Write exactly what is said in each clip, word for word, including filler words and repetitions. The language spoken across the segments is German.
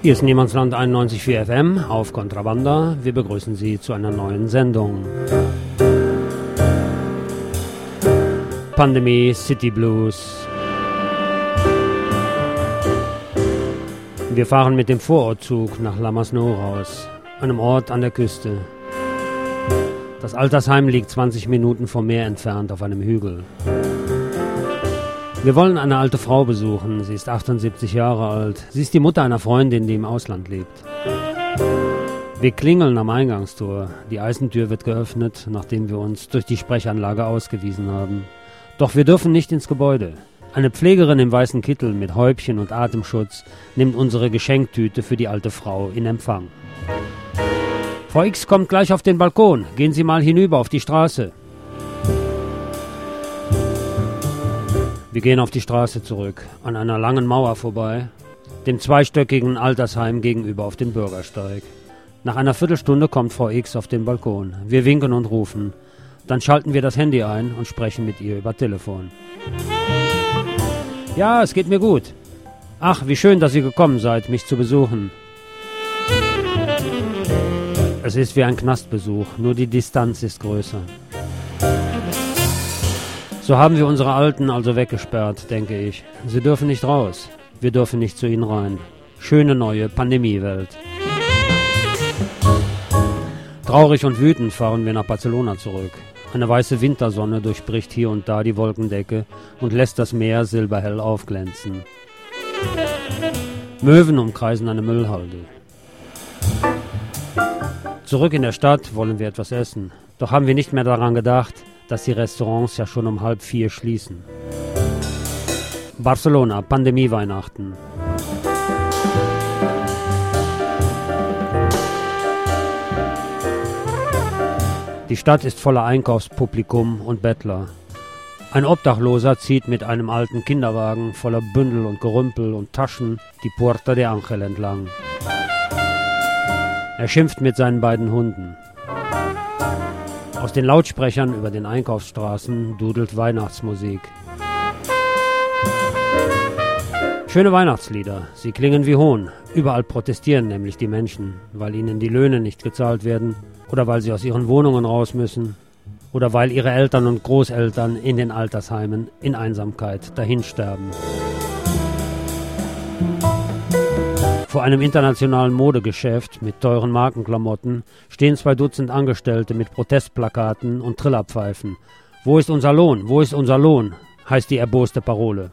Hier ist Niemandsland einundneunzig Komma vier F M auf Kontrabanda. Wir begrüßen Sie zu einer neuen Sendung. Pandemie, City Blues. Wir fahren mit dem Vorortzug nach La Masnou raus, einem Ort an der Küste. Das Altersheim liegt zwanzig Minuten vom Meer entfernt auf einem Hügel. Wir wollen eine alte Frau besuchen. Sie ist achtundsiebzig Jahre alt. Sie ist die Mutter einer Freundin, die im Ausland lebt. Wir klingeln am Eingangstor. Die Eisentür wird geöffnet, nachdem wir uns durch die Sprechanlage ausgewiesen haben. Doch wir dürfen nicht ins Gebäude. Eine Pflegerin im weißen Kittel mit Häubchen und Atemschutz nimmt unsere Geschenktüte für die alte Frau in Empfang. Frau X kommt gleich auf den Balkon. Gehen Sie mal hinüber auf die Straße. Wir gehen auf die Straße zurück, an einer langen Mauer vorbei, dem zweistöckigen Altersheim gegenüber auf den Bürgersteig. Nach einer Viertelstunde kommt Frau X auf den Balkon. Wir winken und rufen. Dann schalten wir das Handy ein und sprechen mit ihr über Telefon. Ja, es geht mir gut. Ach, wie schön, dass Sie gekommen seid, mich zu besuchen. Es ist wie ein Knastbesuch, nur die Distanz ist größer. So haben wir unsere Alten also weggesperrt, denke ich. Sie dürfen nicht raus. Wir dürfen nicht zu ihnen rein. Schöne neue Pandemiewelt. Traurig und wütend fahren wir nach Barcelona zurück. Eine weiße Wintersonne durchbricht hier und da die Wolkendecke und lässt das Meer silberhell aufglänzen. Möwen umkreisen eine Müllhalde. Zurück in der Stadt wollen wir etwas essen. Doch haben wir nicht mehr daran gedacht, dass die Restaurants ja schon um halb vier schließen. Barcelona, Pandemie-Weihnachten. Die Stadt ist voller Einkaufspublikum und Bettler. Ein Obdachloser zieht mit einem alten Kinderwagen voller Bündel und Gerümpel und Taschen die Puerta de Ángel entlang. Er schimpft mit seinen beiden Hunden. Aus den Lautsprechern über den Einkaufsstraßen dudelt Weihnachtsmusik. Schöne Weihnachtslieder, sie klingen wie Hohn. Überall protestieren nämlich die Menschen, weil ihnen die Löhne nicht gezahlt werden oder weil sie aus ihren Wohnungen raus müssen oder weil ihre Eltern und Großeltern in den Altersheimen in Einsamkeit dahinsterben. Vor einem internationalen Modegeschäft mit teuren Markenklamotten stehen zwei Dutzend Angestellte mit Protestplakaten und Trillerpfeifen. Wo ist unser Lohn? Wo ist unser Lohn? Heißt die erboste Parole.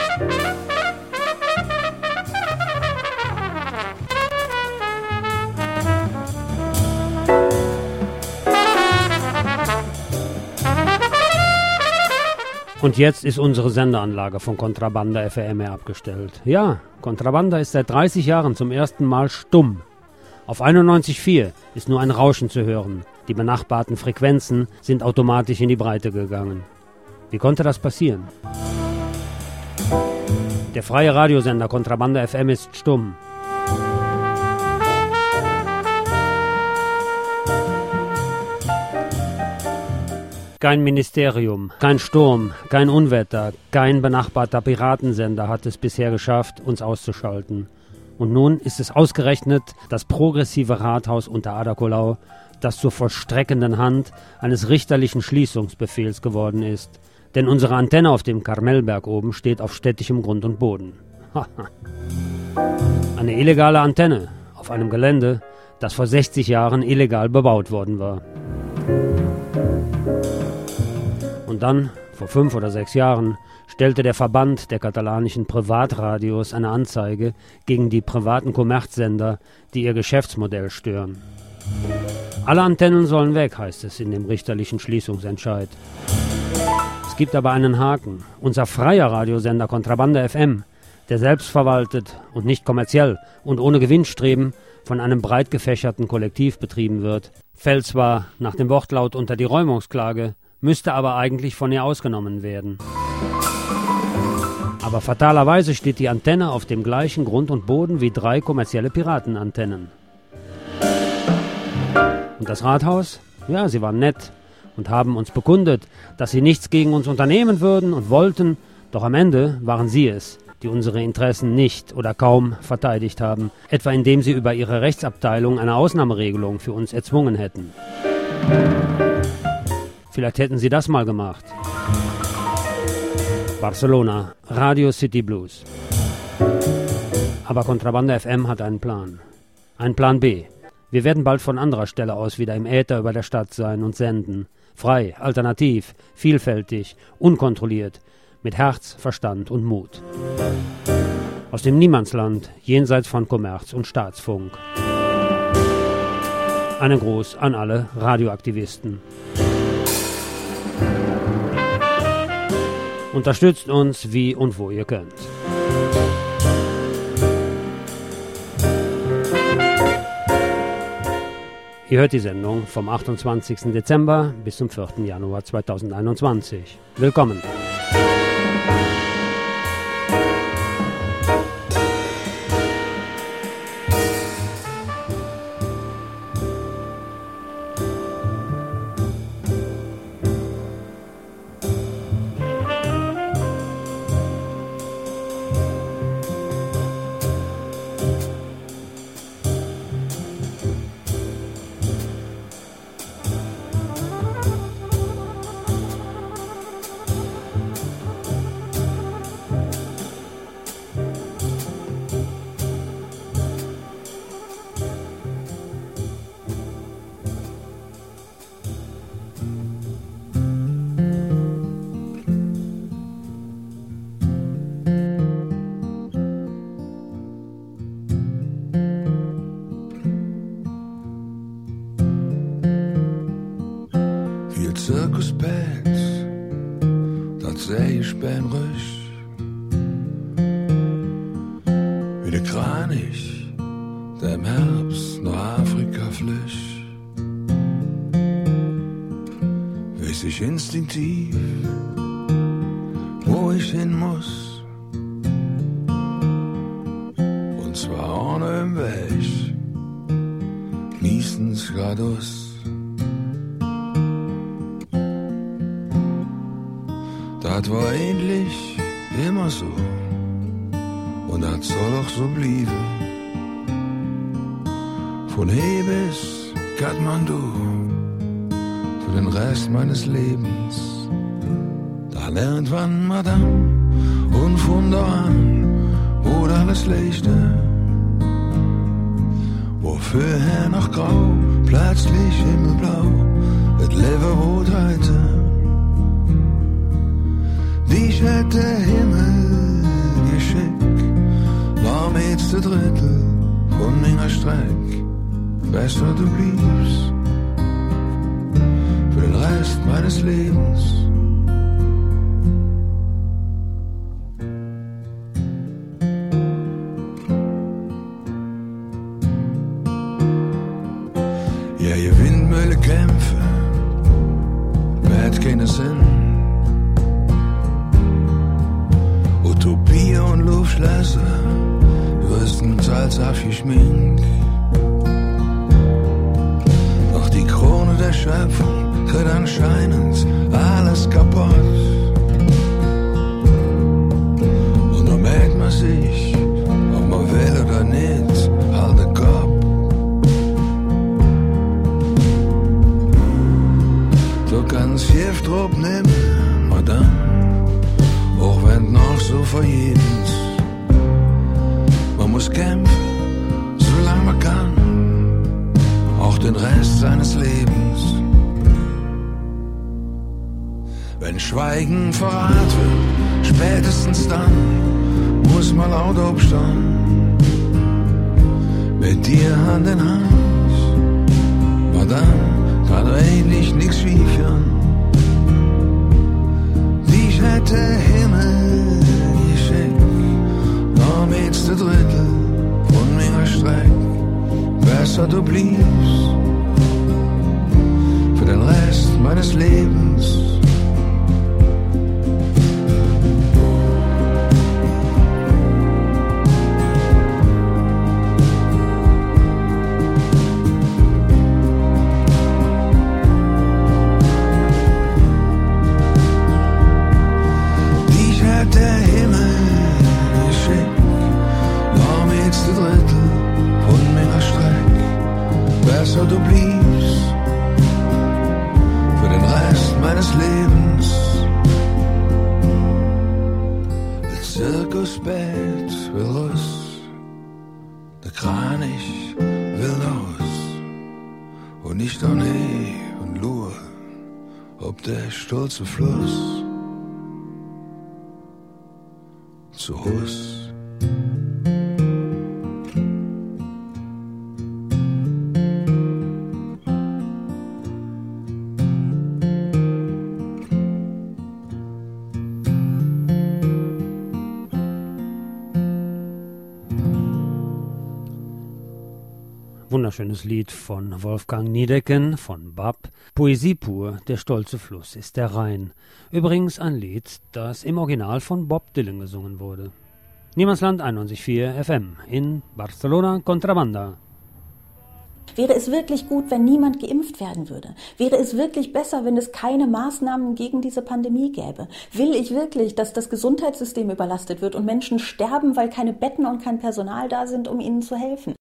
Und jetzt ist unsere Sendeanlage von Kontrabanda F M abgestellt. Ja, Kontrabanda ist seit dreißig Jahren zum ersten Mal stumm. Auf einundneunzig Komma vier ist nur ein Rauschen zu hören. Die benachbarten Frequenzen sind automatisch in die Breite gegangen. Wie konnte das passieren? Der freie Radiosender Kontrabanda F M ist stumm. Kein Ministerium, kein Sturm, kein Unwetter, kein benachbarter Piratensender hat es bisher geschafft, uns auszuschalten. Und nun ist es ausgerechnet das progressive Rathaus unter Ada-Colau, das zur vollstreckenden Hand eines richterlichen Schließungsbefehls geworden ist. Denn unsere Antenne auf dem Karmelberg oben steht auf städtischem Grund und Boden. Eine illegale Antenne auf einem Gelände, das vor sechzig Jahren illegal bebaut worden war. Und dann, vor fünf oder sechs Jahren, stellte der Verband der katalanischen Privatradios eine Anzeige gegen die privaten Kommerzsender, die ihr Geschäftsmodell stören. Alle Antennen sollen weg, heißt es in dem richterlichen Schließungsentscheid. Es gibt aber einen Haken. Unser freier Radiosender Kontrabanda F M, der selbstverwaltet und nicht kommerziell und ohne Gewinnstreben von einem breit gefächerten Kollektiv betrieben wird, fällt zwar nach dem Wortlaut unter die Räumungsklage, müsste aber eigentlich von ihr ausgenommen werden. Aber fatalerweise steht die Antenne auf dem gleichen Grund und Boden wie drei kommerzielle Piratenantennen. Und das Rathaus? Ja, sie waren nett und haben uns bekundet, dass sie nichts gegen uns unternehmen würden und wollten, doch am Ende waren sie es, die unsere Interessen nicht oder kaum verteidigt haben, etwa indem sie über ihre Rechtsabteilung eine Ausnahmeregelung für uns erzwungen hätten. Vielleicht hätten sie das mal gemacht. Barcelona, Radio City Blues. Aber Contrabanda F M hat einen Plan. Ein Plan B. Wir werden bald von anderer Stelle aus wieder im Äther über der Stadt sein und senden. Frei, alternativ, vielfältig, unkontrolliert, mit Herz, Verstand und Mut. Aus dem Niemandsland, jenseits von Kommerz und Staatsfunk. Einen Gruß an alle Radioaktivisten. Unterstützt uns, wie und wo ihr könnt. Ihr hört die Sendung vom achtundzwanzigsten Dezember bis zum vierten Januar zweitausendeinundzwanzig. Willkommen! Circuspets, dat zei ich ben ruhig, wie der Kranich, der im Herbst nach Afrika flücht. Weiß ich instinktiv, wo ich hin muss, und zwar ohne im Weg, meistens geradeaus. Das war ähnlich immer so und das soll auch so bleiben. Von hier bis Kathmandu für den Rest meines Lebens. Dann irgendwann Madame und von da an wurde alles leichter. Wofür her noch grau, plötzlich himmelblau, das Leben wurde heute. Dich hat der Himmel geschickt, war mir jetzt der Drittel von meiner Streck. Besser du bliebst für den Rest meines Lebens. Ja, ihr Windmühle kämpfe, hat keinen Sinn. Utopie und Luftschlösser, größtenteils abgeschminkt. Doch die Krone der Schöpfung tritt anscheinend alles kaputt. Und da merkt man sich, ob man will oder nicht, halt den Kopf. Du kannst Gift drauf nehmen, Madame, auch wenn noch so verjedens. Man muss kämpfen, solange man kann, auch den Rest seines Lebens. Wenn Schweigen verrat wird, spätestens dann muss man laut aufstehen. Mit dir Hand in Hand, Madame, kann eigentlich nix schiefgehen. Dich hat der Himmel geschickt, noch mit der Drittel von meiner Streck. Besser du bliebst für den Rest meines Lebens. jedens. Het circusbed wil rust, de Kranich will los. Und ich doch nie und lur, ob der stolze Fluss zu Hus. Wunderschönes Lied von Wolfgang Niedecken, von B A P. Poesie pur, der stolze Fluss ist der Rhein. Übrigens ein Lied, das im Original von Bob Dylan gesungen wurde. Niemandsland einundneunzig Komma vier F M in Barcelona, Contrabanda. Wäre es wirklich gut, wenn niemand geimpft werden würde? Wäre es wirklich besser, wenn es keine Maßnahmen gegen diese Pandemie gäbe? Will ich wirklich, dass das Gesundheitssystem überlastet wird und Menschen sterben, weil keine Betten und kein Personal da sind, um ihnen zu helfen?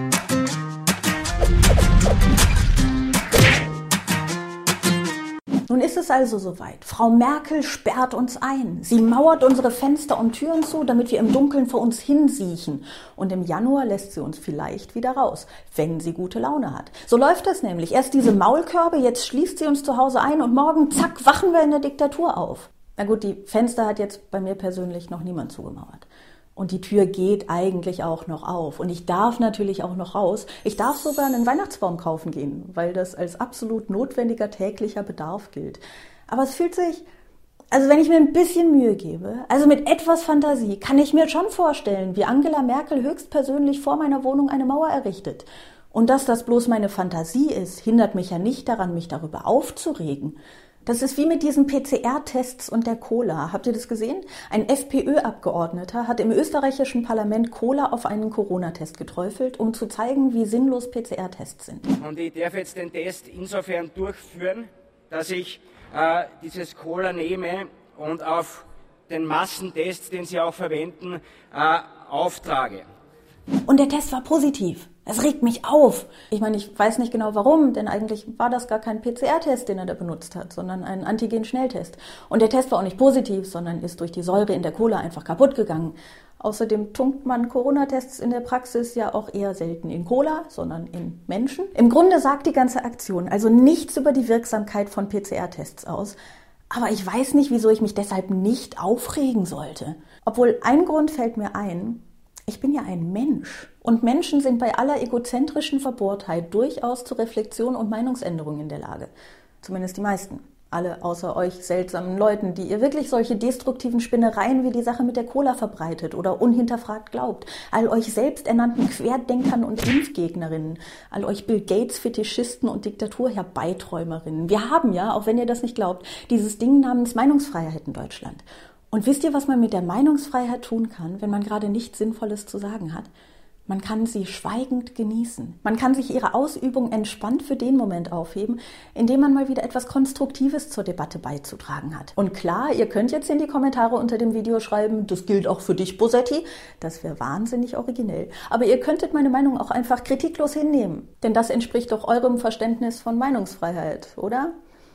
Nun ist es also soweit. Frau Merkel sperrt uns ein. Sie mauert unsere Fenster und Türen zu, damit wir im Dunkeln vor uns hinsiechen. Und im Januar lässt sie uns vielleicht wieder raus, wenn sie gute Laune hat. So läuft das nämlich. Erst diese Maulkörbe, jetzt schließt sie uns zu Hause ein und morgen, zack, wachen wir in der Diktatur auf. Na gut, die Fenster hat jetzt bei mir persönlich noch niemand zugemauert. Und die Tür geht eigentlich auch noch auf. Und ich darf natürlich auch noch raus. Ich darf sogar einen Weihnachtsbaum kaufen gehen, weil das als absolut notwendiger täglicher Bedarf gilt. Aber es fühlt sich, also wenn ich mir ein bisschen Mühe gebe, also mit etwas Fantasie, kann ich mir schon vorstellen, wie Angela Merkel höchstpersönlich vor meiner Wohnung eine Mauer errichtet. Und dass das bloß meine Fantasie ist, hindert mich ja nicht daran, mich darüber aufzuregen. Das ist wie mit diesen P C R-Tests und der Cola. Habt ihr das gesehen? Ein FPÖ-Abgeordneter hat im österreichischen Parlament Cola auf einen Corona-Test geträufelt, um zu zeigen, wie sinnlos P C R-Tests sind. Und ich darf jetzt den Test insofern durchführen, dass ich äh, dieses Cola nehme und auf den Massentest, den Sie auch verwenden, äh, auftrage. Und der Test war positiv. Es regt mich auf. Ich meine, ich weiß nicht genau warum, denn eigentlich war das gar kein P C R-Test, den er da benutzt hat, sondern ein Antigen-Schnelltest. Und der Test war auch nicht positiv, sondern ist durch die Säure in der Cola einfach kaputt gegangen. Außerdem tunkt man Corona-Tests in der Praxis ja auch eher selten in Cola, sondern in Menschen. Im Grunde sagt die ganze Aktion also nichts über die Wirksamkeit von P C R-Tests aus. Aber ich weiß nicht, wieso ich mich deshalb nicht aufregen sollte. Obwohl, ein Grund fällt mir ein: Ich bin ja ein Mensch. Und Menschen sind bei aller egozentrischen Verbohrtheit durchaus zur Reflexion und Meinungsänderung in der Lage. Zumindest die meisten. Alle außer euch seltsamen Leuten, die ihr wirklich solche destruktiven Spinnereien wie die Sache mit der Cola verbreitet oder unhinterfragt glaubt. All euch selbsternannten Querdenkern und Impfgegnerinnen. All euch Bill Gates-Fetischisten und Diktatur-Herbeiträumerinnen. Wir haben ja, auch wenn ihr das nicht glaubt, dieses Ding namens Meinungsfreiheit in Deutschland. Und wisst ihr, was man mit der Meinungsfreiheit tun kann, wenn man gerade nichts Sinnvolles zu sagen hat? Man kann sie schweigend genießen. Man kann sich ihre Ausübung entspannt für den Moment aufheben, in dem man mal wieder etwas Konstruktives zur Debatte beizutragen hat. Und klar, ihr könnt jetzt in die Kommentare unter dem Video schreiben, das gilt auch für dich, Bosetti. Das wäre wahnsinnig originell. Aber ihr könntet meine Meinung auch einfach kritiklos hinnehmen. Denn das entspricht doch eurem Verständnis von Meinungsfreiheit, oder?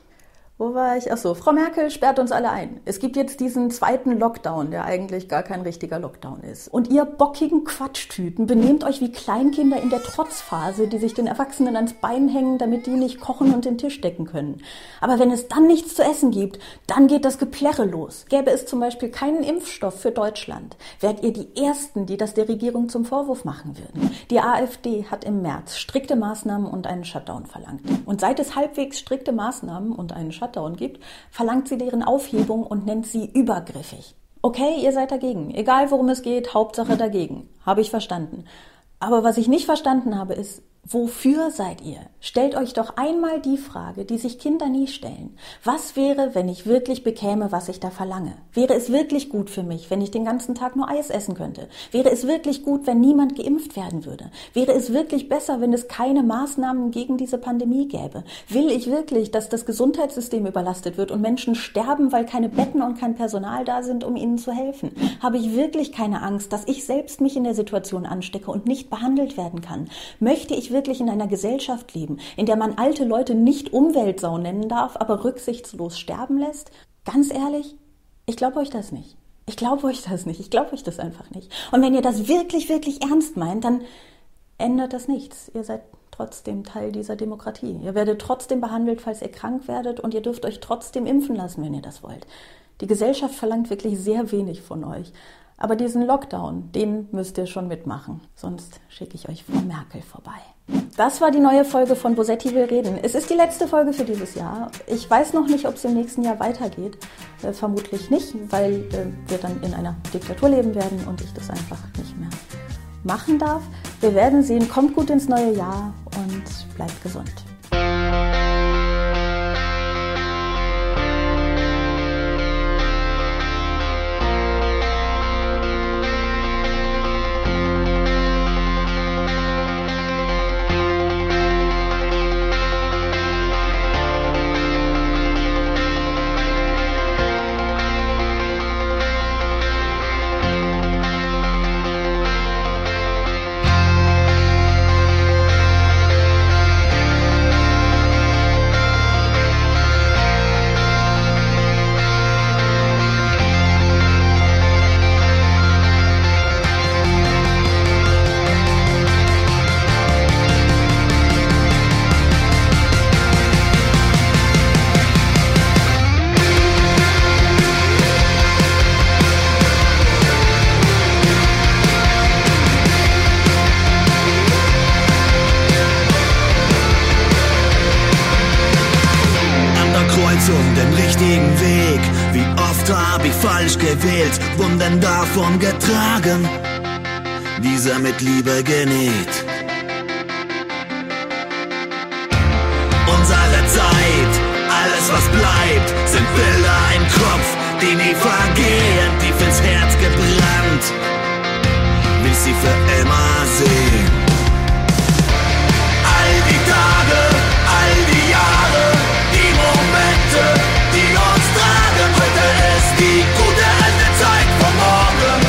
Wo war ich? Achso, Frau Merkel sperrt uns alle ein. Es gibt jetzt diesen zweiten Lockdown, der eigentlich gar kein richtiger Lockdown ist. Und ihr bockigen Quatschtüten benehmt euch wie Kleinkinder in der Trotzphase, die sich den Erwachsenen ans Bein hängen, damit die nicht kochen und den Tisch decken können. Aber wenn es dann nichts zu essen gibt, dann geht das Geplärre los. Gäbe es zum Beispiel keinen Impfstoff für Deutschland, wärt ihr die Ersten, die das der Regierung zum Vorwurf machen würden. Die AfD hat im März strikte Maßnahmen und einen Shutdown verlangt. Und seit es halbwegs strikte Maßnahmen und einen Shutdown gibt, verlangt sie deren Aufhebung und nennt sie übergriffig. Okay, ihr seid dagegen. Egal worum es geht, Hauptsache dagegen. Habe ich verstanden. Aber was ich nicht verstanden habe, ist, wofür seid ihr? Stellt euch doch einmal die Frage, die sich Kinder nie stellen. Was wäre, wenn ich wirklich bekäme, was ich da verlange? Wäre es wirklich gut für mich, wenn ich den ganzen Tag nur Eis essen könnte? Wäre es wirklich gut, wenn niemand geimpft werden würde? Wäre es wirklich besser, wenn es keine Maßnahmen gegen diese Pandemie gäbe? Will ich wirklich, dass das Gesundheitssystem überlastet wird und Menschen sterben, weil keine Betten und kein Personal da sind, um ihnen zu helfen? Habe ich wirklich keine Angst, dass ich selbst mich in der Situation anstecke und nicht behandelt werden kann? Möchte ich wirklich, wirklich in einer Gesellschaft leben, in der man alte Leute nicht Umweltsau nennen darf, aber rücksichtslos sterben lässt? Ganz ehrlich, ich glaube euch das nicht. Ich glaube euch das nicht. Ich glaube euch das einfach nicht. Und wenn ihr das wirklich, wirklich ernst meint, dann ändert das nichts. Ihr seid trotzdem Teil dieser Demokratie. Ihr werdet trotzdem behandelt, falls ihr krank werdet, und ihr dürft euch trotzdem impfen lassen, wenn ihr das wollt. Die Gesellschaft verlangt wirklich sehr wenig von euch. Aber diesen Lockdown, den müsst ihr schon mitmachen. Sonst schicke ich euch Frau Merkel vorbei. Das war die neue Folge von Bosetti will reden. Es ist die letzte Folge für dieses Jahr. Ich weiß noch nicht, ob es im nächsten Jahr weitergeht. Äh, vermutlich nicht, weil äh, wir dann in einer Diktatur leben werden und ich das einfach nicht mehr machen darf. Wir werden sehen. Kommt gut ins neue Jahr und bleibt gesund. Den richtigen Weg, wie oft hab ich falsch gewählt, Wunden davon getragen, diese mit Liebe genäht. Unsere Zeit, alles was bleibt, sind Bilder im Kopf, die nie vergehen, tief ins Herz gebrannt, will sie für immer sehen. All die Tage, all die Jahre, die Momente, die uns tragen, heute ist die gute alte Zeit von morgen.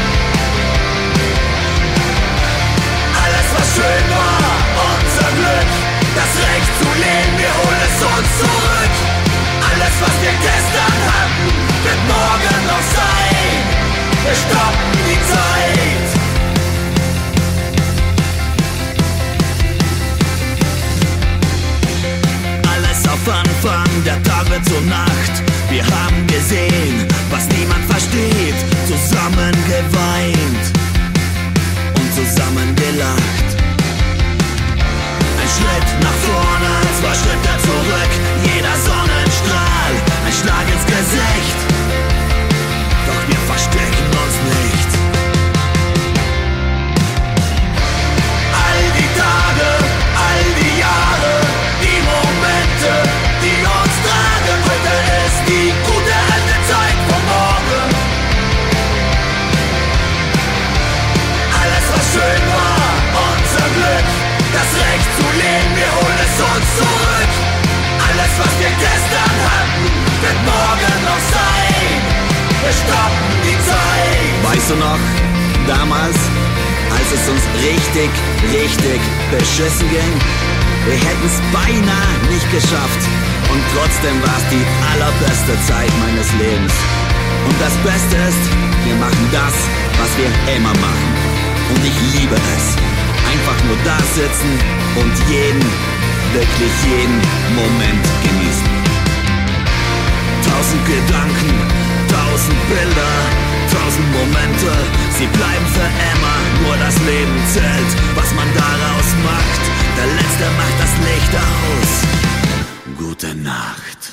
Alles was schön war, unser Glück, das Recht zu leben, wir holen es uns zurück. Alles was wir gestern hatten, wird morgen noch sein, wir stoppen die Zeit. Auf Anfang, der Tag wird zur Nacht. Wir haben gesehen, was niemand versteht. Zusammen geweint und zusammen gelacht. Ein Schritt nach vorne, zwei Schritte zurück. Jeder Sonnenstrahl, ein Schlag ins Gesicht. Doch wir verstecken uns nicht. All die Tage, all die Jahre, die Momente, die uns tragen, heute ist die gute alte Zeit von morgen. Alles was schön war, unser Glück, das Recht zu leben, wir holen es uns zurück. Alles was wir gestern hatten, wird morgen noch sein, wir stoppen die Zeit. Weißt du noch, damals, als es uns richtig, richtig beschissen ging? Wir hätten's beinahe nicht geschafft und trotzdem war's die allerbeste Zeit meines Lebens. Und das Beste ist, wir machen das, was wir immer machen. Und ich liebe es, einfach nur da sitzen und jeden, wirklich jeden Moment genießen. Tausend Gedanken, tausend Bilder, tausend Momente, sie bleiben für immer, nur das Leben zählt, was man daraus macht. Der Letzte macht das Licht aus. Gute Nacht.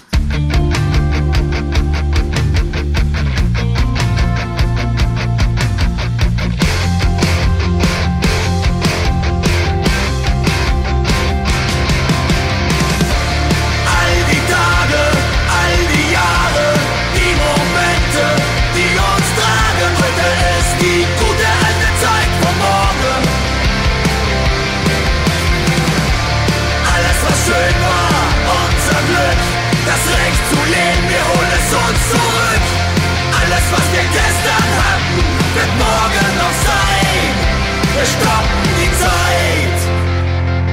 All die Tage, all die Jahre, die Momente, die uns tragen, heute ist die gute alte Zeit von morgen. Alles was schön war, unser Glück, das Recht zu leben, wir holen es uns zurück. Alles was wir gestern hatten, wird morgen noch sein, wir stoppen die Zeit.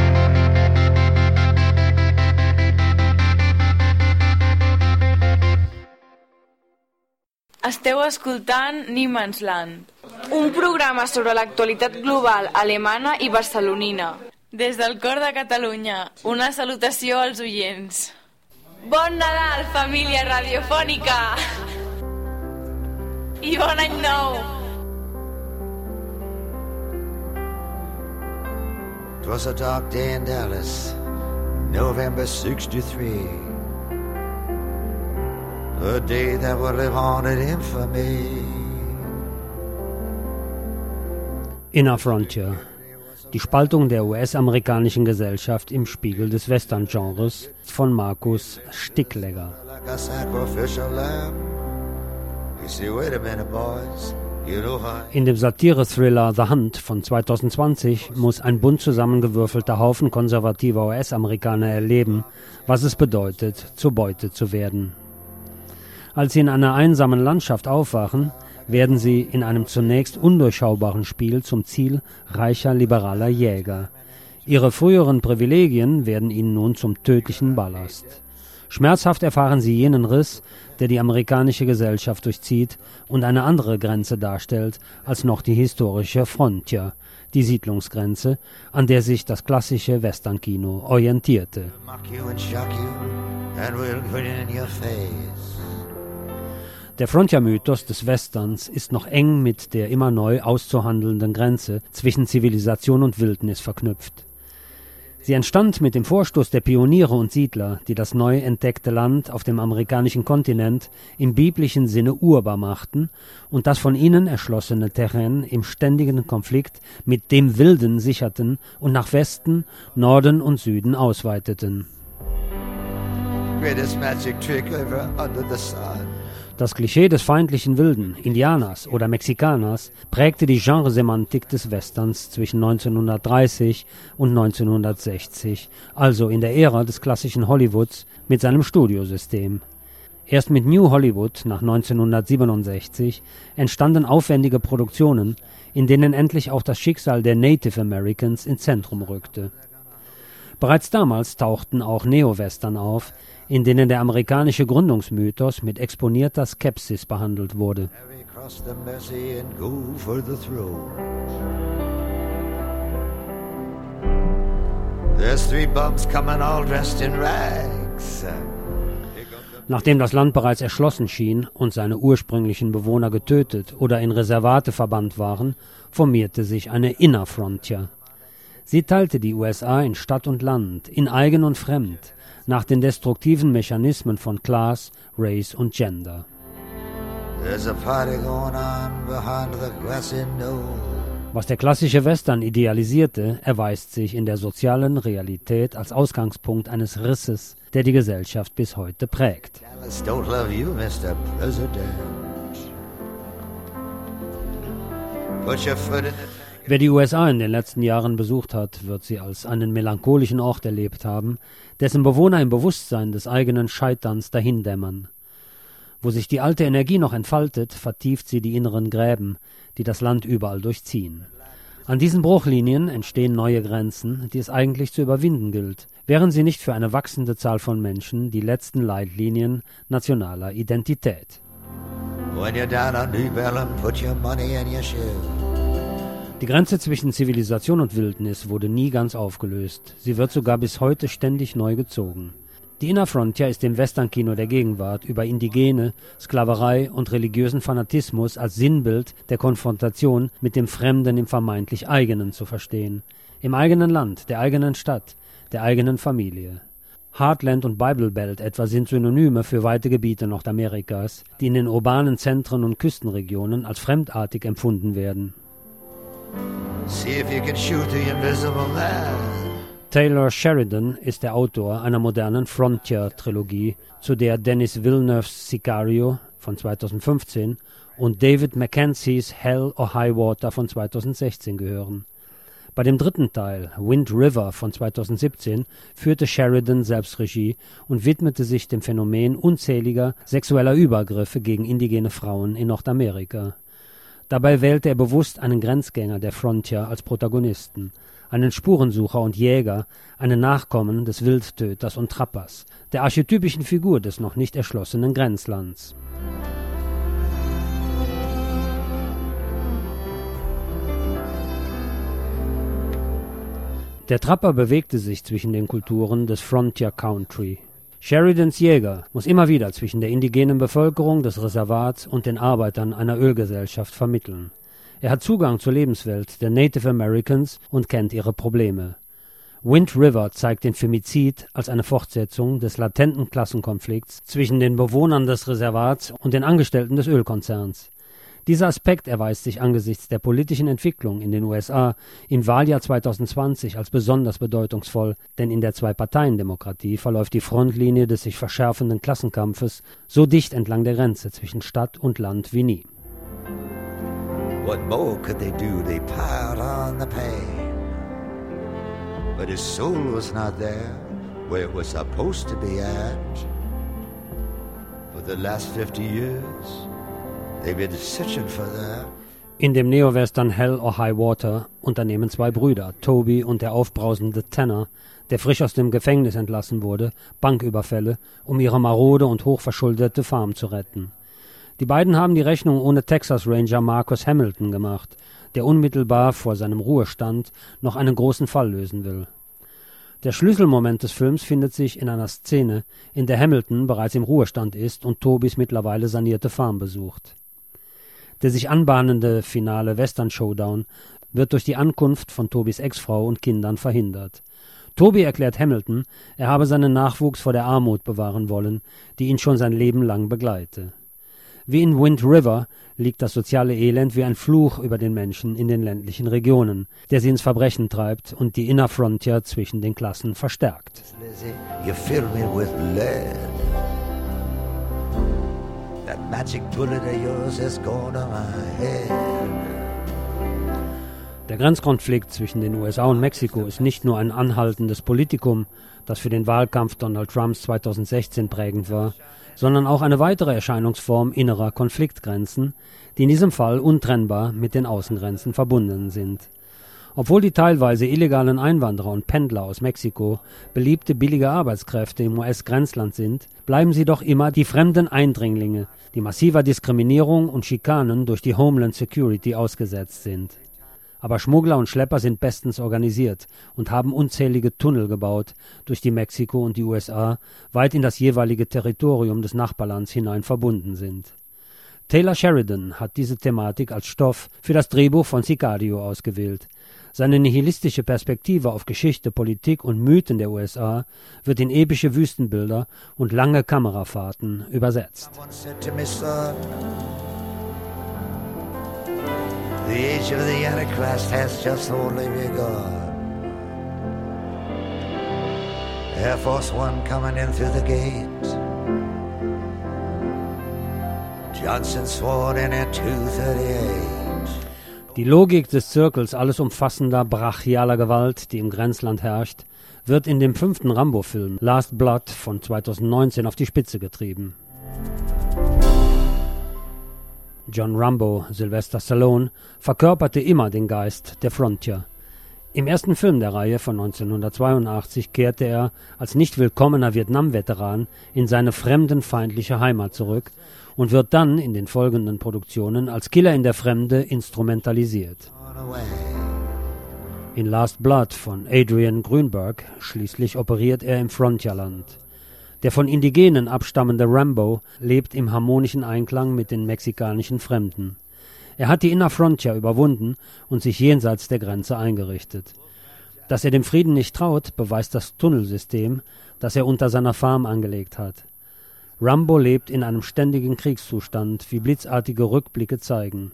Esteu escoltant Niemands Land, un programa sobre l'actualitat global alemana i barcelonina. Des del cor de Catalunya, una salutació als oients. Bon Nadal, família radiofònica! I bon any nou! It was a dark day in Dallas, November sixty-three. A day that would live on in infamy. Inner Frontier. Die Spaltung der U S-amerikanischen Gesellschaft im Spiegel des Western-Genres von Markus Sticklegger. Like a sacrificial lamb. You see, wait a minute, boys. You know how... In dem Satire-Thriller The Hunt von zweitausendzwanzig muss ein bunt zusammengewürfelter Haufen konservativer U S-Amerikaner erleben, was es bedeutet, zur Beute zu werden. Als sie in einer einsamen Landschaft aufwachen, werden sie in einem zunächst undurchschaubaren Spiel zum Ziel reicher liberaler Jäger. Ihre früheren Privilegien werden ihnen nun zum tödlichen Ballast. Schmerzhaft erfahren sie jenen Riss, der die amerikanische Gesellschaft durchzieht und eine andere Grenze darstellt als noch die historische Frontier, die Siedlungsgrenze, an der sich das klassische Westernkino orientierte. Der Frontier-Mythos des Westerns ist noch eng mit der immer neu auszuhandelnden Grenze zwischen Zivilisation und Wildnis verknüpft. Sie entstand mit dem Vorstoß der Pioniere und Siedler, die das neu entdeckte Land auf dem amerikanischen Kontinent im biblischen Sinne urbar machten und das von ihnen erschlossene Terrain im ständigen Konflikt mit dem Wilden sicherten und nach Westen, Norden und Süden ausweiteten. Greatest magic trick ever under the sun. Das Klischee des feindlichen Wilden, Indianers oder Mexikaners prägte die Genresemantik des Westerns zwischen neunzehnhundertdreißig und neunzehnhundertsechzig, also in der Ära des klassischen Hollywoods mit seinem Studiosystem. Erst mit New Hollywood nach neunzehnhundertsiebenundsechzig entstanden aufwendige Produktionen, in denen endlich auch das Schicksal der Native Americans ins Zentrum rückte. Bereits damals tauchten auch Neo-Western auf, in denen der amerikanische Gründungsmythos mit exponierter Skepsis behandelt wurde. Nachdem das Land bereits erschlossen schien und seine ursprünglichen Bewohner getötet oder in Reservate verbannt waren, formierte sich eine Inner Frontier. Sie teilte die U S A in Stadt und Land, in eigen und fremd, nach den destruktiven Mechanismen von Class, Race und Gender. Was der klassische Western idealisierte, erweist sich in der sozialen Realität als Ausgangspunkt eines Risses, der die Gesellschaft bis heute prägt. Wer die U S A in den letzten Jahren besucht hat, wird sie als einen melancholischen Ort erlebt haben, dessen Bewohner im Bewusstsein des eigenen Scheiterns dahindämmern. Wo sich die alte Energie noch entfaltet, vertieft sie die inneren Gräben, die das Land überall durchziehen. An diesen Bruchlinien entstehen neue Grenzen, die es eigentlich zu überwinden gilt, wären sie nicht für eine wachsende Zahl von Menschen die letzten Leitlinien nationaler Identität. When you're down on New Bellum, put your money in your shoe. Die Grenze zwischen Zivilisation und Wildnis wurde nie ganz aufgelöst. Sie wird sogar bis heute ständig neu gezogen. Die Inner Frontier ist im Westernkino der Gegenwart über Indigene, Sklaverei und religiösen Fanatismus als Sinnbild der Konfrontation mit dem Fremden im vermeintlich Eigenen zu verstehen. Im eigenen Land, der eigenen Stadt, der eigenen Familie. Heartland und Bible Belt etwa sind Synonyme für weite Gebiete Nordamerikas, die in den urbanen Zentren und Küstenregionen als fremdartig empfunden werden. See if you can shoot the invisible man. Taylor Sheridan ist der Autor einer modernen Frontier-Trilogie, zu der Denis Villeneuves Sicario von zweitausendfünfzehn und David Mackenzies Hell or High Water von zweitausendsechzehn gehören. Bei dem dritten Teil, Wind River von zweitausendsiebzehn, führte Sheridan selbst Regie und widmete sich dem Phänomen unzähliger sexueller Übergriffe gegen indigene Frauen in Nordamerika. Dabei wählte er bewusst einen Grenzgänger der Frontier als Protagonisten, einen Spurensucher und Jäger, einen Nachkommen des Wildtöters und Trappers, der archetypischen Figur des noch nicht erschlossenen Grenzlands. Der Trapper bewegte sich zwischen den Kulturen des Frontier Country. Sheridans Jäger muss immer wieder zwischen der indigenen Bevölkerung des Reservats und den Arbeitern einer Ölgesellschaft vermitteln. Er hat Zugang zur Lebenswelt der Native Americans und kennt ihre Probleme. Wind River zeigt den Femizid als eine Fortsetzung des latenten Klassenkonflikts zwischen den Bewohnern des Reservats und den Angestellten des Ölkonzerns. Dieser Aspekt erweist sich angesichts der politischen Entwicklung in den U S A im Wahljahr zwanzig zwanzig als besonders bedeutungsvoll, denn in der Zwei-Parteien-Demokratie verläuft die Frontlinie des sich verschärfenden Klassenkampfes so dicht entlang der Grenze zwischen Stadt und Land wie nie. What more could they do? They piled on the pain. But his soul was not there where it was supposed to be at. For the last fifty years they've been searching for that. In dem Neo-Western Hell or High Water unternehmen zwei Brüder, Toby und der aufbrausende Tanner, der frisch aus dem Gefängnis entlassen wurde, Banküberfälle, um ihre marode und hochverschuldete Farm zu retten. Die beiden haben die Rechnung ohne Texas Ranger Marcus Hamilton gemacht, der unmittelbar vor seinem Ruhestand noch einen großen Fall lösen will. Der Schlüsselmoment des Films findet sich in einer Szene, in der Hamilton bereits im Ruhestand ist und Tobys mittlerweile sanierte Farm besucht. Der sich anbahnende finale Western-Showdown wird durch die Ankunft von Tobys Ex-Frau und Kindern verhindert. Toby erklärt Hamilton, er habe seinen Nachwuchs vor der Armut bewahren wollen, die ihn schon sein Leben lang begleite. Wie in Wind River liegt das soziale Elend wie ein Fluch über den Menschen in den ländlichen Regionen, der sie ins Verbrechen treibt und die Inner Frontier zwischen den Klassen verstärkt. You fill me with lead. That magic bullet of yours has gone to my head. Der Grenzkonflikt zwischen den U S A und Mexiko ist nicht nur ein anhaltendes Politikum, das für den Wahlkampf Donald Trumps zwanzig sechzehn prägend war, sondern auch eine weitere Erscheinungsform innerer Konfliktgrenzen, die in diesem Fall untrennbar mit den Außengrenzen verbunden sind. Obwohl die teilweise illegalen Einwanderer und Pendler aus Mexiko beliebte billige Arbeitskräfte im U S-Grenzland sind, bleiben sie doch immer die fremden Eindringlinge, die massiver Diskriminierung und Schikanen durch die Homeland Security ausgesetzt sind. Aber Schmuggler und Schlepper sind bestens organisiert und haben unzählige Tunnel gebaut, durch die Mexiko und die U S A weit in das jeweilige Territorium des Nachbarlands hinein verbunden sind. Taylor Sheridan hat diese Thematik als Stoff für das Drehbuch von Sicario ausgewählt. Seine nihilistische Perspektive auf Geschichte, Politik und Mythen der U S A wird in epische Wüstenbilder und lange Kamerafahrten übersetzt. The age of the Antichrist has just only begun. Air Force One coming in through the gate. Johnson sworn in at two thirty-eight. Die Logik des Zirkels alles umfassender, brachialer Gewalt, die im Grenzland herrscht, wird in dem fünften Rambo-Film Last Blood von zwanzig neunzehn auf die Spitze getrieben. John Rambo, Sylvester Stallone, verkörperte immer den Geist der Frontier. Im ersten Film der Reihe von neunzehnhundertzweiundachtzig kehrte er als nicht willkommener Vietnam-Veteran in seine fremdenfeindliche Heimat zurück und wird dann in den folgenden Produktionen als Killer in der Fremde instrumentalisiert. In Last Blood von Adrian Grünberg schließlich operiert er im Frontierland. Der von Indigenen abstammende Rambo lebt im harmonischen Einklang mit den mexikanischen Fremden. Er hat die Inner Frontier überwunden und sich jenseits der Grenze eingerichtet. Dass er dem Frieden nicht traut, beweist das Tunnelsystem, das er unter seiner Farm angelegt hat. Rambo lebt in einem ständigen Kriegszustand, wie blitzartige Rückblicke zeigen.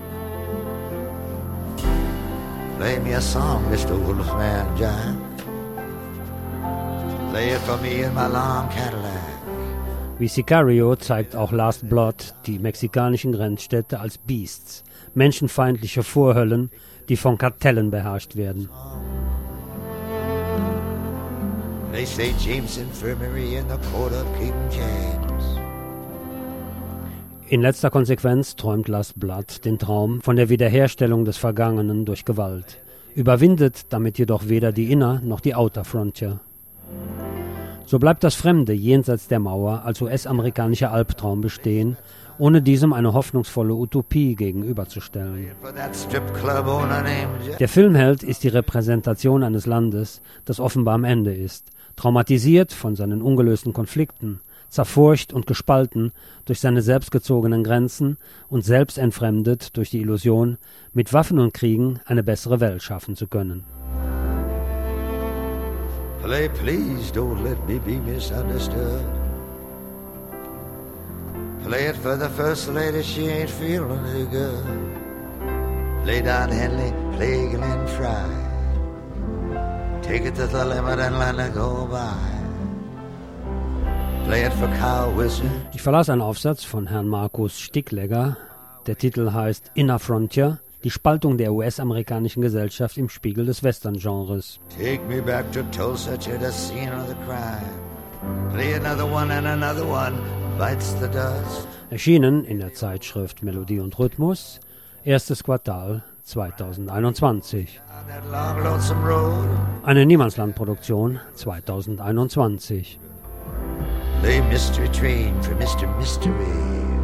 Play me a song, Mister Wolfman John. Play it for me in my long Cadillac. Wie Sicario zeigt auch Last Blood die mexikanischen Grenzstädte als Beasts, menschenfeindliche Vorhöllen, die von Kartellen beherrscht werden. They say James Infirmary in the court of King James. In letzter Konsequenz träumt Last Blood den Traum von der Wiederherstellung des Vergangenen durch Gewalt, überwindet damit jedoch weder die Inner- noch die Outer Frontier. So bleibt das Fremde jenseits der Mauer als U S-amerikanischer Albtraum bestehen ohne diesem eine hoffnungsvolle Utopie gegenüberzustellen. Der Filmheld ist die Repräsentation eines Landes, das offenbar am Ende ist, traumatisiert von seinen ungelösten Konflikten, zerfurcht und gespalten durch seine selbstgezogenen Grenzen und selbst entfremdet durch die Illusion, mit Waffen und Kriegen eine bessere Welt schaffen zu können. Play, please don't let me be misunderstood. Play it for the first lady, she ain't feeling too good. Play Don Henley, play Glenn Fry. Take it to the limit and let it go by. Play it for Kyle Wizard. Ich verlas einen Aufsatz von Herrn Markus Sticklegger. Der Titel heißt Inner Frontier, die Spaltung der U S-amerikanischen Gesellschaft im Spiegel des Western-Genres. Take me back to Tulsa, to the scene of the crime. Play another one and another one bites the dust. Erschienen in der Zeitschrift Melodie und Rhythmus, erstes Quartal zweitausendeinundzwanzig. Eine Niemandsland-Produktion zweitausendeinundzwanzig. Play Mystery Train for Mister Mystery.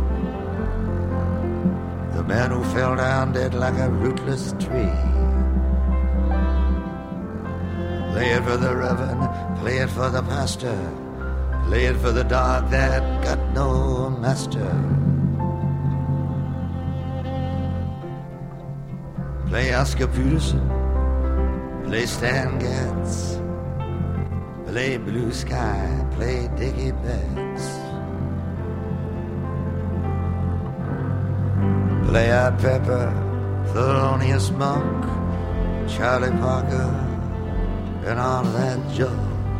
The man who fell down dead like a rootless tree. Play it for the reverend, play it for the pastor. Play it for the dog that got no master. Play Oscar Peterson, play Stan Getz. Play Blue Sky, play Dickie Betts. Play Art Pepper, Thelonious Monk, Charlie Parker, and all that junk.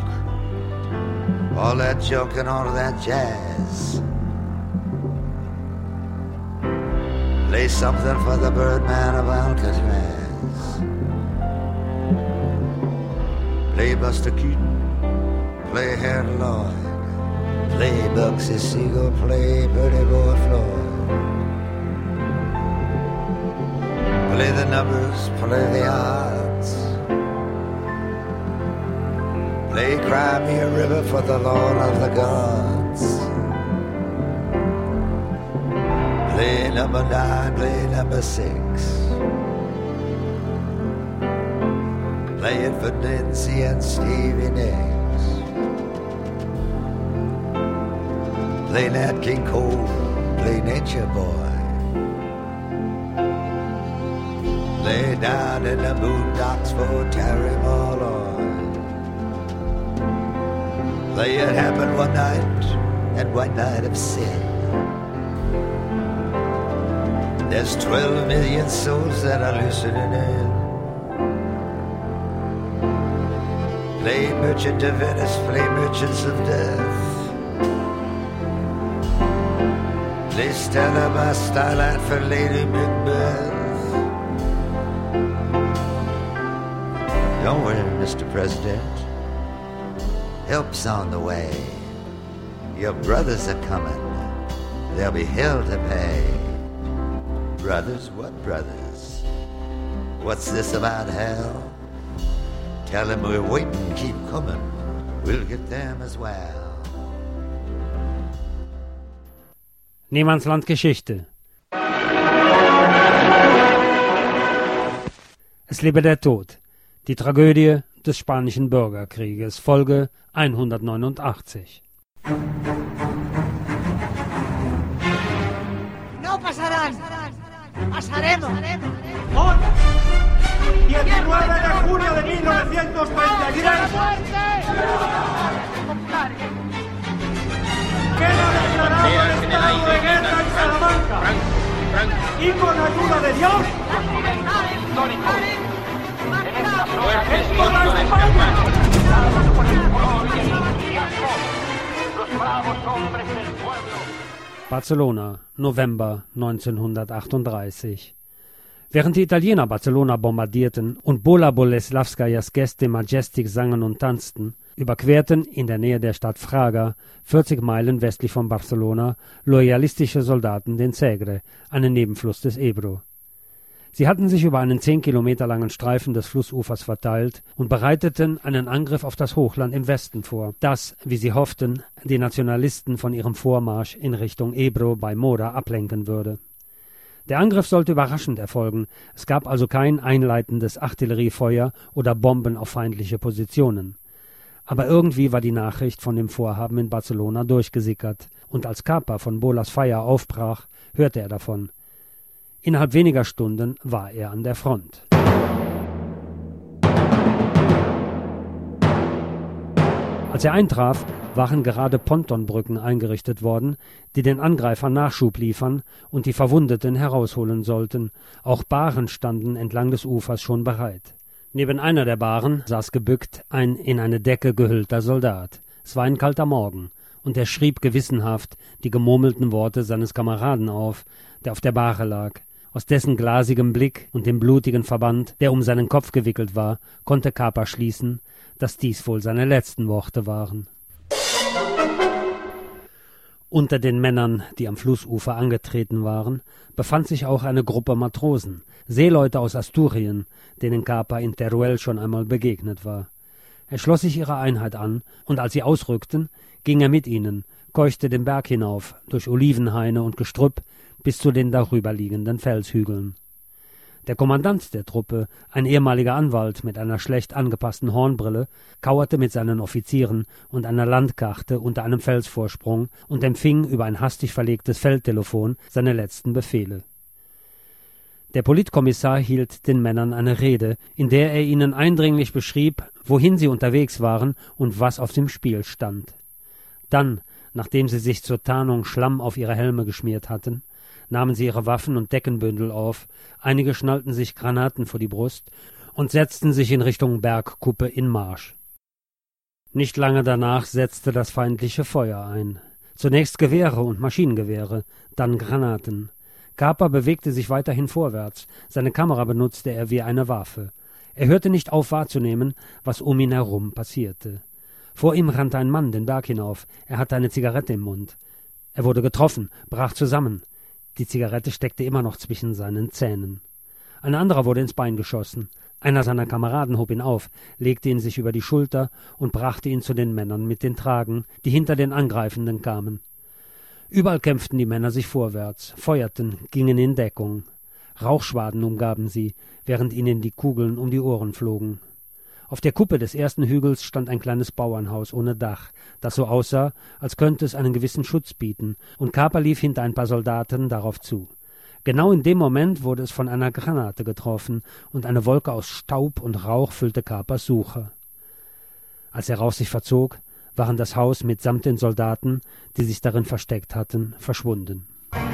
All that junk and all that jazz. Play something for the Birdman of Alcatraz. Play Buster Keaton. Play Harold Lloyd, play Bugsy Siegel, play Bertie Boy Floyd. Play the numbers, play the odds. Play Cry Me a River for the Lord of the Gods. Play number nine, play number six. Play it for Nancy and Stevie Nicks. Play Nat King Cole, play Nature Boy. Play down in the boondocks for Terry Malloy. Play It Happened One Night and One Night of Sin. There's twelve million souls that are listening in. Play Merchant of Venice, play Merchants of Death. Play Stella by Starlight for Lady Macbeth. Don't worry, Mister President. Help's on the way. Your brothers are coming. There'll be hell to pay. Brothers, what brothers? What's this about hell? Tell them we're waiting, keep coming. We'll get them as well. Niemandsland Geschichte. Es lebe der Tod. Die Tragödie des Spanischen Bürgerkrieges. Folge hundertneunundachtzig. No pasarán. Pasaremos. Hoy, diecinueve de junio de mil novecientos treinta y tres. Queda declarado el estado de guerra en Salamanca. Y con ayuda de Dios, es toda España. Los bravos hombres del pueblo. Barcelona, November neunzehnhundertachtunddreißig. Während die Italiener Barcelona bombardierten und Bola Boleslavskajas Gäste Majestic sangen und tanzten, überquerten in der Nähe der Stadt Fraga, vierzig Meilen westlich von Barcelona, loyalistische Soldaten den Segre, einen Nebenfluss des Ebro. Sie hatten sich über einen zehn Kilometer langen Streifen des Flussufers verteilt und bereiteten einen Angriff auf das Hochland im Westen vor, das, wie sie hofften, die Nationalisten von ihrem Vormarsch in Richtung Ebro bei Mora ablenken würde. Der Angriff sollte überraschend erfolgen, es gab also kein einleitendes Artilleriefeuer oder Bomben auf feindliche Positionen. Aber irgendwie war die Nachricht von dem Vorhaben in Barcelona durchgesickert, und als Capa von Bolas Feier aufbrach, hörte er davon. Innerhalb weniger Stunden war er an der Front. Als er eintraf, waren gerade Pontonbrücken eingerichtet worden, die den Angreifern Nachschub liefern und die Verwundeten herausholen sollten. Auch Bahren standen entlang des Ufers schon bereit. Neben einer der Bahren saß gebückt ein in eine Decke gehüllter Soldat. Es war ein kalter Morgen, und er schrieb gewissenhaft die gemurmelten Worte seines Kameraden auf, der auf der Bahre lag. Aus dessen glasigem Blick und dem blutigen Verband, der um seinen Kopf gewickelt war, konnte Capa schließen, dass dies wohl seine letzten Worte waren. Unter den Männern, die am Flussufer angetreten waren, befand sich auch eine Gruppe Matrosen, Seeleute aus Asturien, denen Capa in Teruel schon einmal begegnet war. Er schloss sich ihrer Einheit an, und als sie ausrückten, ging er mit ihnen, keuchte den Berg hinauf, durch Olivenhaine und Gestrüpp, bis zu den darüberliegenden Felshügeln. Der Kommandant der Truppe, ein ehemaliger Anwalt mit einer schlecht angepassten Hornbrille, kauerte mit seinen Offizieren und einer Landkarte unter einem Felsvorsprung und empfing über ein hastig verlegtes Feldtelefon seine letzten Befehle. Der Politkommissar hielt den Männern eine Rede, in der er ihnen eindringlich beschrieb, wohin sie unterwegs waren und was auf dem Spiel stand. Dann, nachdem sie sich zur Tarnung Schlamm auf ihre Helme geschmiert hatten, nahmen sie ihre Waffen und Deckenbündel auf, einige schnallten sich Granaten vor die Brust und setzten sich in Richtung Bergkuppe in Marsch. Nicht lange danach setzte das feindliche Feuer ein. Zunächst Gewehre und Maschinengewehre, dann Granaten. Capa bewegte sich weiterhin vorwärts, seine Kamera benutzte er wie eine Waffe. Er hörte nicht auf wahrzunehmen, was um ihn herum passierte. Vor ihm rannte ein Mann den Berg hinauf, er hatte eine Zigarette im Mund. Er wurde getroffen, brach zusammen. Die Zigarette steckte immer noch zwischen seinen Zähnen. Ein anderer wurde ins Bein geschossen. Einer seiner Kameraden hob ihn auf, legte ihn sich über die Schulter und brachte ihn zu den Männern mit den Tragen, die hinter den Angreifenden kamen. Überall kämpften die Männer sich vorwärts, feuerten, gingen in Deckung. Rauchschwaden umgaben sie, während ihnen die Kugeln um die Ohren flogen. Auf der Kuppe des ersten Hügels stand ein kleines Bauernhaus ohne Dach, das so aussah, als könnte es einen gewissen Schutz bieten, und Capa lief hinter ein paar Soldaten darauf zu. Genau in dem Moment wurde es von einer Granate getroffen, und eine Wolke aus Staub und Rauch füllte Capas Suche. Als der Rauch sich verzog, waren das Haus mitsamt den Soldaten, die sich darin versteckt hatten, verschwunden.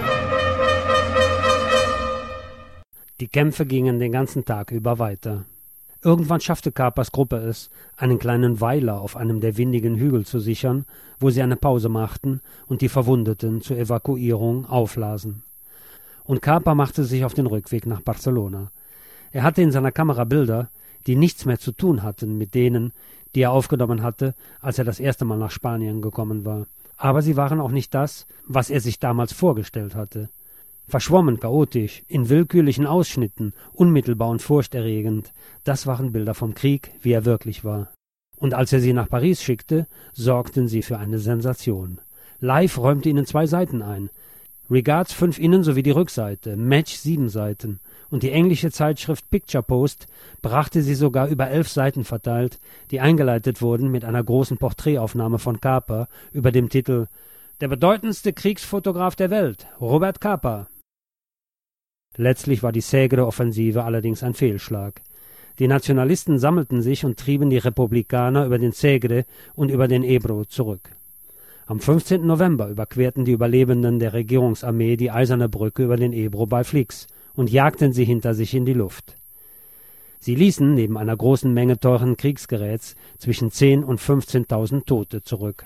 Die Kämpfe gingen den ganzen Tag über weiter. Irgendwann schaffte Capas Gruppe es, einen kleinen Weiler auf einem der windigen Hügel zu sichern, wo sie eine Pause machten und die Verwundeten zur Evakuierung auflasen. Und Capa machte sich auf den Rückweg nach Barcelona. Er hatte in seiner Kamera Bilder, die nichts mehr zu tun hatten mit denen, die er aufgenommen hatte, als er das erste Mal nach Spanien gekommen war. Aber sie waren auch nicht das, was er sich damals vorgestellt hatte. Verschwommen, chaotisch, in willkürlichen Ausschnitten, unmittelbar und furchterregend, das waren Bilder vom Krieg, wie er wirklich war. Und als er sie nach Paris schickte, sorgten sie für eine Sensation. Live räumte ihnen zwei Seiten ein. Regards fünf Innen- sowie die Rückseite, Match sieben Seiten. Und die englische Zeitschrift Picture Post brachte sie sogar über elf Seiten verteilt, die eingeleitet wurden mit einer großen Porträtaufnahme von Capa über dem Titel »Der bedeutendste Kriegsfotograf der Welt, Robert Capa«. Letztlich war die Segre-Offensive allerdings ein Fehlschlag. Die Nationalisten sammelten sich und trieben die Republikaner über den Segre und über den Ebro zurück. Am fünfzehnten November überquerten die Überlebenden der Regierungsarmee die eiserne Brücke über den Ebro bei Flix und jagten sie hinter sich in die Luft. Sie ließen neben einer großen Menge teuren Kriegsgeräts zwischen zehn und fünfzehntausend Tote zurück.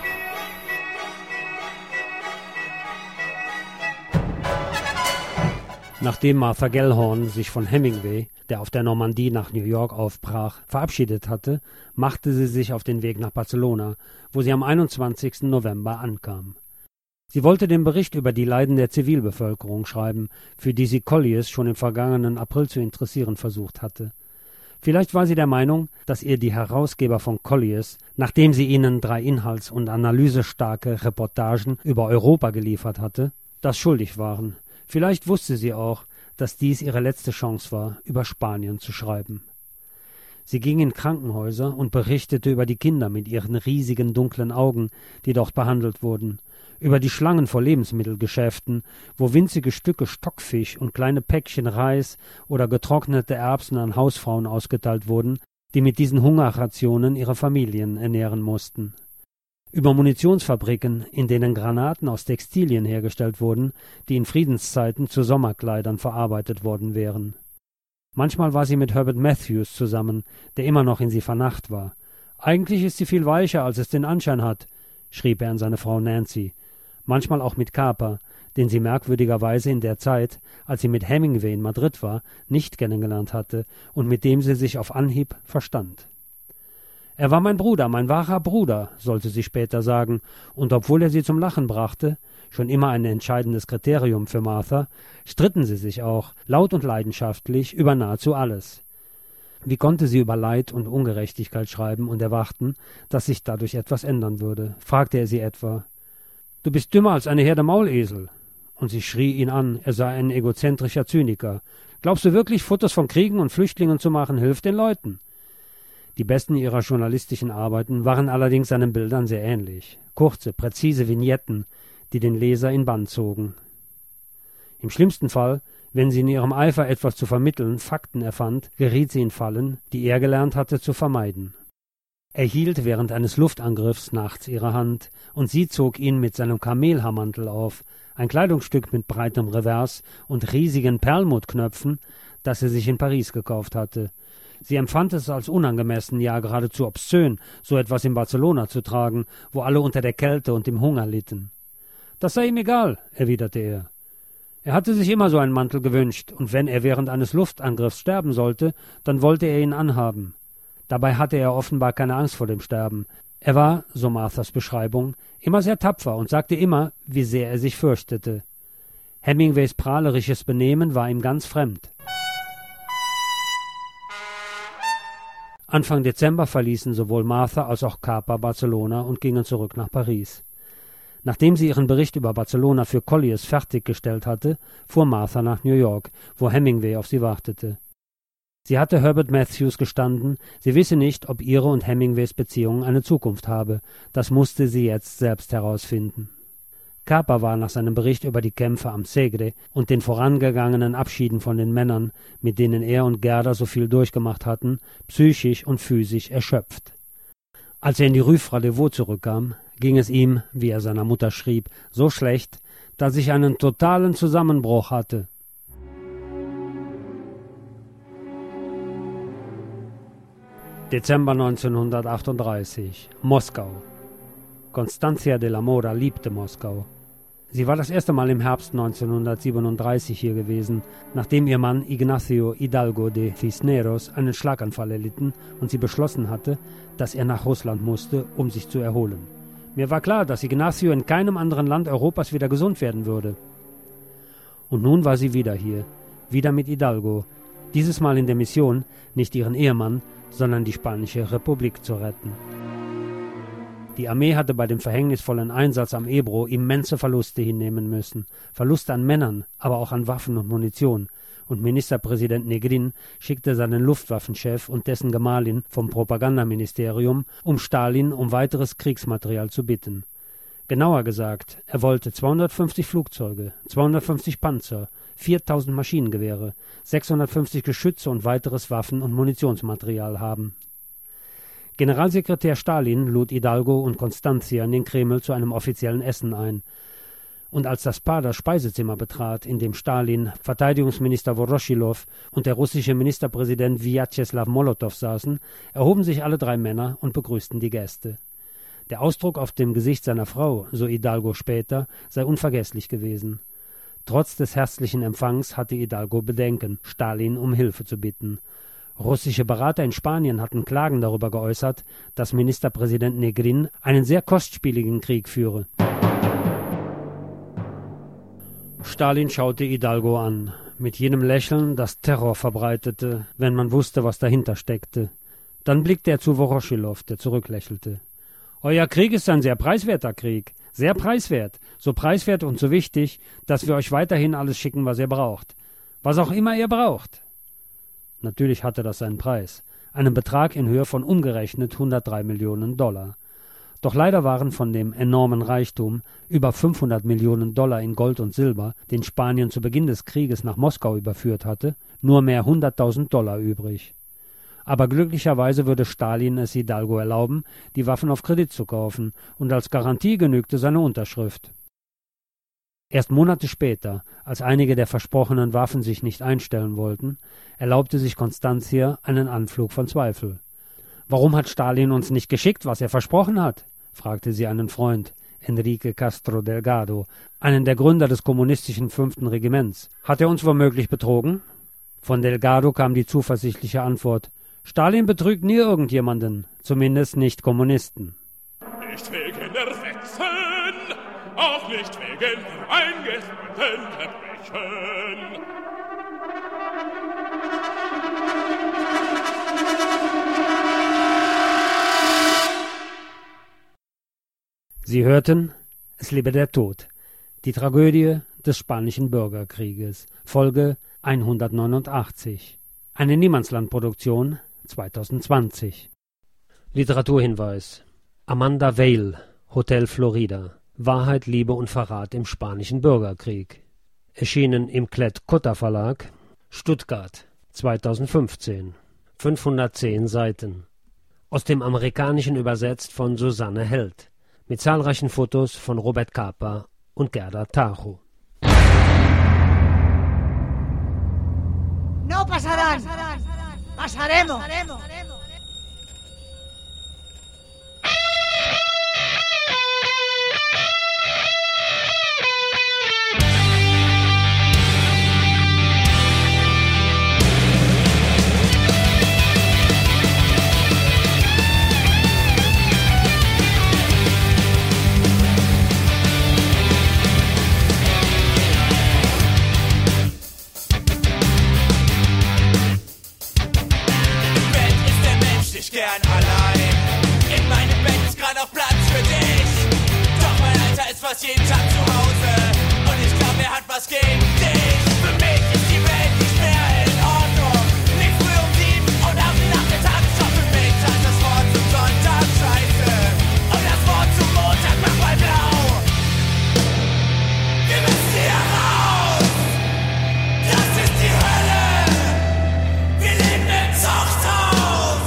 Nachdem Martha Gellhorn sich von Hemingway, der auf der Normandie nach New York aufbrach, verabschiedet hatte, machte sie sich auf den Weg nach Barcelona, wo sie am einundzwanzigsten November ankam. Sie wollte den Bericht über die Leiden der Zivilbevölkerung schreiben, für die sie Colliers schon im vergangenen April zu interessieren versucht hatte. Vielleicht war sie der Meinung, dass ihr die Herausgeber von Colliers, nachdem sie ihnen drei inhalts- und analysestarke Reportagen über Europa geliefert hatte, das schuldig waren. Vielleicht wusste sie auch, dass dies ihre letzte Chance war, über Spanien zu schreiben. Sie ging in Krankenhäuser und berichtete über die Kinder mit ihren riesigen dunklen Augen, die dort behandelt wurden, über die Schlangen vor Lebensmittelgeschäften, wo winzige Stücke Stockfisch und kleine Päckchen Reis oder getrocknete Erbsen an Hausfrauen ausgeteilt wurden, die mit diesen Hungerrationen ihre Familien ernähren mussten. Über Munitionsfabriken, in denen Granaten aus Textilien hergestellt wurden, die in Friedenszeiten zu Sommerkleidern verarbeitet worden wären. Manchmal war sie mit Herbert Matthews zusammen, der immer noch in sie vernarrt war. »Eigentlich ist sie viel weicher, als es den Anschein hat«, schrieb er an seine Frau Nancy. Manchmal auch mit Capa, den sie merkwürdigerweise in der Zeit, als sie mit Hemingway in Madrid war, nicht kennengelernt hatte und mit dem sie sich auf Anhieb verstand. »Er war mein Bruder, mein wahrer Bruder«, sollte sie später sagen, und obwohl er sie zum Lachen brachte, schon immer ein entscheidendes Kriterium für Martha, stritten sie sich auch, laut und leidenschaftlich, über nahezu alles. Wie konnte sie über Leid und Ungerechtigkeit schreiben und erwarten, dass sich dadurch etwas ändern würde? Fragte er sie etwa. »Du bist dümmer als eine Herde Maulesel.« Und sie schrie ihn an, er sei ein egozentrischer Zyniker. »Glaubst du wirklich, Fotos von Kriegen und Flüchtlingen zu machen, hilft den Leuten?« Die besten ihrer journalistischen Arbeiten waren allerdings seinen Bildern sehr ähnlich. Kurze, präzise Vignetten, die den Leser in Bann zogen. Im schlimmsten Fall, wenn sie in ihrem Eifer etwas zu vermitteln Fakten erfand, geriet sie in Fallen, die er gelernt hatte zu vermeiden. Er hielt während eines Luftangriffs nachts ihre Hand, und sie zog ihn mit seinem Kamelhaarmantel auf, ein Kleidungsstück mit breitem Revers und riesigen Perlmuttknöpfen, das er sich in Paris gekauft hatte. Sie empfand es als unangemessen, ja geradezu obszön, so etwas in Barcelona zu tragen, wo alle unter der Kälte und dem Hunger litten. »Das sei ihm egal«, erwiderte er. Er hatte sich immer so einen Mantel gewünscht, und wenn er während eines Luftangriffs sterben sollte, dann wollte er ihn anhaben. Dabei hatte er offenbar keine Angst vor dem Sterben. Er war, so Marthas Beschreibung, immer sehr tapfer und sagte immer, wie sehr er sich fürchtete. Hemingways prahlerisches Benehmen war ihm ganz fremd. Anfang Dezember verließen sowohl Martha als auch Capa Barcelona und gingen zurück nach Paris. Nachdem sie ihren Bericht über Barcelona für Colliers fertiggestellt hatte, fuhr Martha nach New York, wo Hemingway auf sie wartete. Sie hatte Herbert Matthews gestanden, sie wisse nicht, ob ihre und Hemingways Beziehung eine Zukunft habe. Das musste sie jetzt selbst herausfinden. Capa war nach seinem Bericht über die Kämpfe am Segre und den vorangegangenen Abschieden von den Männern, mit denen er und Gerda so viel durchgemacht hatten, psychisch und physisch erschöpft. Als er in die Rue Fradeveau zurückkam, ging es ihm, wie er seiner Mutter schrieb, so schlecht, dass ich einen totalen Zusammenbruch hatte. Dezember neunzehnhundertachtunddreißig, Moskau. Constantia de la Mora liebte Moskau. Sie war das erste Mal im Herbst neunzehnhundertsiebenunddreißig hier gewesen, nachdem ihr Mann Ignacio Hidalgo de Cisneros einen Schlaganfall erlitten und sie beschlossen hatte, dass er nach Russland musste, um sich zu erholen. Mir war klar, dass Ignacio in keinem anderen Land Europas wieder gesund werden würde. Und nun war sie wieder hier, wieder mit Hidalgo, dieses Mal in der Mission, nicht ihren Ehemann, sondern die Spanische Republik zu retten. Die Armee hatte bei dem verhängnisvollen Einsatz am Ebro immense Verluste hinnehmen müssen. Verluste an Männern, aber auch an Waffen und Munition. Und Ministerpräsident Negrin schickte seinen Luftwaffenchef und dessen Gemahlin vom Propagandaministerium, um Stalin um weiteres Kriegsmaterial zu bitten. Genauer gesagt, er wollte zweihundertfünfzig Flugzeuge, zweihundertfünfzig Panzer, viertausend Maschinengewehre, sechshundertfünfzig Geschütze und weiteres Waffen- und Munitionsmaterial haben. Generalsekretär Stalin lud Hidalgo und Constantia in den Kreml zu einem offiziellen Essen ein. Und als das Paar das Speisezimmer betrat, in dem Stalin, Verteidigungsminister Woroschilow und der russische Ministerpräsident Wjatscheslaw Molotow saßen, erhoben sich alle drei Männer und begrüßten die Gäste. Der Ausdruck auf dem Gesicht seiner Frau, so Hidalgo später, sei unvergesslich gewesen. Trotz des herzlichen Empfangs hatte Hidalgo Bedenken, Stalin um Hilfe zu bitten. Russische Berater in Spanien hatten Klagen darüber geäußert, dass Ministerpräsident Negrin einen sehr kostspieligen Krieg führe. Stalin schaute Hidalgo an, mit jenem Lächeln, das Terror verbreitete, wenn man wusste, was dahinter steckte. Dann blickte er zu Woroschilow, der zurücklächelte. »Euer Krieg ist ein sehr preiswerter Krieg, sehr preiswert, so preiswert und so wichtig, dass wir euch weiterhin alles schicken, was ihr braucht. Was auch immer ihr braucht.« Natürlich hatte das seinen Preis, einen Betrag in Höhe von umgerechnet hundertdrei Millionen Dollar. Doch leider waren von dem enormen Reichtum, über fünfhundert Millionen Dollar in Gold und Silber, den Spanien zu Beginn des Krieges nach Moskau überführt hatte, nur mehr hunderttausend Dollar übrig. Aber glücklicherweise würde Stalin es Hidalgo erlauben, die Waffen auf Kredit zu kaufen, und als Garantie genügte seine Unterschrift. Erst Monate später, als einige der versprochenen Waffen sich nicht einstellen wollten, erlaubte sich Constancia einen Anflug von Zweifel. »Warum hat Stalin uns nicht geschickt, was er versprochen hat?« fragte sie einen Freund, Enrique Castro Delgado, einen der Gründer des kommunistischen fünften Regiments. »Hat er uns womöglich betrogen?« Von Delgado kam die zuversichtliche Antwort: »Stalin betrügt nie irgendjemanden, zumindest nicht Kommunisten.« Nicht wegen Ersetzen, auch nicht wegen eingesetzten Verbrechen. Sie hörten »Es lebe der Tod«, die Tragödie des Spanischen Bürgerkrieges, Folge hundertneunundachtzig. Eine Niemandslandproduktion zweitausendzwanzig. Literaturhinweis: Amanda Vail, Hotel Florida. Wahrheit, Liebe und Verrat im Spanischen Bürgerkrieg. Erschienen im Klett-Cotta Verlag, Stuttgart, zweitausendfünfzehn. fünfhundertzehn Seiten. Aus dem Amerikanischen übersetzt von Susanne Held. Mit zahlreichen Fotos von Robert Capa und Gerda Tajo. No pasarán. Pasaremos. Gern allein. In meinem Bett ist gerade noch Platz für dich. Doch mein Alter ist fast jeden Tag zu Hause. Und ich glaube, er hat was gegen dich. Für mich ist die Welt nicht mehr in Ordnung. Nicht früh um sieben und auch die Nacht der Tagesschau. Für mich heißt das Wort zum Sonntag Scheiße. Und das Wort zum Montag macht mal blau. Wir müssen hier raus. Das ist die Hölle. Wir leben im Zuchthaus.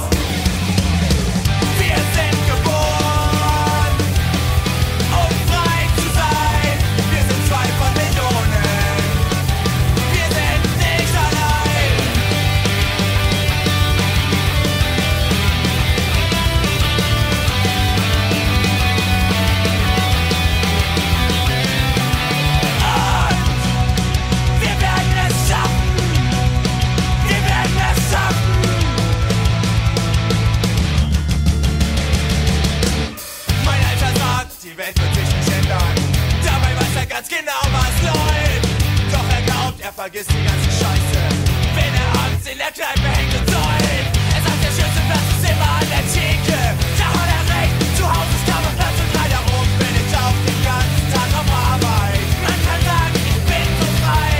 Genau was läuft, doch er glaubt, er vergisst die ganze Scheiße, wenn er abends in der Kneipe hängt und säuft. Er sagt, der schönste Platz ist immer an der Theke. Da hat er recht, zu Hause ist kaum noch Platz und leider rum bin ich auch den ganzen Tag auf Arbeit. Man kann sagen, ich bin so frei.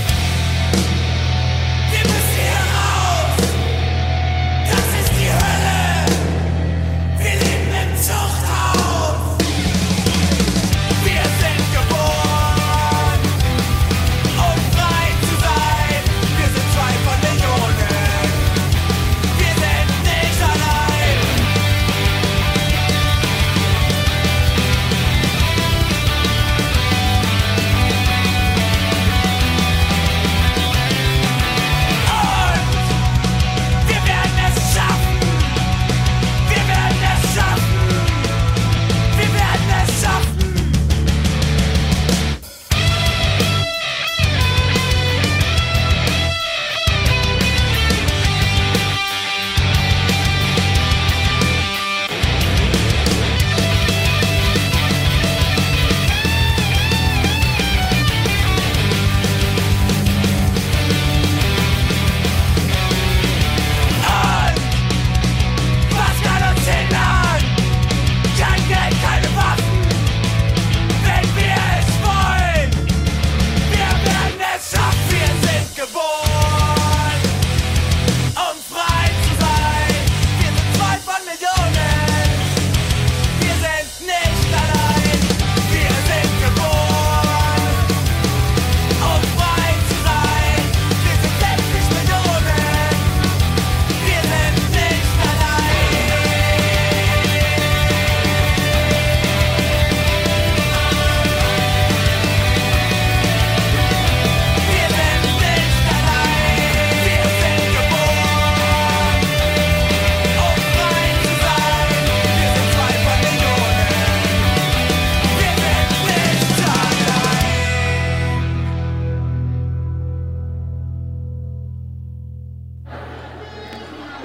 Wir müssen hier raus, das ist die Hölle. Wir leben im Zuchthaus. Wir sind geboren. Um frei zu sein, wir sind zwei von Millionen.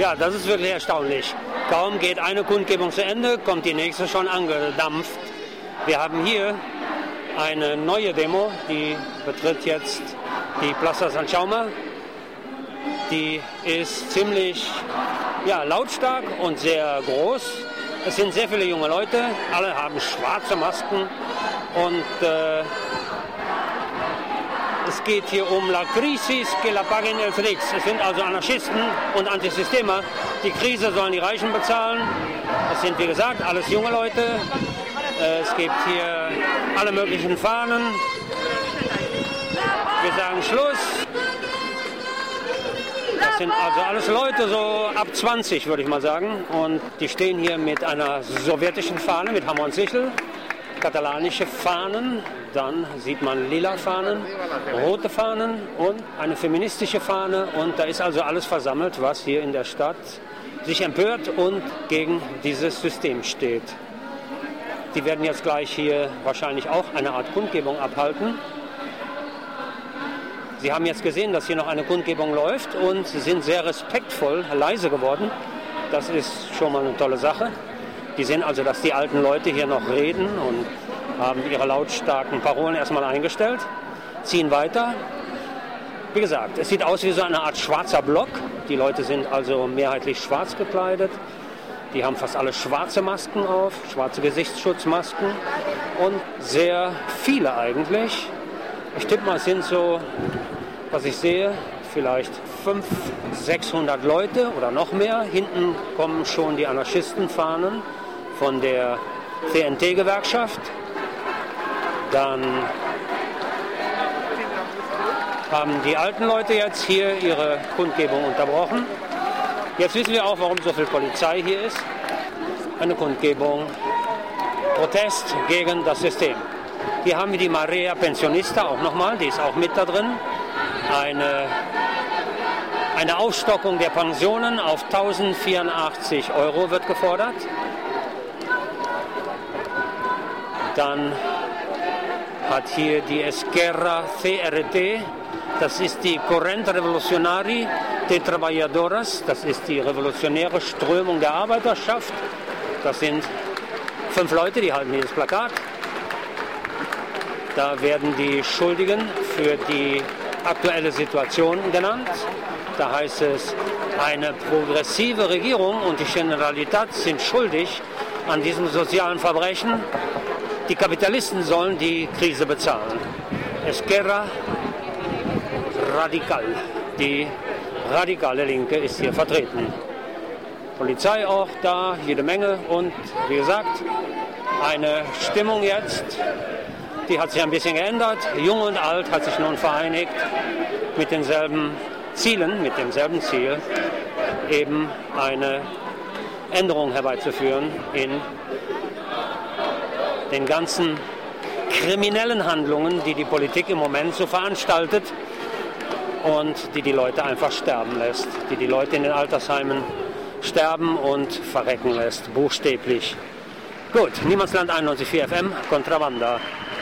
Ja, das ist wirklich erstaunlich. Kaum geht eine Kundgebung zu Ende, kommt die nächste schon angedampft. Wir haben hier eine neue Demo, die betritt jetzt die Plaza San Jaume. Die ist ziemlich ja, lautstark und sehr groß. Es sind sehr viele junge Leute, alle haben schwarze Masken und äh, es geht hier um la crisis que la paguen els rics. Es sind also Anarchisten und Antisystema. Die Krise sollen die Reichen bezahlen. Es sind, wie gesagt, alles junge Leute. Es gibt hier alle möglichen Fahnen. Wir sagen Schluss. Das sind also alles Leute so ab zwanzig, würde ich mal sagen. Und die stehen hier mit einer sowjetischen Fahne, mit Hammer und Sichel. Katalanische Fahnen, dann sieht man lila Fahnen, rote Fahnen und eine feministische Fahne. Und da ist also alles versammelt, was hier in der Stadt sich empört und gegen dieses System steht. Die werden jetzt gleich hier wahrscheinlich auch eine Art Kundgebung abhalten. Sie haben jetzt gesehen, dass hier noch eine Kundgebung läuft und sie sind sehr respektvoll leise geworden. Das ist schon mal eine tolle Sache. Die sehen also, dass die alten Leute hier noch reden und haben ihre lautstarken Parolen erstmal eingestellt, ziehen weiter. Wie gesagt, es sieht aus wie so eine Art schwarzer Block. Die Leute sind also mehrheitlich schwarz gekleidet. Die haben fast alle schwarze Masken auf, schwarze Gesichtsschutzmasken und sehr viele eigentlich. Ich tippe mal, es sind so, was ich sehe, vielleicht fünfhundert, sechshundert Leute oder noch mehr. Hinten kommen schon die Anarchistenfahnen von der C N T-Gewerkschaft. Dann haben die alten Leute jetzt hier ihre Kundgebung unterbrochen. Jetzt wissen wir auch, warum so viel Polizei hier ist. Eine Kundgebung, Protest gegen das System. Hier haben wir die Marea Pensionista auch nochmal, die ist auch mit da drin. Eine, eine Aufstockung der Pensionen auf tausendvierundachtzig Euro wird gefordert. Dann hat hier die Esquerra C R T, das ist die Corrente Revolucionari de Trabajadoras, das ist die revolutionäre Strömung der Arbeiterschaft. Das sind fünf Leute, die halten dieses Plakat. Da werden die Schuldigen für die aktuelle Situation genannt. Da heißt es, eine progressive Regierung und die Generalitat sind schuldig an diesem sozialen Verbrechen. Die Kapitalisten sollen die Krise bezahlen. Esquerra Radical, die radikale Linke ist hier vertreten. Polizei auch da, jede Menge und wie gesagt, eine Stimmung jetzt, die hat sich ein bisschen geändert. Jung und alt hat sich nun vereinigt mit denselben Zielen, mit demselben Ziel, eben eine Änderung herbeizuführen in den ganzen kriminellen Handlungen, die die Politik im Moment so veranstaltet und die die Leute einfach sterben lässt, die die Leute in den Altersheimen sterben und verrecken lässt, buchstäblich. Gut, Niemandsland einundneunzig Komma vier F M, Contrabanda.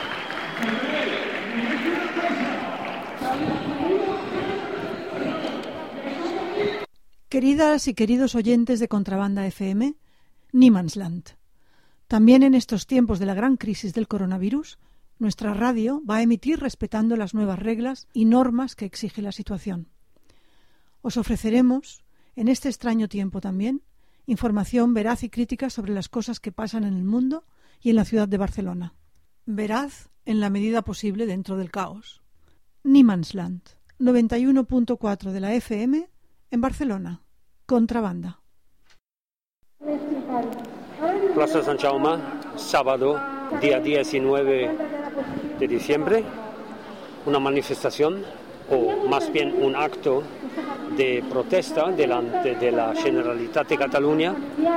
Queridas y queridos oyentes de Contrabanda F M, Niemandsland. También en estos tiempos de la gran crisis del coronavirus, nuestra radio va a emitir respetando las nuevas reglas y normas que exige la situación. Os ofreceremos, en este extraño tiempo también, información veraz y crítica sobre las cosas que pasan en el mundo y en la ciudad de Barcelona. Veraz en la medida posible dentro del caos. Niemandsland, noventa y uno punto cuatro de la F M, en Barcelona. Contrabanda. Plaza San Jaume, sábado, día diecinueve de diciembre, una manifestación, o más bien un acto de protesta delante de la Generalitat de Cataluña,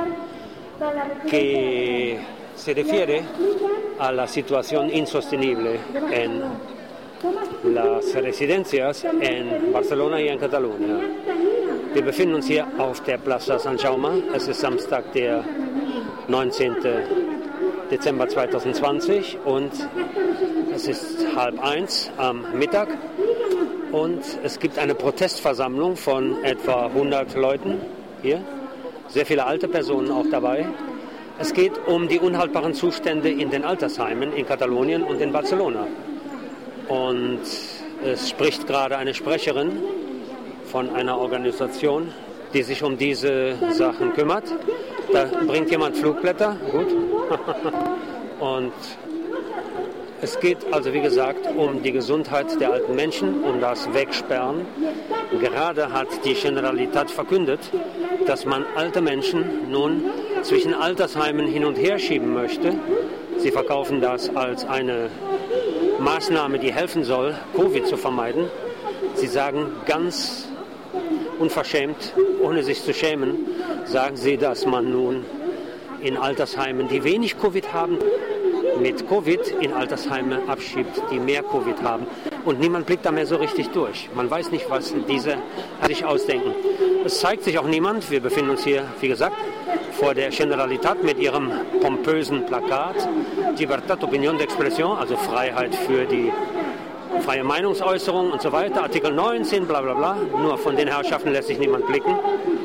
que se refiere a la situación insostenible en las residencias en Barcelona y en Cataluña. Wir befinden uns hier auf der Plaza San Jaume. Es ist Samstag, der neunzehnten Dezember zweitausendzwanzig und es ist halb eins am Mittag und es gibt eine Protestversammlung von etwa hundert Leuten hier. Sehr viele alte Personen auch dabei. Es geht um die unhaltbaren Zustände in den Altersheimen in Katalonien und in Barcelona. Und es spricht gerade eine Sprecherin von einer Organisation, die sich um diese Sachen kümmert. Da bringt jemand Flugblätter, gut. Und es geht also, wie gesagt, um die Gesundheit der alten Menschen, um das Wegsperren. Gerade hat die Generalitat verkündet, dass man alte Menschen nun zwischen Altersheimen hin und her schieben möchte. Sie verkaufen das als eine Maßnahme, die helfen soll, Covid zu vermeiden. Sie sagen ganz unverschämt, ohne sich zu schämen, sagen sie, dass man nun in Altersheimen, die wenig Covid haben, mit Covid in Altersheime abschiebt, die mehr Covid haben. Und niemand blickt da mehr so richtig durch. Man weiß nicht, was diese sich ausdenken. Es zeigt sich auch niemand. Wir befinden uns hier, wie gesagt, vor der Generalitat mit ihrem pompösen Plakat Libertad, Opinión de Expresión, also Freiheit für die freie Meinungsäußerung und so weiter. Artikel neunzehn, bla bla bla. Nur von den Herrschaften lässt sich niemand blicken.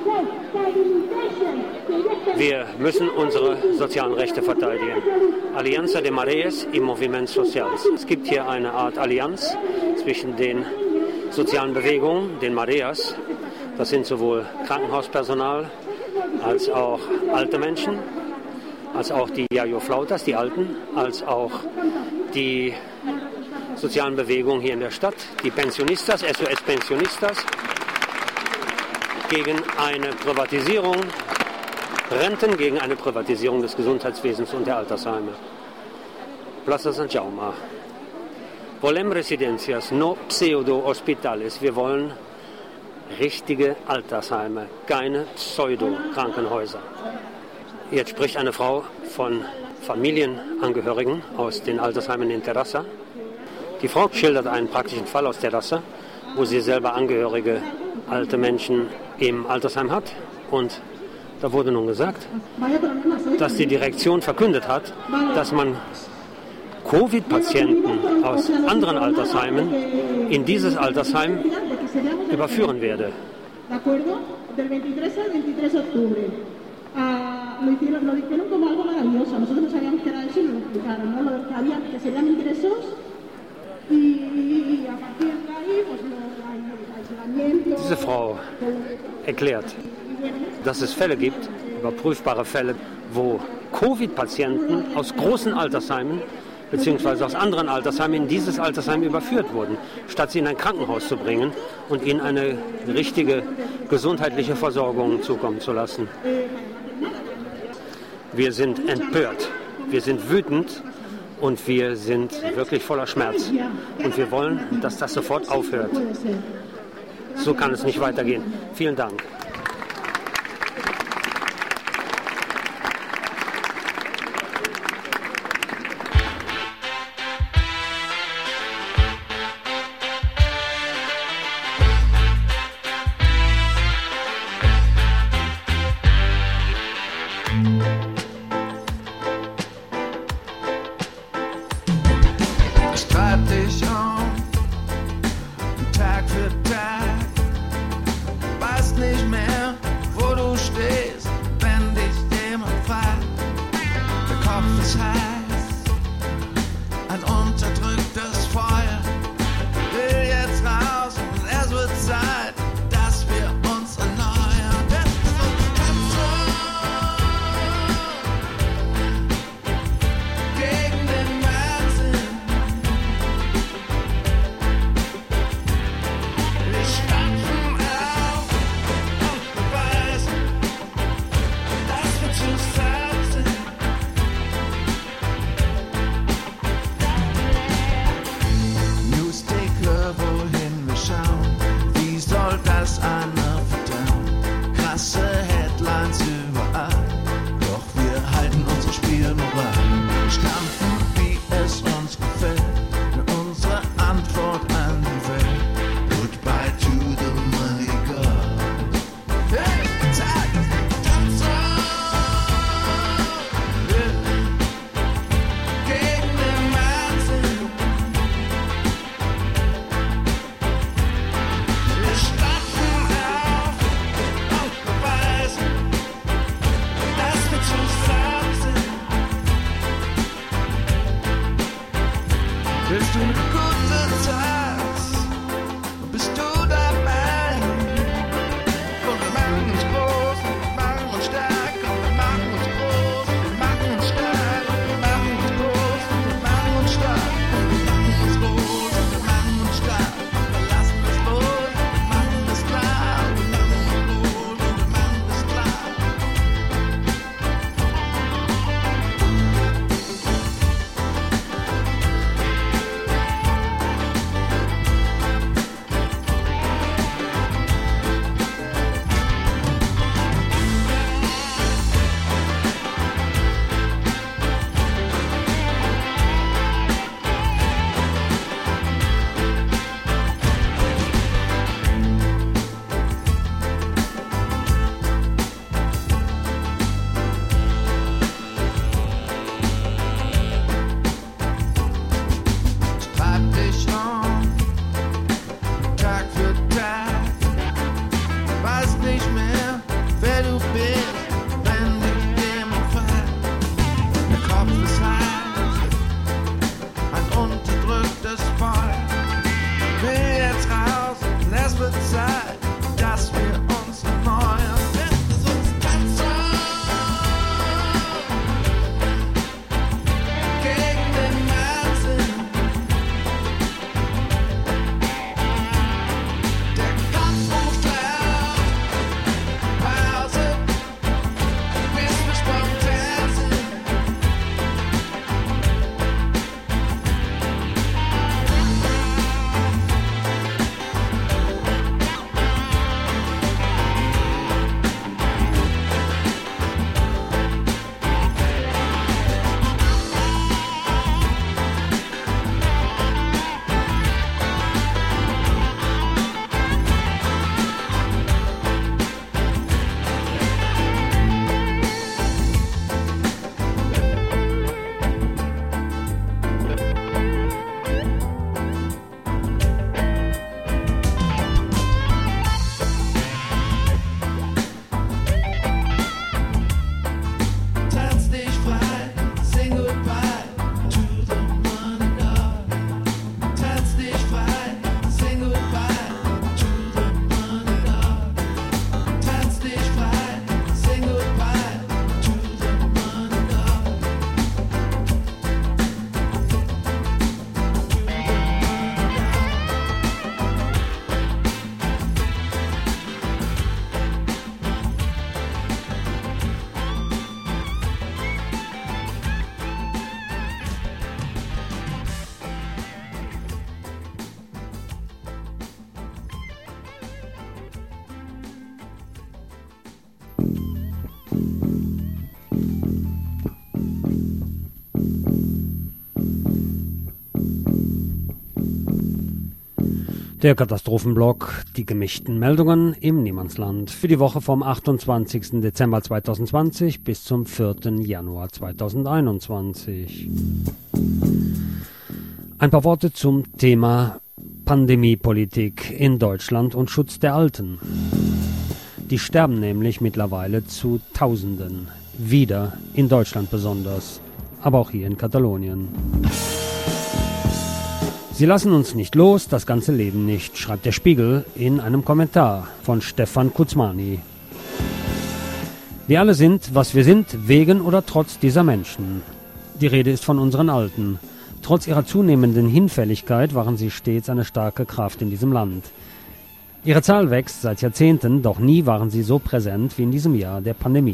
Wir müssen unsere sozialen Rechte verteidigen. Alianza de Mareas y Movimientos Sociales. Es gibt hier eine Art Allianz zwischen den sozialen Bewegungen, den Mareas, das sind sowohl Krankenhauspersonal als auch alte Menschen, als auch die Yayo Flautas, die Alten, als auch die sozialen Bewegungen hier in der Stadt, die Pensionistas, S O S Pensionistas, gegen eine Privatisierung, Renten gegen eine Privatisierung des Gesundheitswesens und der Altersheime. Plaza San Jaume. Volem residencias, no pseudo-hospitales. Wir wollen richtige Altersheime, keine Pseudo-Krankenhäuser. Jetzt spricht eine Frau von Familienangehörigen aus den Altersheimen in Terrassa. Die Frau schildert einen praktischen Fall aus Terrassa, wo sie selber Angehörige, alte Menschen im Altersheim hat. Und da wurde nun gesagt, dass die Direktion verkündet hat, dass man Covid-Patienten aus anderen Altersheimen in dieses Altersheim überführen werde. Diese Frau erklärt, dass es Fälle gibt, überprüfbare Fälle, wo Covid-Patienten aus großen Altersheimen bzw. aus anderen Altersheimen in dieses Altersheim überführt wurden, statt sie in ein Krankenhaus zu bringen und ihnen eine richtige gesundheitliche Versorgung zukommen zu lassen. Wir sind empört, wir sind wütend und wir sind wirklich voller Schmerz. Und wir wollen, dass das sofort aufhört. So kann es nicht weitergehen. Vielen Dank. Tag für Tag, weiß nicht mehr tut dabei. Und wir machen uns groß, wir machen uns stark, und wir machen uns groß, wir machen uns stark, und wir machen uns groß, wir machen uns stark, wir machen uns groß, wir machen uns stark, wir lassen es los, wir machen es klar, wir machen uns groß, wir machen es klar. Treib dich um, Tag für Tag. Weiß nicht mehr, wer du bist, wenn dich jemand fragt. Der Kopf ist heiß, ein unterdrücktes Feuer. Will jetzt raus, und es wird Zeit, dass wir uns erneuern. Lass uns tanzen gegen den Wahnsinn. Der Kopf ruft laut, Pause, bis wir spontan sind. Tanz dich frei, sing goodbye to the money dog. Tanz dich frei, sing goodbye to the money dog. Tanz dich frei, sing goodbye to the money dog. Der Katastrophenblock, die gemischten Meldungen im Niemandsland für die Woche vom achtundzwanzigsten Dezember zweitausendzwanzig bis zum vierten Januar zweitausendeinundzwanzig. Ein paar Worte zum Thema Pandemiepolitik in Deutschland und Schutz der Alten. Die sterben nämlich mittlerweile zu Tausenden, wieder in Deutschland besonders, aber auch hier in Katalonien. Sie lassen uns nicht los, das ganze Leben nicht, schreibt der Spiegel in einem Kommentar von Stefan Kuzmani. Wir alle sind, was wir sind, wegen oder trotz dieser Menschen. Die Rede ist von unseren Alten. Trotz ihrer zunehmenden Hinfälligkeit waren sie stets eine starke Kraft in diesem Land. Ihre Zahl wächst seit Jahrzehnten, doch nie waren sie so präsent wie in diesem Jahr der Pandemie.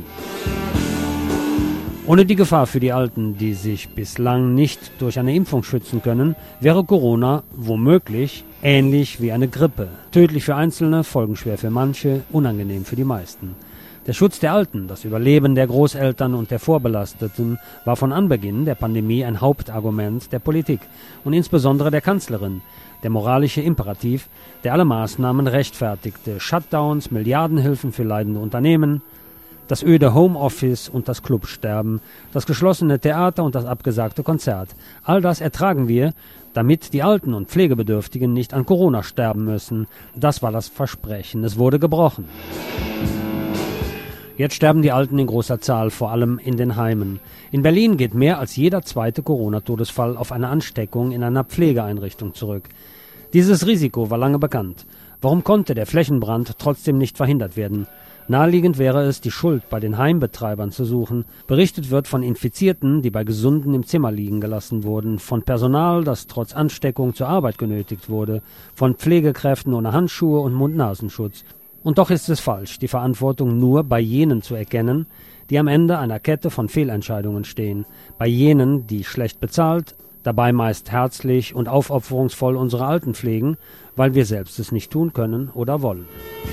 Ohne die Gefahr für die Alten, die sich bislang nicht durch eine Impfung schützen können, wäre Corona womöglich ähnlich wie eine Grippe. Tödlich für Einzelne, folgenschwer für manche, unangenehm für die meisten. Der Schutz der Alten, das Überleben der Großeltern und der Vorbelasteten war von Anbeginn der Pandemie ein Hauptargument der Politik und insbesondere der Kanzlerin. Der moralische Imperativ, der alle Maßnahmen rechtfertigte. Shutdowns, Milliardenhilfen für leidende Unternehmen, das öde Homeoffice und das Clubsterben, das geschlossene Theater und das abgesagte Konzert. All das ertragen wir, damit die Alten und Pflegebedürftigen nicht an Corona sterben müssen. Das war das Versprechen. Es wurde gebrochen. Jetzt sterben die Alten in großer Zahl, vor allem in den Heimen. In Berlin geht mehr als jeder zweite Corona-Todesfall auf eine Ansteckung in einer Pflegeeinrichtung zurück. Dieses Risiko war lange bekannt. Warum konnte der Flächenbrand trotzdem nicht verhindert werden? Naheliegend wäre es, die Schuld bei den Heimbetreibern zu suchen. Berichtet wird von Infizierten, die bei Gesunden im Zimmer liegen gelassen wurden, von Personal, das trotz Ansteckung zur Arbeit genötigt wurde, von Pflegekräften ohne Handschuhe und Mund-Nasenschutz. Und doch ist es falsch, die Verantwortung nur bei jenen zu erkennen, die am Ende einer Kette von Fehlentscheidungen stehen, bei jenen, die schlecht bezahlt, dabei meist herzlich und aufopferungsvoll unsere Alten pflegen, weil wir selbst es nicht tun können oder wollen.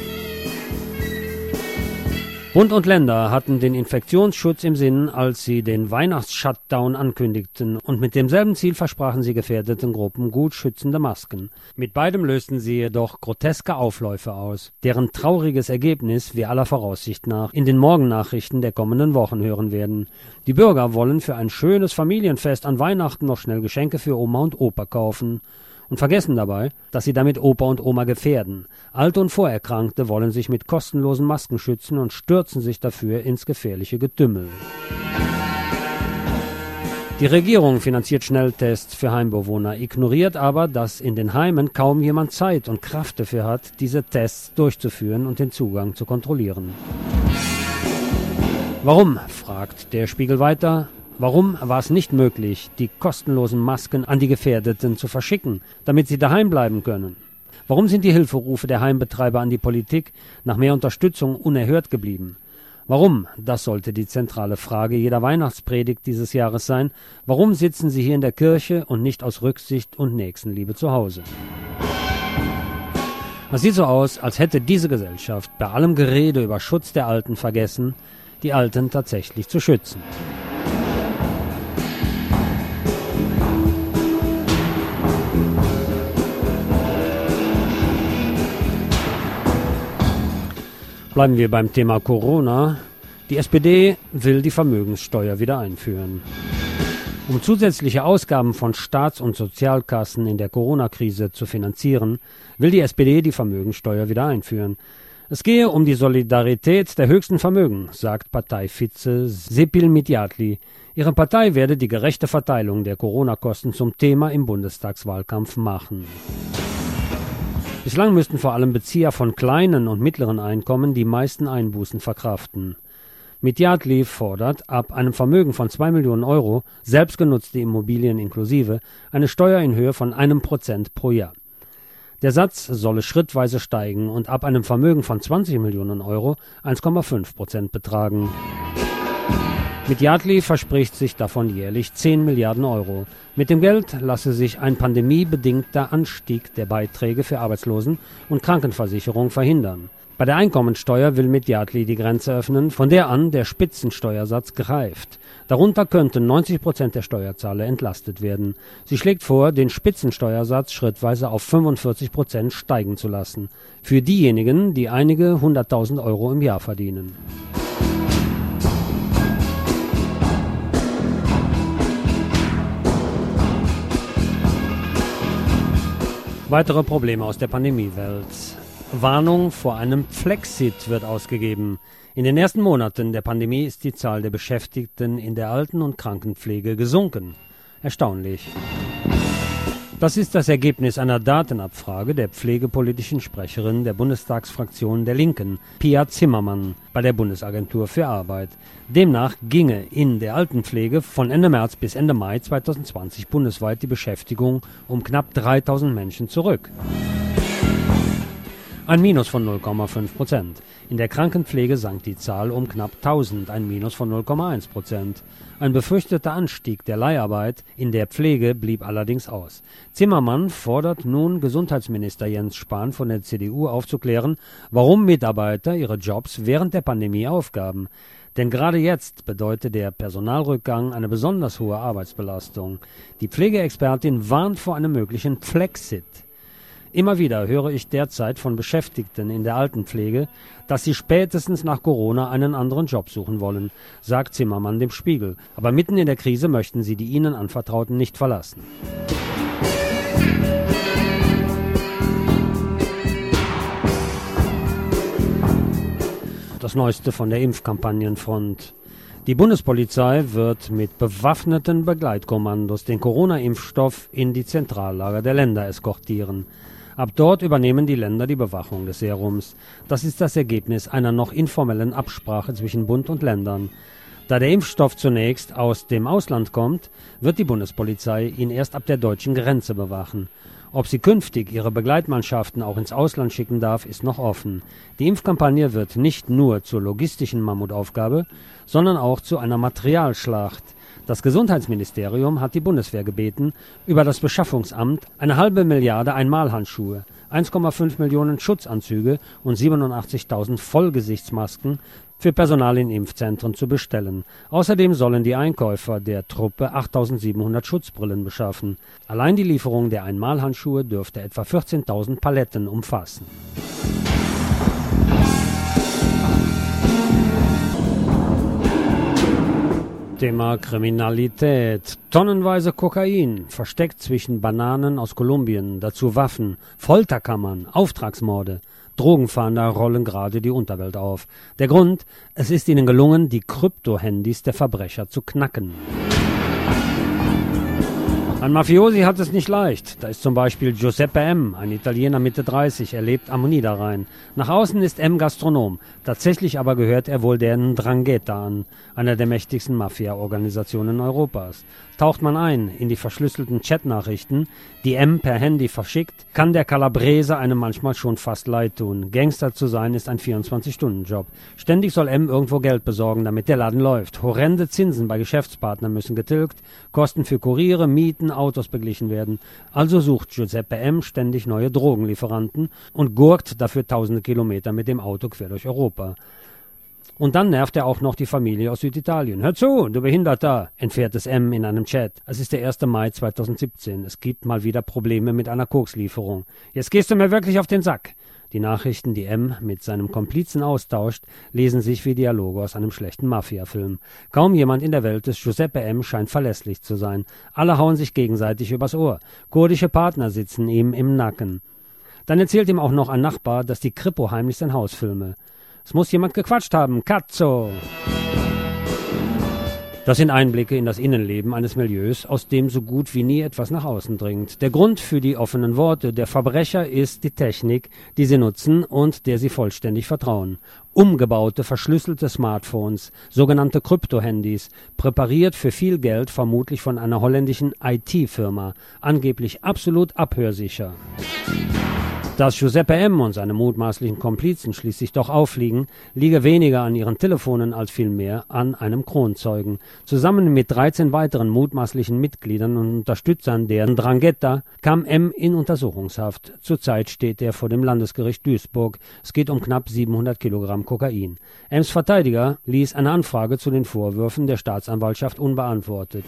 Bund und Länder hatten den Infektionsschutz im Sinn, als sie den Weihnachts-Shutdown ankündigten, und mit demselben Ziel versprachen sie gefährdeten Gruppen gut schützende Masken. Mit beidem lösten sie jedoch groteske Aufläufe aus, deren trauriges Ergebnis wir aller Voraussicht nach in den Morgennachrichten der kommenden Wochen hören werden. Die Bürger wollen für ein schönes Familienfest an Weihnachten noch schnell Geschenke für Oma und Opa kaufen und vergessen dabei, dass sie damit Opa und Oma gefährden. Alte und Vorerkrankte wollen sich mit kostenlosen Masken schützen und stürzen sich dafür ins gefährliche Getümmel. Die Regierung finanziert Schnelltests für Heimbewohner, ignoriert aber, dass in den Heimen kaum jemand Zeit und Kraft dafür hat, diese Tests durchzuführen und den Zugang zu kontrollieren. Warum, fragt der Spiegel weiter, warum war es nicht möglich, die kostenlosen Masken an die Gefährdeten zu verschicken, damit sie daheim bleiben können? Warum sind die Hilferufe der Heimbetreiber an die Politik nach mehr Unterstützung unerhört geblieben? Warum, das sollte die zentrale Frage jeder Weihnachtspredigt dieses Jahres sein, warum sitzen sie hier in der Kirche und nicht aus Rücksicht und Nächstenliebe zu Hause? Es sieht so aus, als hätte diese Gesellschaft bei allem Gerede über Schutz der Alten vergessen, die Alten tatsächlich zu schützen. Bleiben wir beim Thema Corona. Die S P D will die Vermögenssteuer wieder einführen. Um zusätzliche Ausgaben von Staats- und Sozialkassen in der Corona-Krise zu finanzieren, will die S P D die Vermögenssteuer wieder einführen. Es gehe um die Solidarität der höchsten Vermögen, sagt Parteivize Sepil Midyatli. Ihre Partei werde die gerechte Verteilung der Corona-Kosten zum Thema im Bundestagswahlkampf machen. Bislang müssten vor allem Bezieher von kleinen und mittleren Einkommen die meisten Einbußen verkraften. Midyatli fordert, ab einem Vermögen von zwei Millionen Euro, selbstgenutzte Immobilien inklusive, eine Steuer in Höhe von einem Prozent pro Jahr. Der Satz solle schrittweise steigen und ab einem Vermögen von zwanzig Millionen Euro eins Komma fünf Prozent betragen. Midyatli verspricht sich davon jährlich zehn Milliarden Euro. Mit dem Geld lasse sich ein pandemiebedingter Anstieg der Beiträge für Arbeitslosen- und Krankenversicherung verhindern. Bei der Einkommensteuer will Midyatli die Grenze öffnen, von der an der Spitzensteuersatz greift. Darunter könnten neunzig Prozent der Steuerzahler entlastet werden. Sie schlägt vor, den Spitzensteuersatz schrittweise auf fünfundvierzig Prozent steigen zu lassen. Für diejenigen, die einige hunderttausend Euro im Jahr verdienen. Weitere Probleme aus der Pandemiewelt. Warnung vor einem Flexit wird ausgegeben. In den ersten Monaten der Pandemie ist die Zahl der Beschäftigten in der Alten- und Krankenpflege gesunken. Erstaunlich. Das ist das Ergebnis einer Datenabfrage der pflegepolitischen Sprecherin der Bundestagsfraktion der Linken, Pia Zimmermann, bei der Bundesagentur für Arbeit. Demnach ginge in der Altenpflege von Ende März bis Ende Mai zweitausendzwanzig bundesweit die Beschäftigung um knapp dreitausend Menschen zurück. Ein Minus von null Komma fünf Prozent. In der Krankenpflege sank die Zahl um knapp tausend, ein Minus von null Komma eins Prozent. Ein befürchteter Anstieg der Leiharbeit in der Pflege blieb allerdings aus. Zimmermann fordert nun Gesundheitsminister Jens Spahn von der C D U aufzuklären, warum Mitarbeiter ihre Jobs während der Pandemie aufgaben. Denn gerade jetzt bedeutet der Personalrückgang eine besonders hohe Arbeitsbelastung. Die Pflegeexpertin warnt vor einem möglichen Flexit. Immer wieder höre ich derzeit von Beschäftigten in der Altenpflege, dass sie spätestens nach Corona einen anderen Job suchen wollen, sagt Zimmermann dem Spiegel. Aber mitten in der Krise möchten sie die ihnen Anvertrauten nicht verlassen. Das Neueste von der Impfkampagnenfront. Die Bundespolizei wird mit bewaffneten Begleitkommandos den Corona-Impfstoff in die Zentrallager der Länder eskortieren. Ab dort übernehmen die Länder die Bewachung des Serums. Das ist das Ergebnis einer noch informellen Absprache zwischen Bund und Ländern. Da der Impfstoff zunächst aus dem Ausland kommt, wird die Bundespolizei ihn erst ab der deutschen Grenze bewachen. Ob sie künftig ihre Begleitmannschaften auch ins Ausland schicken darf, ist noch offen. Die Impfkampagne wird nicht nur zur logistischen Mammutaufgabe, sondern auch zu einer Materialschlacht. Das Gesundheitsministerium hat die Bundeswehr gebeten, über das Beschaffungsamt eine halbe Milliarde Einmalhandschuhe, eins Komma fünf Millionen Schutzanzüge und siebenundachtzigtausend Vollgesichtsmasken für Personal in Impfzentren zu bestellen. Außerdem sollen die Einkäufer der Truppe achttausendsiebenhundert Schutzbrillen beschaffen. Allein die Lieferung der Einmalhandschuhe dürfte etwa vierzehntausend Paletten umfassen. Thema Kriminalität. Tonnenweise Kokain, versteckt zwischen Bananen aus Kolumbien, dazu Waffen, Folterkammern, Auftragsmorde. Drogenfahnder rollen gerade die Unterwelt auf. Der Grund, es ist ihnen gelungen, die Krypto-Handys der Verbrecher zu knacken. Ein Mafiosi hat es nicht leicht. Da ist zum Beispiel Giuseppe M., ein Italiener Mitte dreißig, er lebt am Niederrhein. Nach außen ist M. Gastronom, tatsächlich aber gehört er wohl der Ndrangheta an, einer der mächtigsten Mafia-Organisationen Europas. Taucht man ein in die verschlüsselten Chatnachrichten, die M. per Handy verschickt, kann der Calabrese einem manchmal schon fast leid tun. Gangster zu sein ist ein vierundzwanzig-Stunden-Job. Ständig soll M. irgendwo Geld besorgen, damit der Laden läuft. Horrende Zinsen bei Geschäftspartnern müssen getilgt, Kosten für Kuriere, Mieten, Autos beglichen werden. Also sucht Giuseppe M. ständig neue Drogenlieferanten und gurkt dafür tausende Kilometer mit dem Auto quer durch Europa. Und dann nervt er auch noch die Familie aus Süditalien. Hör zu, du Behinderter, entfährt es M. in einem Chat. Es ist der erste Mai zweitausendsiebzehn. Es gibt mal wieder Probleme mit einer Kokslieferung. Jetzt gehst du mir wirklich auf den Sack. Die Nachrichten, die M. mit seinem Komplizen austauscht, lesen sich wie Dialoge aus einem schlechten Mafia-Film. Kaum jemand in der Welt des Giuseppe M. scheint verlässlich zu sein. Alle hauen sich gegenseitig übers Ohr. Kurdische Partner sitzen ihm im Nacken. Dann erzählt ihm auch noch ein Nachbar, dass die Kripo heimlich sein Haus filme. Es muss jemand gequatscht haben. Cazzo! Das sind Einblicke in das Innenleben eines Milieus, aus dem so gut wie nie etwas nach außen dringt. Der Grund für die offenen Worte der Verbrecher ist die Technik, die sie nutzen und der sie vollständig vertrauen. Umgebaute, verschlüsselte Smartphones, sogenannte Krypto-Handys, präpariert für viel Geld, vermutlich von einer holländischen I T-Firma, angeblich absolut abhörsicher. Dass Giuseppe M. und seine mutmaßlichen Komplizen schließlich doch auffliegen, liege weniger an ihren Telefonen als vielmehr an einem Kronzeugen. Zusammen mit dreizehn weiteren mutmaßlichen Mitgliedern und Unterstützern der Ndrangheta kam M. in Untersuchungshaft. Zurzeit steht er vor dem Landesgericht Duisburg. Es geht um knapp siebenhundert Kilogramm Kokain. M's Verteidiger ließ eine Anfrage zu den Vorwürfen der Staatsanwaltschaft unbeantwortet.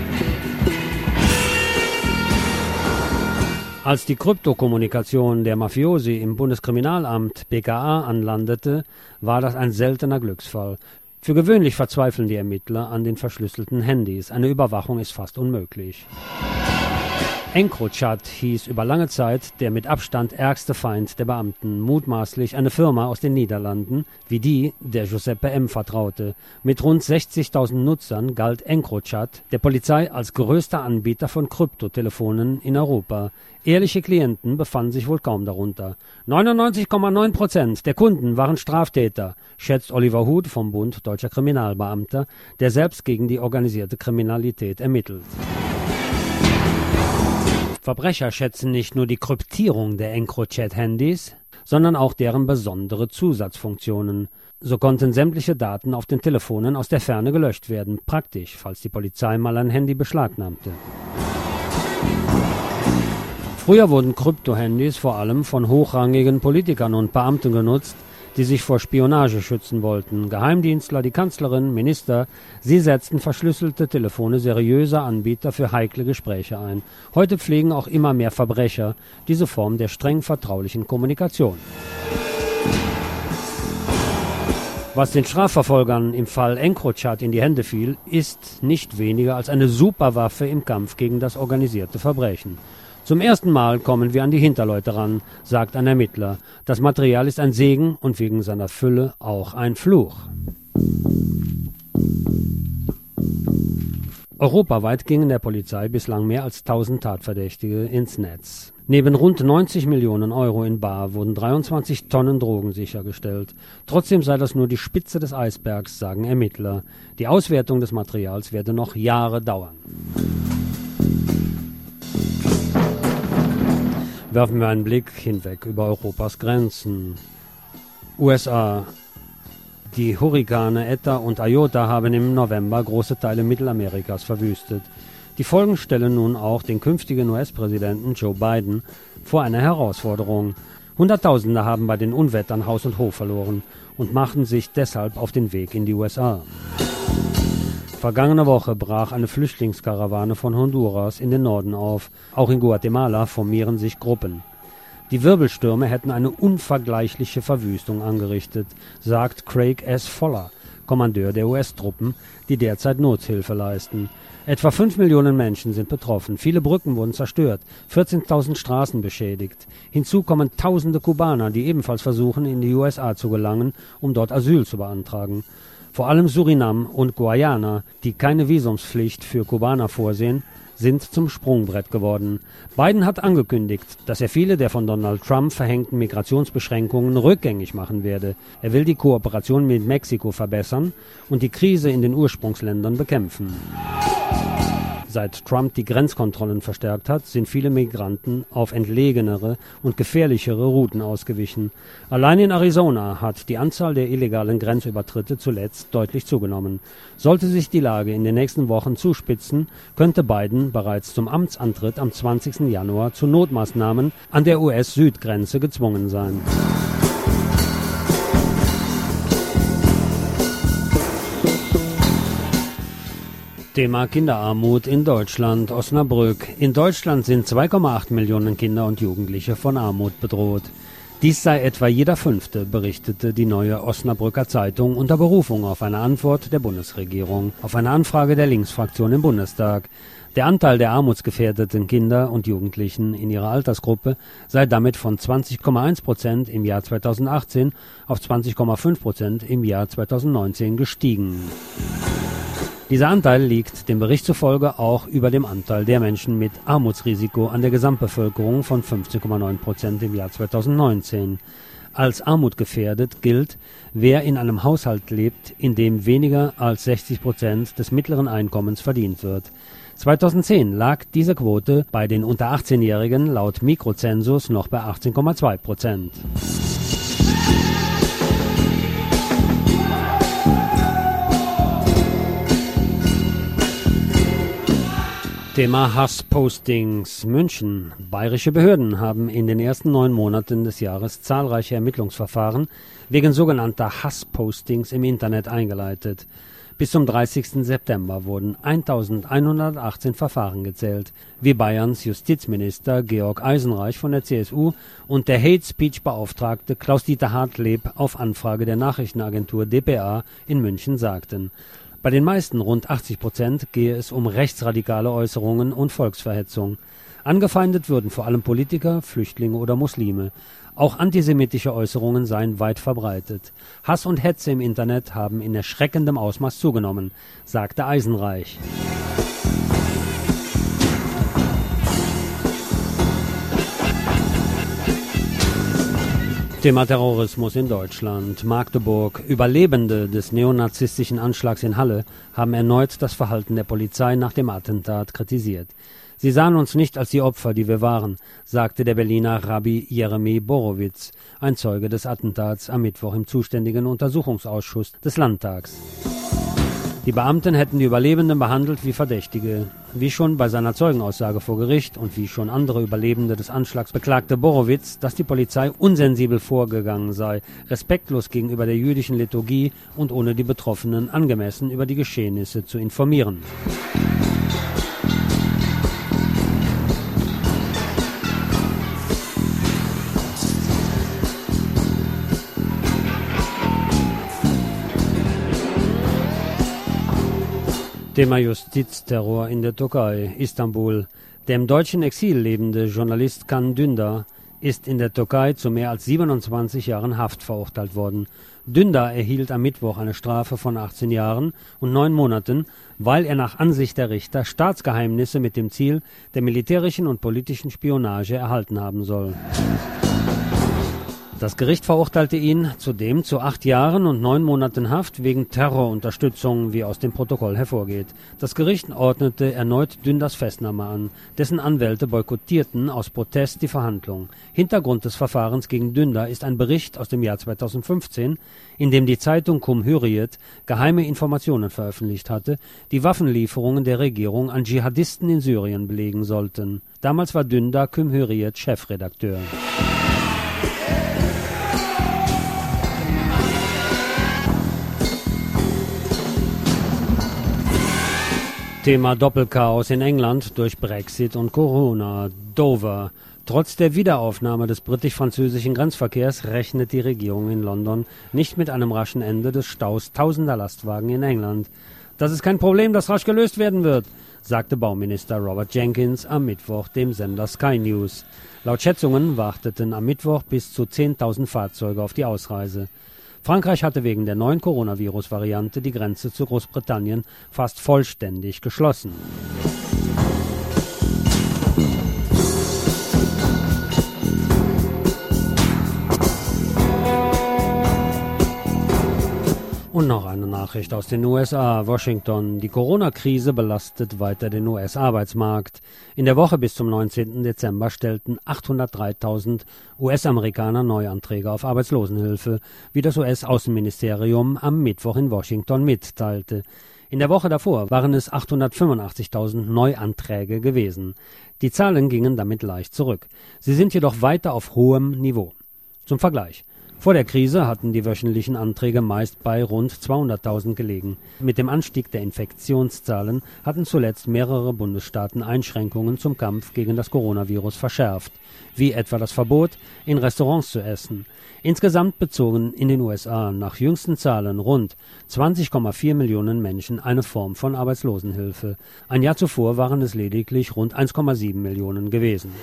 Als die Kryptokommunikation der Mafiosi im Bundeskriminalamt B K A anlandete, war das ein seltener Glücksfall. Für gewöhnlich verzweifeln die Ermittler an den verschlüsselten Handys. Eine Überwachung ist fast unmöglich. EncroChat hieß über lange Zeit der mit Abstand ärgste Feind der Beamten, mutmaßlich eine Firma aus den Niederlanden, wie die, der Giuseppe M. vertraute. Mit rund sechzigtausend Nutzern galt EncroChat der Polizei als größter Anbieter von Kryptotelefonen in Europa. Ehrliche Klienten befanden sich wohl kaum darunter. neunundneunzig Komma neun Prozent der Kunden waren Straftäter, schätzt Oliver Huth vom Bund Deutscher Kriminalbeamter, der selbst gegen die organisierte Kriminalität ermittelt. Verbrecher schätzen nicht nur die Kryptierung der EncroChat-Handys, sondern auch deren besondere Zusatzfunktionen. So konnten sämtliche Daten auf den Telefonen aus der Ferne gelöscht werden. Praktisch, falls die Polizei mal ein Handy beschlagnahmte. Früher wurden Krypto-Handys vor allem von hochrangigen Politikern und Beamten genutzt, die sich vor Spionage schützen wollten. Geheimdienstler, die Kanzlerin, Minister, sie setzten verschlüsselte Telefone seriöser Anbieter für heikle Gespräche ein. Heute pflegen auch immer mehr Verbrecher diese Form der streng vertraulichen Kommunikation. Was den Strafverfolgern im Fall EncroChat in die Hände fiel, ist nicht weniger als eine Superwaffe im Kampf gegen das organisierte Verbrechen. Zum ersten Mal kommen wir an die Hinterleute ran, sagt ein Ermittler. Das Material ist ein Segen und wegen seiner Fülle auch ein Fluch. Europaweit gingen der Polizei bislang mehr als tausend Tatverdächtige ins Netz. Neben rund neunzig Millionen Euro in bar wurden dreiundzwanzig Tonnen Drogen sichergestellt. Trotzdem sei das nur die Spitze des Eisbergs, sagen Ermittler. Die Auswertung des Materials werde noch Jahre dauern. Werfen wir einen Blick hinweg über Europas Grenzen. U S A. Die Hurrikane Eta und Iota haben im November große Teile Mittelamerikas verwüstet. Die Folgen stellen nun auch den künftigen U S-Präsidenten Joe Biden vor eine Herausforderung. Hunderttausende haben bei den Unwettern Haus und Hof verloren und machten sich deshalb auf den Weg in die U S A. Vergangene Woche brach eine Flüchtlingskarawane von Honduras in den Norden auf. Auch in Guatemala formieren sich Gruppen. Die Wirbelstürme hätten eine unvergleichliche Verwüstung angerichtet, sagt Craig S. Foller, Kommandeur der U S-Truppen, die derzeit Nothilfe leisten. Etwa fünf Millionen Menschen sind betroffen, viele Brücken wurden zerstört, vierzehntausend Straßen beschädigt. Hinzu kommen tausende Kubaner, die ebenfalls versuchen, in die U S A zu gelangen, um dort Asyl zu beantragen. Vor allem Surinam und Guyana, die keine Visumspflicht für Kubaner vorsehen, sind zum Sprungbrett geworden. Biden hat angekündigt, dass er viele der von Donald Trump verhängten Migrationsbeschränkungen rückgängig machen werde. Er will die Kooperation mit Mexiko verbessern und die Krise in den Ursprungsländern bekämpfen. Seit Trump die Grenzkontrollen verstärkt hat, sind viele Migranten auf entlegenere und gefährlichere Routen ausgewichen. Allein in Arizona hat die Anzahl der illegalen Grenzübertritte zuletzt deutlich zugenommen. Sollte sich die Lage in den nächsten Wochen zuspitzen, könnte Biden bereits zum Amtsantritt am zwanzigsten Januar zu Notmaßnahmen an der U S-Südgrenze gezwungen sein. Thema Kinderarmut in Deutschland. Osnabrück. In Deutschland sind zwei Komma acht Millionen Kinder und Jugendliche von Armut bedroht. Dies sei etwa jeder Fünfte, berichtete die Neue Osnabrücker Zeitung unter Berufung auf eine Antwort der Bundesregierung auf eine Anfrage der Linksfraktion im Bundestag. Der Anteil der armutsgefährdeten Kinder und Jugendlichen in ihrer Altersgruppe sei damit von zwanzig Komma eins Prozent im Jahr zweitausendachtzehn auf zwanzig Komma fünf Prozent im Jahr zweitausendneunzehn gestiegen. Dieser Anteil liegt dem Bericht zufolge auch über dem Anteil der Menschen mit Armutsrisiko an der Gesamtbevölkerung von fünfzehn Komma neun Prozent im Jahr zweitausendneunzehn. Als armutgefährdet gilt, wer in einem Haushalt lebt, in dem weniger als sechzig Prozent des mittleren Einkommens verdient wird. zweitausendzehn lag diese Quote bei den unter achtzehnjährigen laut Mikrozensus noch bei achtzehn Komma zwei Prozent. Thema Hasspostings. München. Bayerische Behörden haben in den ersten neun Monaten des Jahres zahlreiche Ermittlungsverfahren wegen sogenannter Hasspostings im Internet eingeleitet. Bis zum dreißigsten September wurden eintausendeinhundertachtzehn Verfahren gezählt, wie Bayerns Justizminister Georg Eisenreich von der C S U und der Hate-Speech-Beauftragte Klaus-Dieter Hartleb auf Anfrage der Nachrichtenagentur d p a in München sagten. Bei den meisten, rund achtzig Prozent, gehe es um rechtsradikale Äußerungen und Volksverhetzung. Angefeindet würden vor allem Politiker, Flüchtlinge oder Muslime. Auch antisemitische Äußerungen seien weit verbreitet. Hass und Hetze im Internet haben in erschreckendem Ausmaß zugenommen, sagte Eisenreich. Thema Terrorismus in Deutschland. Magdeburg. Überlebende des neonazistischen Anschlags in Halle haben erneut das Verhalten der Polizei nach dem Attentat kritisiert. Sie sahen uns nicht als die Opfer, die wir waren, sagte der Berliner Rabbi Jeremy Borowitz, ein Zeuge des Attentats am Mittwoch im zuständigen Untersuchungsausschuss des Landtags. Die Beamten hätten die Überlebenden behandelt wie Verdächtige. Wie schon bei seiner Zeugenaussage vor Gericht und wie schon andere Überlebende des Anschlags beklagte Borowitz, dass die Polizei unsensibel vorgegangen sei, respektlos gegenüber der jüdischen Liturgie und ohne die Betroffenen angemessen über die Geschehnisse zu informieren. Thema Justizterror in der Türkei, Istanbul. Der im deutschen Exil lebende Journalist Can Dündar ist in der Türkei zu mehr als siebenundzwanzig Jahren Haft verurteilt worden. Dündar erhielt am Mittwoch eine Strafe von achtzehn Jahren und neun Monaten, weil er nach Ansicht der Richter Staatsgeheimnisse mit dem Ziel der militärischen und politischen Spionage erhalten haben soll. Das Gericht verurteilte ihn zudem zu acht Jahren und neun Monaten Haft wegen Terrorunterstützung, wie aus dem Protokoll hervorgeht. Das Gericht ordnete erneut Dündars Festnahme an. Dessen Anwälte boykottierten aus Protest die Verhandlung. Hintergrund des Verfahrens gegen Dündar ist ein Bericht aus dem Jahr zweitausendfünfzehn, in dem die Zeitung Cumhuriyet geheime Informationen veröffentlicht hatte, die Waffenlieferungen der Regierung an Dschihadisten in Syrien belegen sollten. Damals war Dündar Cumhuriyet Chefredakteur. Thema Doppelchaos in England durch Brexit und Corona. Dover. Trotz der Wiederaufnahme des britisch-französischen Grenzverkehrs rechnet die Regierung in London nicht mit einem raschen Ende des Staus tausender Lastwagen in England. Das ist kein Problem, das rasch gelöst werden wird, sagte Bauminister Robert Jenkins am Mittwoch dem Sender Sky News. Laut Schätzungen warteten am Mittwoch bis zu zehntausend Fahrzeuge auf die Ausreise. Frankreich hatte wegen der neuen Coronavirus-Variante die Grenze zu Großbritannien fast vollständig geschlossen. Und noch eine Nachricht aus den U S A, Washington. Die Corona-Krise belastet weiter den U S-Arbeitsmarkt. In der Woche bis zum neunzehnten Dezember stellten achthundertdreitausend U S-Amerikaner Neuanträge auf Arbeitslosenhilfe, wie das U S-Außenministerium am Mittwoch in Washington mitteilte. In der Woche davor waren es achthundertfünfundachtzigtausend Neuanträge gewesen. Die Zahlen gingen damit leicht zurück. Sie sind jedoch weiter auf hohem Niveau. Zum Vergleich. Vor der Krise hatten die wöchentlichen Anträge meist bei rund zweihunderttausend gelegen. Mit dem Anstieg der Infektionszahlen hatten zuletzt mehrere Bundesstaaten Einschränkungen zum Kampf gegen das Coronavirus verschärft, wie etwa das Verbot, in Restaurants zu essen. Insgesamt bezogen in den U S A nach jüngsten Zahlen rund zwanzig Komma vier Millionen Menschen eine Form von Arbeitslosenhilfe. Ein Jahr zuvor waren es lediglich rund eins Komma sieben Millionen gewesen.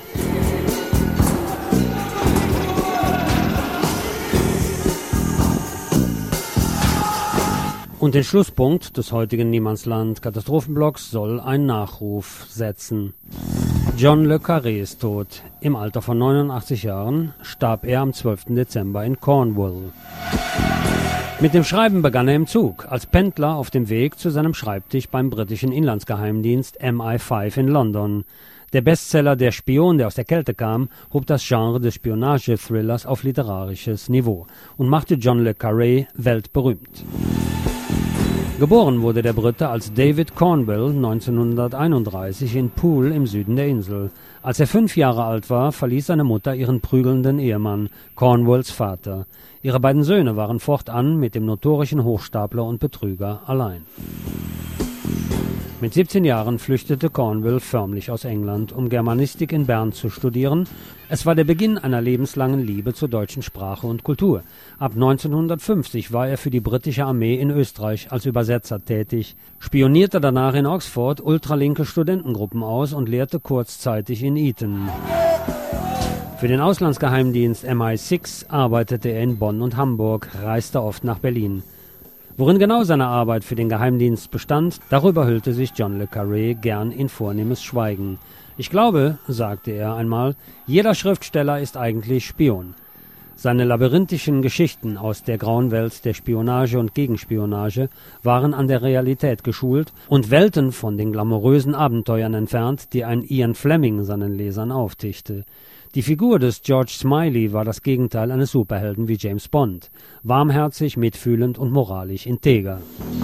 Und den Schlusspunkt des heutigen Niemandsland-Katastrophenblocks soll ein Nachruf setzen. John Le Carré ist tot. Im Alter von neunundachtzig Jahren starb er am zwölften Dezember in Cornwall. Mit dem Schreiben begann er im Zug, als Pendler auf dem Weg zu seinem Schreibtisch beim britischen Inlandsgeheimdienst M I fünf in London. Der Bestseller Der Spion, der aus der Kälte kam, hob das Genre des Spionage-Thrillers auf literarisches Niveau und machte John Le Carré weltberühmt. Geboren wurde der Brite als David Cornwell neunzehnhunderteinunddreißig in Poole im Süden der Insel. Als er fünf Jahre alt war, verließ seine Mutter ihren prügelnden Ehemann, Cornwells Vater. Ihre beiden Söhne waren fortan mit dem notorischen Hochstapler und Betrüger allein. Mit siebzehn Jahren flüchtete Cornwell förmlich aus England, um Germanistik in Bern zu studieren. Es war der Beginn einer lebenslangen Liebe zur deutschen Sprache und Kultur. Ab neunzehnhundertfünfzig war er für die britische Armee in Österreich als Übersetzer tätig, spionierte danach in Oxford ultralinke Studentengruppen aus und lehrte kurzzeitig in Eton. Für den Auslandsgeheimdienst M I sechs arbeitete er in Bonn und Hamburg, reiste oft nach Berlin. Worin genau seine Arbeit für den Geheimdienst bestand, darüber hüllte sich John Le Carré gern in vornehmes Schweigen. Ich glaube, sagte er einmal, jeder Schriftsteller ist eigentlich Spion. Seine labyrinthischen Geschichten aus der grauen Welt der Spionage und Gegenspionage waren an der Realität geschult und Welten von den glamourösen Abenteuern entfernt, die ein Ian Fleming seinen Lesern auftischte. Die Figur des George Smiley war das Gegenteil eines Superhelden wie James Bond. Warmherzig, mitfühlend und moralisch integer.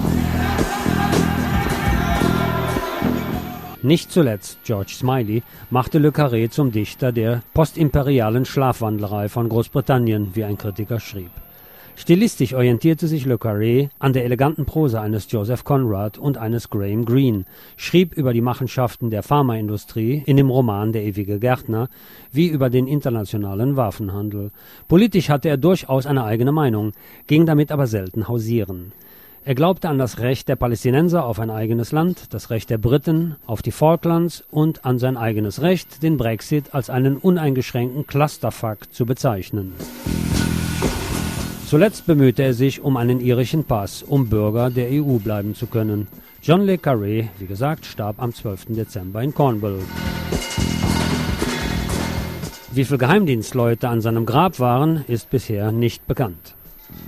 Nicht zuletzt George Smiley machte Le Carré zum Dichter der postimperialen Schlafwandlerei von Großbritannien, wie ein Kritiker schrieb. Stilistisch orientierte sich Le Carré an der eleganten Prosa eines Joseph Conrad und eines Graham Greene, schrieb über die Machenschaften der Pharmaindustrie in dem Roman Der ewige Gärtner, wie über den internationalen Waffenhandel. Politisch hatte er durchaus eine eigene Meinung, ging damit aber selten hausieren. Er glaubte an das Recht der Palästinenser auf ein eigenes Land, das Recht der Briten auf die Falklands und an sein eigenes Recht, den Brexit als einen uneingeschränkten Clusterfuck zu bezeichnen. Zuletzt bemühte er sich um einen irischen Pass, um Bürger der E U bleiben zu können. John le Carré, wie gesagt, starb am zwölften Dezember in Cornwall. Wie viele Geheimdienstleute an seinem Grab waren, ist bisher nicht bekannt.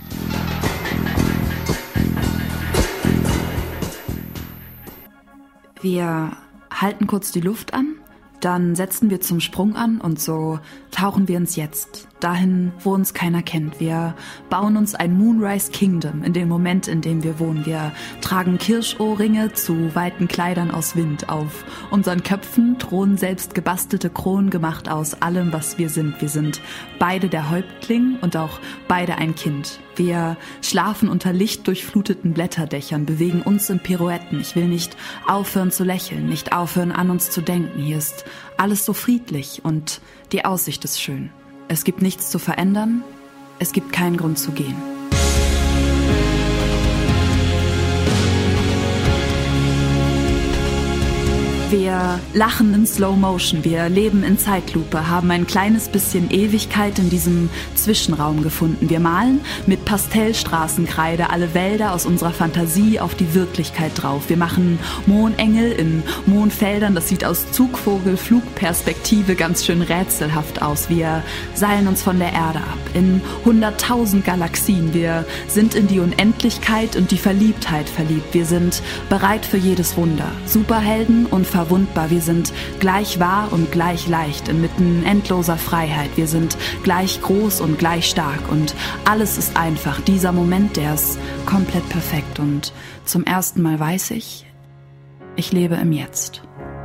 Wir halten kurz die Luft an, dann setzen wir zum Sprung an und so tauchen wir ins Jetzt, dahin, wo uns keiner kennt. Wir bauen uns ein Moonrise Kingdom in dem Moment, in dem wir wohnen. Wir tragen Kirschohrringe zu weiten Kleidern aus Wind. Auf unseren Köpfen thronen selbst gebastelte Kronen gemacht aus allem, was wir sind. Wir sind beide der Häuptling und auch beide ein Kind. Wir schlafen unter lichtdurchfluteten Blätterdächern, bewegen uns in Pirouetten. Ich will nicht aufhören zu lächeln, nicht aufhören an uns zu denken. Hier ist alles so friedlich und die Aussicht ist schön. Es gibt nichts zu verändern, es gibt keinen Grund zu gehen. Wir lachen in Slow Motion, wir leben in Zeitlupe, haben ein kleines bisschen Ewigkeit in diesem Zwischenraum gefunden. Wir malen mit Pastellstraßenkreide alle Wälder aus unserer Fantasie auf die Wirklichkeit drauf. Wir machen Mondengel in Mondfeldern, das sieht aus Zugvogel-Flugperspektive ganz schön rätselhaft aus. Wir seilen uns von der Erde ab in hunderttausend Galaxien. Wir sind in die Unendlichkeit und die Verliebtheit verliebt. Wir sind bereit für jedes Wunder. Superhelden und verwundbar. Wir sind gleich wahr und gleich leicht, inmitten endloser Freiheit. Wir sind gleich groß und gleich stark und alles ist einfach. Dieser Moment, der ist komplett perfekt und zum ersten Mal weiß ich, ich lebe im Jetzt.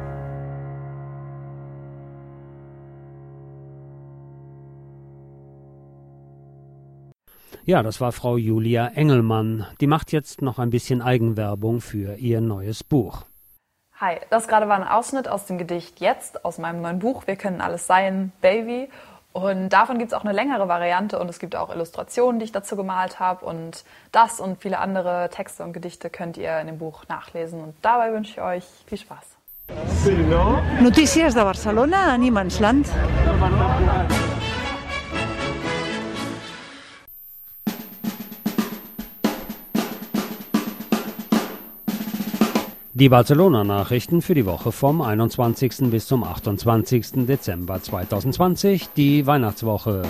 Ja, das war Frau Julia Engelmann. Die macht jetzt noch ein bisschen Eigenwerbung für ihr neues Buch. Hi, das gerade war ein Ausschnitt aus dem Gedicht Jetzt, aus meinem neuen Buch Wir können alles sein, Baby. Und davon gibt es auch eine längere Variante und es gibt auch Illustrationen, die ich dazu gemalt habe. Und das und viele andere Texte und Gedichte könnt ihr in dem Buch nachlesen. Und dabei wünsche ich euch viel Spaß. Notícies de Barcelona a Niemandsland. Die Barcelona-Nachrichten für die Woche vom einundzwanzigsten bis zum achtundzwanzigsten Dezember zweitausendzwanzig, die Weihnachtswoche.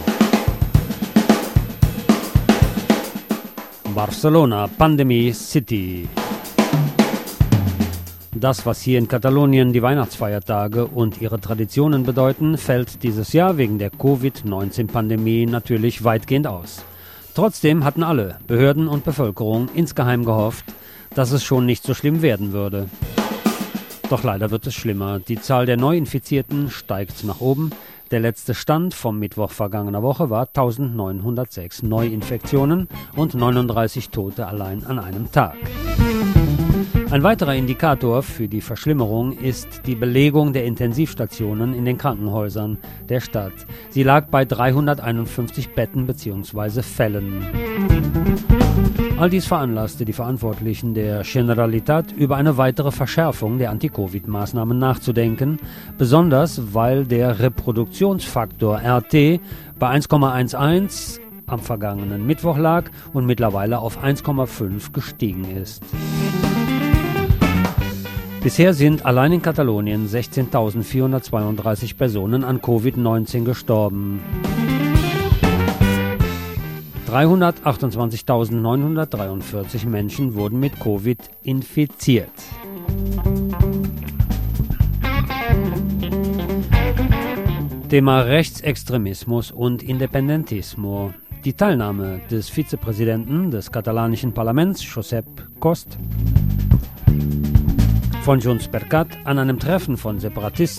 Barcelona, Pandemie City. Das, was hier in Katalonien die Weihnachtsfeiertage und ihre Traditionen bedeuten, fällt dieses Jahr wegen der Covid neunzehn Pandemie natürlich weitgehend aus. Trotzdem hatten alle, Behörden und Bevölkerung, insgeheim gehofft, dass es schon nicht so schlimm werden würde. Doch leider wird es schlimmer. Die Zahl der Neuinfizierten steigt nach oben. Der letzte Stand vom Mittwoch vergangener Woche war eintausendneunhundertsechs Neuinfektionen und neununddreißig Tote allein an einem Tag. Ein weiterer Indikator für die Verschlimmerung ist die Belegung der Intensivstationen in den Krankenhäusern der Stadt. Sie lag bei dreihunderteinundfünfzig Betten bzw. Fällen. All dies veranlasste die Verantwortlichen der Generalitat, über eine weitere Verschärfung der Anti-Covid-Maßnahmen nachzudenken, besonders weil der Reproduktionsfaktor R T bei eins Komma elf am vergangenen Mittwoch lag und mittlerweile auf eins Komma fünf gestiegen ist. Bisher sind allein in Katalonien sechzehntausendvierhundertzweiunddreißig Personen an Covid neunzehn gestorben. dreihundertachtundzwanzigtausendneunhundertdreiundvierzig Menschen wurden mit Covid infiziert. Thema Rechtsextremismus und Independentismo. Die Teilnahme des Vizepräsidenten des katalanischen Parlaments, Josep Cost, von Junts per Cat an einem Treffen von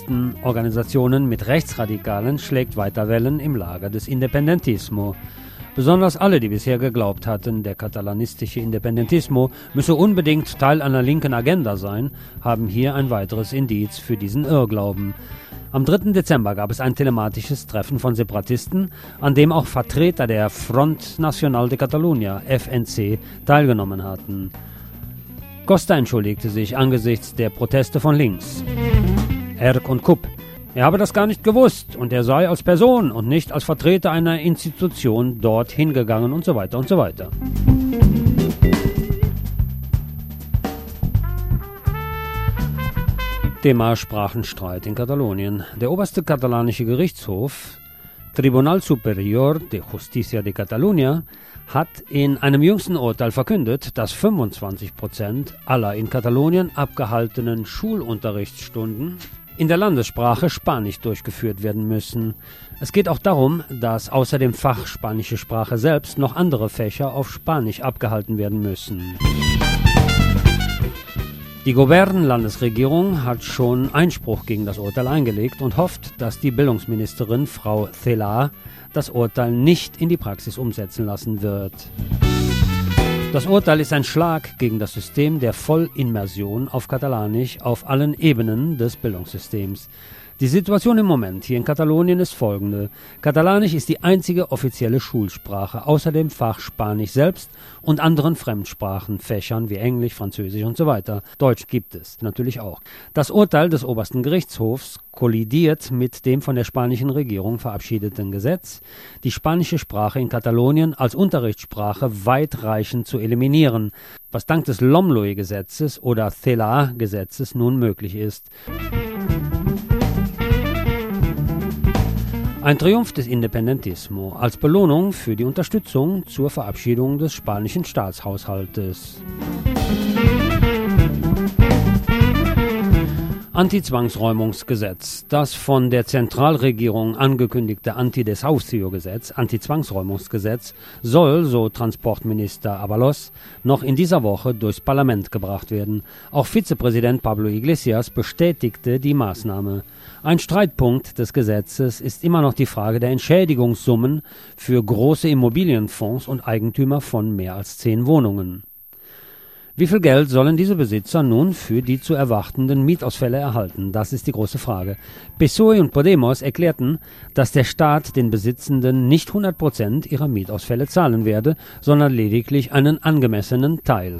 Separatistenorganisationen mit Rechtsradikalen schlägt weiter Wellen im Lager des Independentismo. Besonders alle, die bisher geglaubt hatten, der katalanistische Independentismo müsse unbedingt Teil einer linken Agenda sein, haben hier ein weiteres Indiz für diesen Irrglauben. Am dritten Dezember gab es ein telematisches Treffen von Separatisten, an dem auch Vertreter der Front Nacional de Catalunya, F N C, teilgenommen hatten. Costa entschuldigte sich angesichts der Proteste von links. Erc und Kupp. Er habe das gar nicht gewusst und er sei als Person und nicht als Vertreter einer Institution dort hingegangen und so weiter und so weiter. Thema Sprachenstreit in Katalonien. Der oberste katalanische Gerichtshof, Tribunal Superior de Justicia de Catalunya, hat in einem jüngsten Urteil verkündet, dass fünfundzwanzig Prozent aller in Katalonien abgehaltenen Schulunterrichtsstunden in der Landessprache Spanisch durchgeführt werden müssen. Es geht auch darum, dass außer dem Fach spanische Sprache selbst noch andere Fächer auf Spanisch abgehalten werden müssen. Die Gobern-Landesregierung hat schon Einspruch gegen das Urteil eingelegt und hofft, dass die Bildungsministerin Frau Celaá das Urteil nicht in die Praxis umsetzen lassen wird. Das Urteil ist ein Schlag gegen das System der Vollimmersion auf Katalanisch auf allen Ebenen des Bildungssystems. Die Situation im Moment hier in Katalonien ist folgende. Katalanisch ist die einzige offizielle Schulsprache, außer dem Fach Spanisch selbst und anderen Fremdsprachenfächern wie Englisch, Französisch und so weiter. Deutsch gibt es natürlich auch. Das Urteil des obersten Gerichtshofs kollidiert mit dem von der spanischen Regierung verabschiedeten Gesetz, die spanische Sprache in Katalonien als Unterrichtssprache weitreichend zu eliminieren, was dank des LOMLOE-Gesetzes oder Celaá-Gesetzes nun möglich ist. Ein Triumph des Independentismo als Belohnung für die Unterstützung zur Verabschiedung des spanischen Staatshaushaltes. Anti-Zwangsräumungsgesetz. Das von der Zentralregierung angekündigte Anti-Desahucio-Gesetz, Anti-Zwangsräumungsgesetz, soll, so Transportminister Ábalos, noch in dieser Woche durchs Parlament gebracht werden. Auch Vizepräsident Pablo Iglesias bestätigte die Maßnahme. Ein Streitpunkt des Gesetzes ist immer noch die Frage der Entschädigungssummen für große Immobilienfonds und Eigentümer von mehr als zehn Wohnungen. Wie viel Geld sollen diese Besitzer nun für die zu erwartenden Mietausfälle erhalten? Das ist die große Frage. P S O E und Podemos erklärten, dass der Staat den Besitzenden nicht hundert Prozent ihrer Mietausfälle zahlen werde, sondern lediglich einen angemessenen Teil.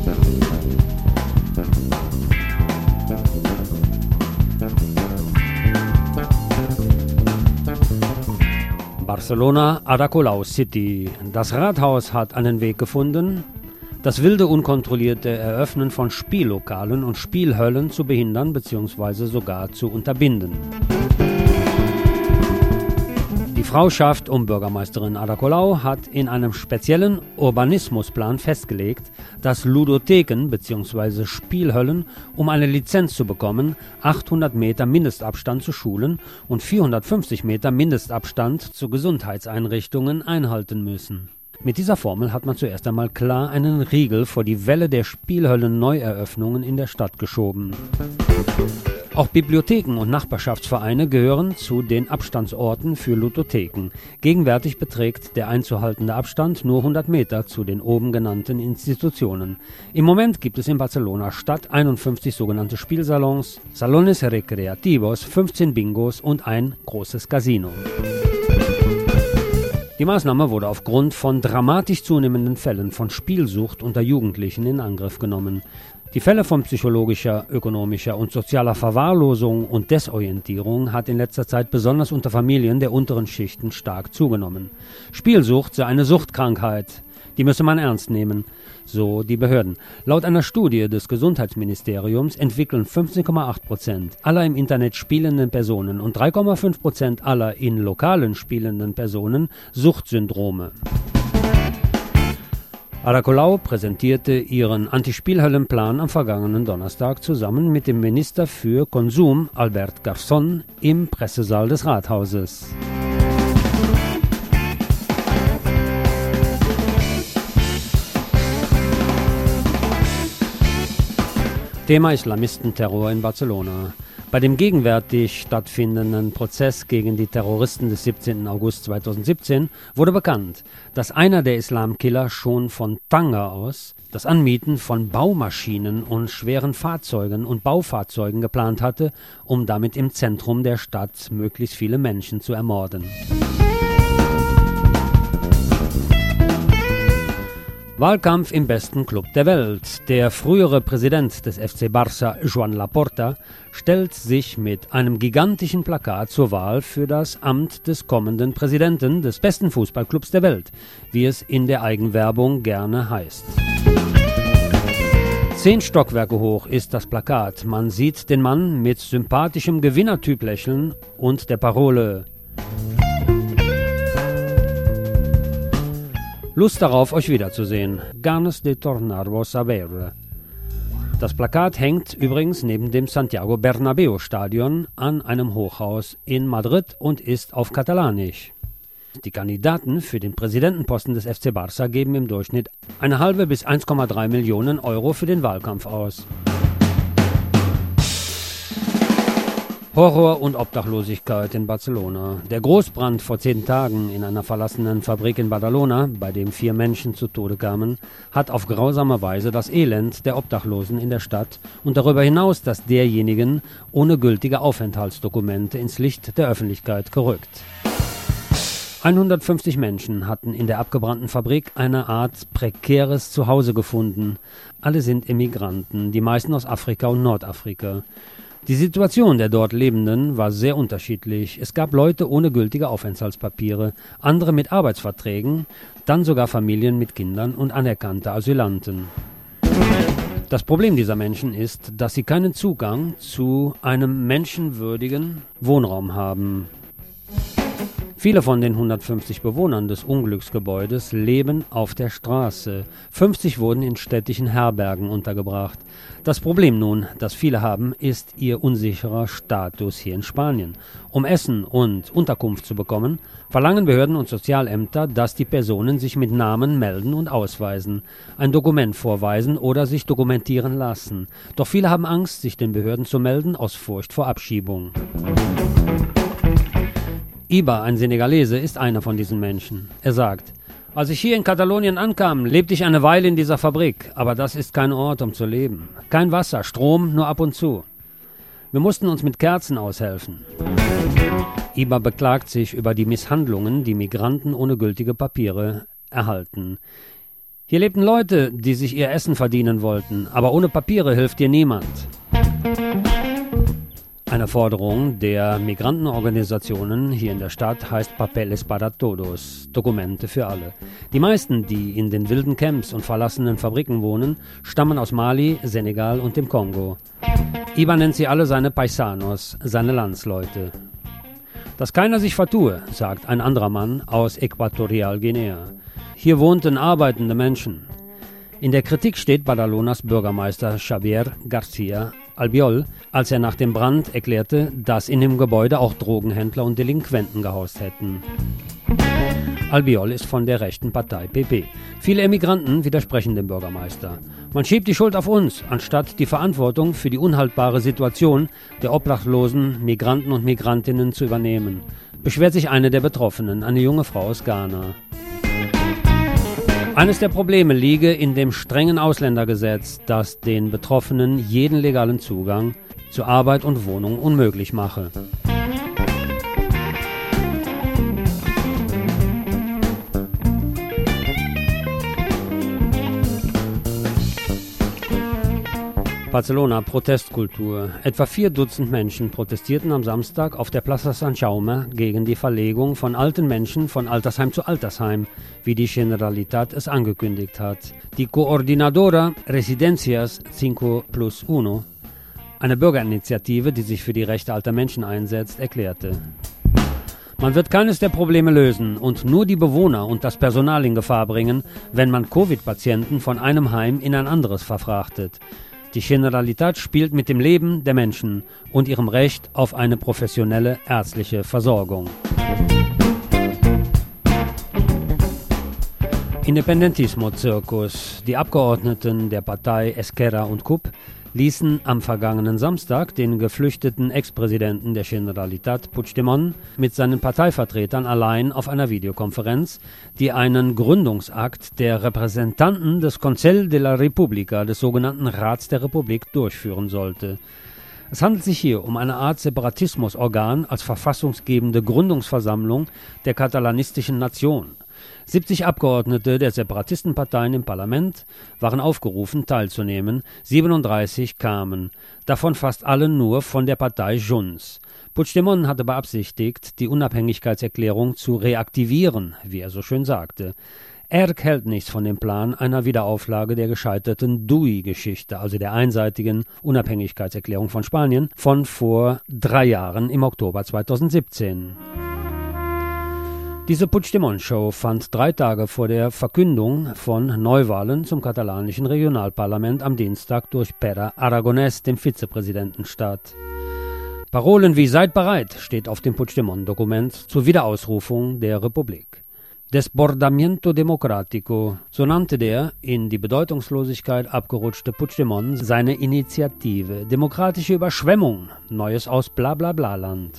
Barcelona, Ada Colau City. Das Rathaus hat einen Weg gefunden, das wilde, unkontrollierte Eröffnen von Spiellokalen und Spielhöllen zu behindern bzw. sogar zu unterbinden. Die Frauschaft um Bürgermeisterin Ada Colau hat in einem speziellen Urbanismusplan festgelegt, dass Ludotheken bzw. Spielhöllen, um eine Lizenz zu bekommen, achthundert Meter Mindestabstand zu Schulen und vierhundertfünfzig Meter Mindestabstand zu Gesundheitseinrichtungen einhalten müssen. Mit dieser Formel hat man zuerst einmal klar einen Riegel vor die Welle der Spielhöllen-Neueröffnungen in der Stadt geschoben. Auch Bibliotheken und Nachbarschaftsvereine gehören zu den Abstandsorten für Ludotheken. Gegenwärtig beträgt der einzuhaltende Abstand nur hundert Meter zu den oben genannten Institutionen. Im Moment gibt es in Barcelona Stadt einundfünfzig sogenannte Spielsalons, Salones Recreativos, fünfzehn Bingos und ein großes Casino. Die Maßnahme wurde aufgrund von dramatisch zunehmenden Fällen von Spielsucht unter Jugendlichen in Angriff genommen. Die Fälle von psychologischer, ökonomischer und sozialer Verwahrlosung und Desorientierung hat in letzter Zeit besonders unter Familien der unteren Schichten stark zugenommen. Spielsucht sei eine Suchtkrankheit. Die müsse man ernst nehmen, so die Behörden. Laut einer Studie des Gesundheitsministeriums entwickeln fünfzehn Komma acht Prozent aller im Internet spielenden Personen und drei Komma fünf Prozent aller in Lokalen spielenden Personen Suchtsyndrome. Ada Colau präsentierte ihren Antispielhöllenplan am vergangenen Donnerstag zusammen mit dem Minister für Konsum Albert Garzón im Pressesaal des Rathauses. Thema Islamistenterror in Barcelona. Bei dem gegenwärtig stattfindenden Prozess gegen die Terroristen des siebzehnten August zweitausendsiebzehn wurde bekannt, dass einer der Islamkiller schon von Tanger aus das Anmieten von Baumaschinen und schweren Fahrzeugen und Baufahrzeugen geplant hatte, um damit im Zentrum der Stadt möglichst viele Menschen zu ermorden. Wahlkampf im besten Club der Welt. Der frühere Präsident des F C Barça, Joan Laporta, stellt sich mit einem gigantischen Plakat zur Wahl für das Amt des kommenden Präsidenten des besten Fußballclubs der Welt, wie es in der Eigenwerbung gerne heißt. Zehn Stockwerke hoch ist das Plakat. Man sieht den Mann mit sympathischem Gewinnertyp lächeln und der Parole: Lust darauf, euch wiederzusehen. Ganas de tornar-vos a ver. Das Plakat hängt übrigens neben dem Santiago Bernabéu Stadion an einem Hochhaus in Madrid und ist auf Katalanisch. Die Kandidaten für den Präsidentenposten des F C Barça geben im Durchschnitt eine halbe bis eins Komma drei Millionen Euro für den Wahlkampf aus. Horror und Obdachlosigkeit in Barcelona. Der Großbrand vor zehn Tagen in einer verlassenen Fabrik in Badalona, bei dem vier Menschen zu Tode kamen, hat auf grausame Weise das Elend der Obdachlosen in der Stadt und darüber hinaus das derjenigen ohne gültige Aufenthaltsdokumente ins Licht der Öffentlichkeit gerückt. hundertfünfzig Menschen hatten in der abgebrannten Fabrik eine Art prekäres Zuhause gefunden. Alle sind Emigranten, die meisten aus Afrika und Nordafrika. Die Situation der dort Lebenden war sehr unterschiedlich. Es gab Leute ohne gültige Aufenthaltspapiere, andere mit Arbeitsverträgen, dann sogar Familien mit Kindern und anerkannte Asylanten. Das Problem dieser Menschen ist, dass sie keinen Zugang zu einem menschenwürdigen Wohnraum haben. Viele von den hundertfünfzig Bewohnern des Unglücksgebäudes leben auf der Straße. fünfzig wurden in städtischen Herbergen untergebracht. Das Problem nun, das viele haben, ist ihr unsicherer Status hier in Spanien. Um Essen und Unterkunft zu bekommen, verlangen Behörden und Sozialämter, dass die Personen sich mit Namen melden und ausweisen, ein Dokument vorweisen oder sich dokumentieren lassen. Doch viele haben Angst, sich den Behörden zu melden, aus Furcht vor Abschiebung. Iba, ein Senegalese, ist einer von diesen Menschen. Er sagt: Als ich hier in Katalonien ankam, lebte ich eine Weile in dieser Fabrik, aber das ist kein Ort, um zu leben. Kein Wasser, Strom, nur ab und zu. Wir mussten uns mit Kerzen aushelfen. Iba beklagt sich über die Misshandlungen, die Migranten ohne gültige Papiere erhalten. Hier lebten Leute, die sich ihr Essen verdienen wollten, aber ohne Papiere hilft dir niemand. Eine Forderung der Migrantenorganisationen hier in der Stadt heißt Papeles para todos, Dokumente für alle. Die meisten, die in den wilden Camps und verlassenen Fabriken wohnen, stammen aus Mali, Senegal und dem Kongo. Iba nennt sie alle seine Paisanos, seine Landsleute. Dass keiner sich vertue, sagt ein anderer Mann aus Äquatorialguinea. Hier wohnten arbeitende Menschen. In der Kritik steht Badalonas Bürgermeister Xavier García Albiol, als er nach dem Brand erklärte, dass in dem Gebäude auch Drogenhändler und Delinquenten gehaust hätten. Albiol ist von der rechten Partei P P. Viele Emigranten widersprechen dem Bürgermeister. Man schiebt die Schuld auf uns, anstatt die Verantwortung für die unhaltbare Situation der obdachlosen Migranten und Migrantinnen zu übernehmen, beschwert sich eine der Betroffenen, eine junge Frau aus Ghana. Eines der Probleme liege in dem strengen Ausländergesetz, das den Betroffenen jeden legalen Zugang zu Arbeit und Wohnung unmöglich mache. Barcelona, Protestkultur. Etwa vier Dutzend Menschen protestierten am Samstag auf der Plaza San Jaume gegen die Verlegung von alten Menschen von Altersheim zu Altersheim, wie die Generalitat es angekündigt hat. Die Coordinadora Residencias cinco plus uno, eine Bürgerinitiative, die sich für die Rechte alter Menschen einsetzt, erklärte: Man wird keines der Probleme lösen und nur die Bewohner und das Personal in Gefahr bringen, wenn man Covid-Patienten von einem Heim in ein anderes verfrachtet. Die Generalitat spielt mit dem Leben der Menschen und ihrem Recht auf eine professionelle ärztliche Versorgung. Independentismo-Zirkus. Die Abgeordneten der Partei Esquerra und C U P ließen am vergangenen Samstag den geflüchteten Ex-Präsidenten der Generalitat Puigdemont mit seinen Parteivertretern allein auf einer Videokonferenz, die einen Gründungsakt der Repräsentanten des Consell de la República, des sogenannten Rats der Republik, durchführen sollte. Es handelt sich hier um eine Art Separatismusorgan als verfassungsgebende Gründungsversammlung der katalanistischen Nation. siebzig Abgeordnete der Separatistenparteien im Parlament waren aufgerufen, teilzunehmen, siebenunddreißig kamen, davon fast alle nur von der Partei Junts. Puigdemont hatte beabsichtigt, die Unabhängigkeitserklärung zu reaktivieren, wie er so schön sagte. Erc hält nichts von dem Plan einer Wiederauflage der gescheiterten D U I-Geschichte, also der einseitigen Unabhängigkeitserklärung von Spanien, von vor drei Jahren im Oktober zweitausendsiebzehn. Diese Puigdemont-Show fand drei Tage vor der Verkündung von Neuwahlen zum katalanischen Regionalparlament am Dienstag durch Pere Aragonès, dem Vizepräsidenten, statt. Parolen wie "Seid bereit" steht auf dem Puigdemont-Dokument zur Wiederausrufung der Republik. Desbordamiento Democrático, so nannte der in die Bedeutungslosigkeit abgerutschte Puigdemont seine Initiative. Demokratische Überschwemmung, Neues aus Blablabla-Land.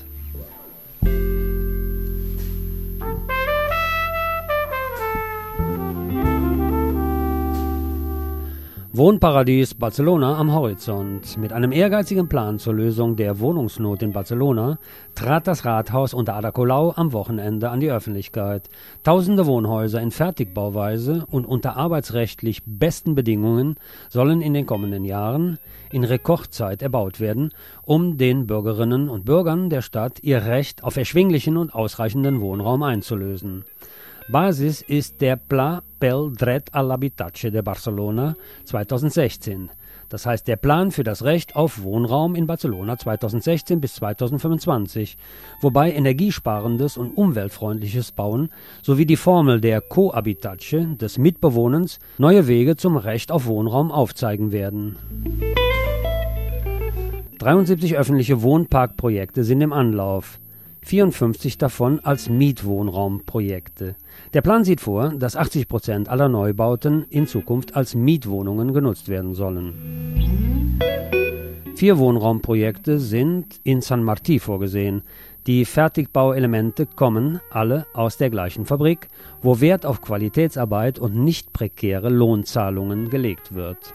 Wohnparadies Barcelona am Horizont. Mit einem ehrgeizigen Plan zur Lösung der Wohnungsnot in Barcelona trat das Rathaus unter Ada Colau am Wochenende an die Öffentlichkeit. Tausende Wohnhäuser in Fertigbauweise und unter arbeitsrechtlich besten Bedingungen sollen in den kommenden Jahren in Rekordzeit erbaut werden, um den Bürgerinnen und Bürgern der Stadt ihr Recht auf erschwinglichen und ausreichenden Wohnraum einzulösen. Basis ist der Pla pel Dret a l'Habitatge de Barcelona zweitausendsechzehn. Das heißt der Plan für das Recht auf Wohnraum in Barcelona zweitausendsechzehn bis zweitausendfünfundzwanzig, wobei energiesparendes und umweltfreundliches Bauen sowie die Formel der Cohabitatge, des Mitbewohnens, neue Wege zum Recht auf Wohnraum aufzeigen werden. dreiundsiebzig öffentliche Wohnparkprojekte sind im Anlauf. vierundfünfzig davon als Mietwohnraumprojekte. Der Plan sieht vor, dass achtzig Prozent aller Neubauten in Zukunft als Mietwohnungen genutzt werden sollen. Vier Wohnraumprojekte sind in San Martí vorgesehen. Die Fertigbauelemente kommen alle aus der gleichen Fabrik, wo Wert auf Qualitätsarbeit und nicht prekäre Lohnzahlungen gelegt wird.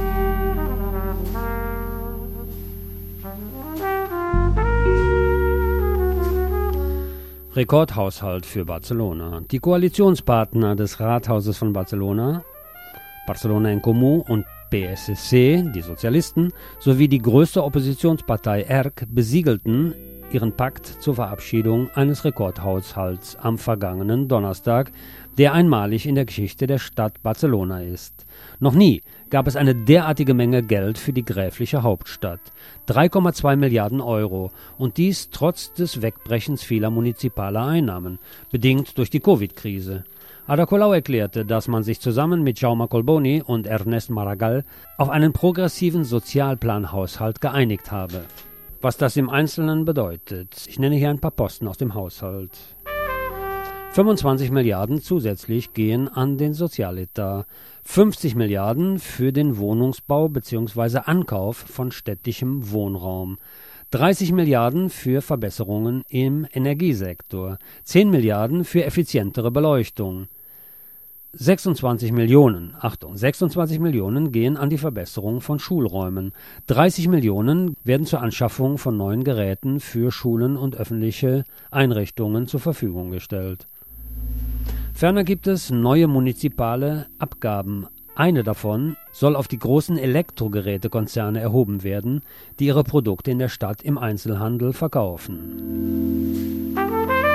Rekordhaushalt für Barcelona. Die Koalitionspartner des Rathauses von Barcelona, Barcelona en Comú und P S C, die Sozialisten, sowie die größte Oppositionspartei Erc besiegelten ihren Pakt zur Verabschiedung eines Rekordhaushalts am vergangenen Donnerstag, der einmalig in der Geschichte der Stadt Barcelona ist. Noch nie gab es eine derartige Menge Geld für die gräfliche Hauptstadt. drei Komma zwei Milliarden Euro. Und dies trotz des Wegbrechens vieler municipaler Einnahmen, bedingt durch die Covid-Krise. Ada Colau erklärte, dass man sich zusammen mit Jaume Collboni und Ernest Maragall auf einen progressiven Sozialplanhaushalt geeinigt habe. Was das im Einzelnen bedeutet, ich nenne hier ein paar Posten aus dem Haushalt. fünfundzwanzig Milliarden zusätzlich gehen an den Sozialetat, fünfzig Milliarden für den Wohnungsbau bzw. Ankauf von städtischem Wohnraum, dreißig Milliarden für Verbesserungen im Energiesektor, zehn Milliarden für effizientere Beleuchtung. sechsundzwanzig Millionen, Achtung, sechsundzwanzig Millionen gehen an die Verbesserung von Schulräumen. dreißig Millionen werden zur Anschaffung von neuen Geräten für Schulen und öffentliche Einrichtungen zur Verfügung gestellt. Ferner gibt es neue munizipale Abgaben. Eine davon soll auf die großen Elektrogerätekonzerne erhoben werden, die ihre Produkte in der Stadt im Einzelhandel verkaufen.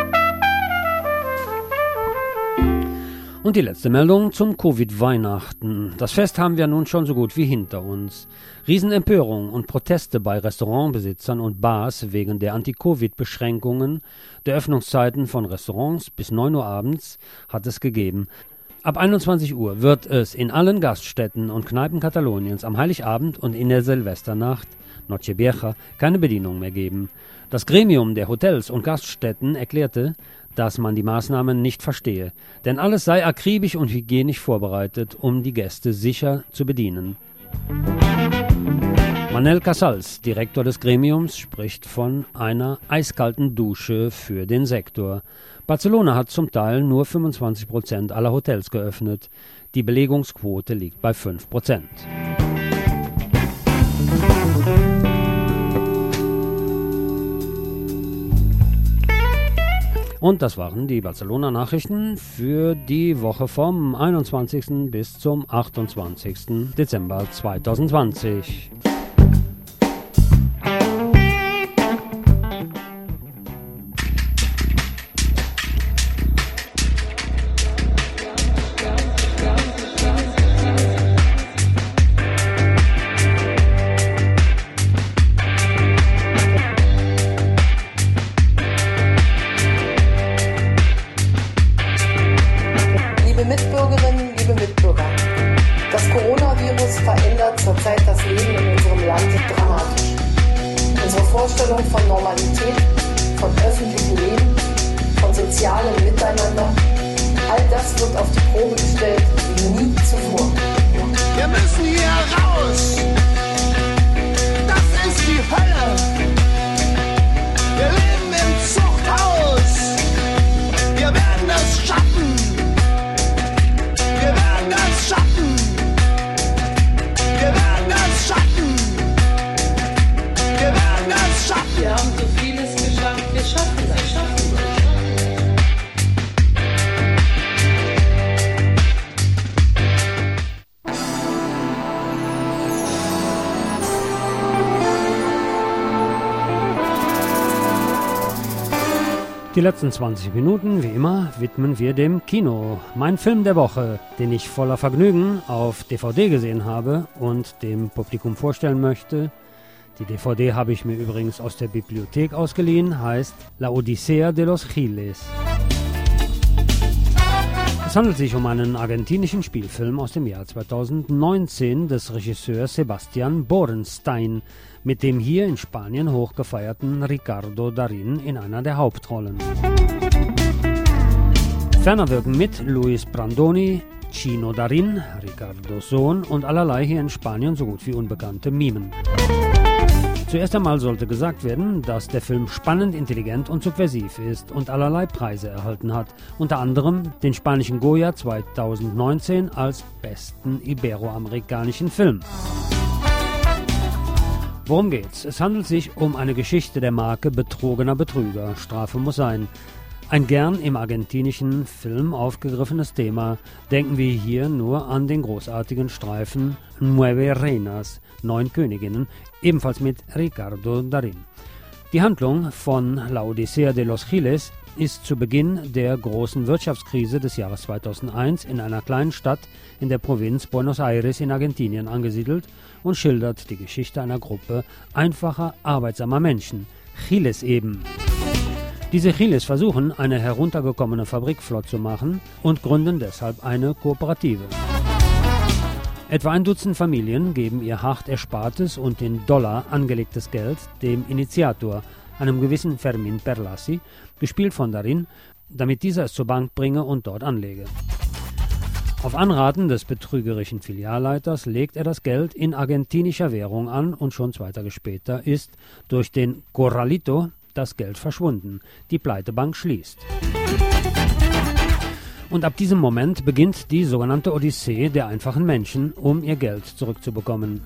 Und die letzte Meldung zum Covid-Weihnachten. Das Fest haben wir nun schon so gut wie hinter uns. Riesenempörung und Proteste bei Restaurantbesitzern und Bars wegen der Anti-Covid-Beschränkungen der Öffnungszeiten von Restaurants bis neun Uhr abends hat es gegeben. Ab einundzwanzig Uhr wird es in allen Gaststätten und Kneipen Kataloniens am Heiligabend und in der Silvesternacht, Nochevieja, keine Bedienung mehr geben. Das Gremium der Hotels und Gaststätten erklärte, dass man die Maßnahmen nicht verstehe, denn alles sei akribisch und hygienisch vorbereitet, um die Gäste sicher zu bedienen. Manel Casals, Direktor des Gremiums, spricht von einer eiskalten Dusche für den Sektor. Barcelona hat zum Teil nur fünfundzwanzig Prozent aller Hotels geöffnet. Die Belegungsquote liegt bei fünf Prozent. Und das waren die Barcelona-Nachrichten für die Woche vom einundzwanzigsten bis zum achtundzwanzigsten Dezember zweitausendzwanzig. Die letzten zwanzig Minuten, wie immer, widmen wir dem Kino. Mein Film der Woche, den ich voller Vergnügen auf D V D gesehen habe und dem Publikum vorstellen möchte. Die D V D habe ich mir übrigens aus der Bibliothek ausgeliehen, heißt La Odisea de los Giles. Es handelt sich um einen argentinischen Spielfilm aus dem Jahr zweitausendneunzehn des Regisseurs Sebastian Borenstein mit dem hier in Spanien hochgefeierten Ricardo Darín in einer der Hauptrollen. Ferner wirken mit Luis Brandoni, Chino Darín, Ricardos Sohn und allerlei hier in Spanien so gut wie unbekannte Mimen. Zuerst einmal sollte gesagt werden, dass der Film spannend, intelligent und subversiv ist und allerlei Preise erhalten hat, unter anderem den spanischen Goya zweitausendneunzehn als besten iberoamerikanischen Film. Worum geht's? Es handelt sich um eine Geschichte der Marke Betrogener Betrüger. Strafe muss sein. Ein gern im argentinischen Film aufgegriffenes Thema. Denken wir hier nur an den großartigen Streifen Nueve Reinas, Neun Königinnen, ebenfalls mit Ricardo Darín. Die Handlung von La Odisea de los Giles ist zu Beginn der großen Wirtschaftskrise des Jahres zweitausendeins in einer kleinen Stadt in der Provinz Buenos Aires in Argentinien angesiedelt und schildert die Geschichte einer Gruppe einfacher, arbeitsamer Menschen, Giles eben. Diese Giles versuchen, eine heruntergekommene Fabrik flott zu machen und gründen deshalb eine Kooperative. Etwa ein Dutzend Familien geben ihr hart erspartes und in Dollar angelegtes Geld dem Initiator, einem gewissen Fermín Perlassi, gespielt von Darín, damit dieser es zur Bank bringe und dort anlege. Auf Anraten des betrügerischen Filialleiters legt er das Geld in argentinischer Währung an und schon zwei Tage später ist durch den Corralito das Geld verschwunden. Die Pleitebank schließt. Und ab diesem Moment beginnt die sogenannte Odyssee der einfachen Menschen, um ihr Geld zurückzubekommen.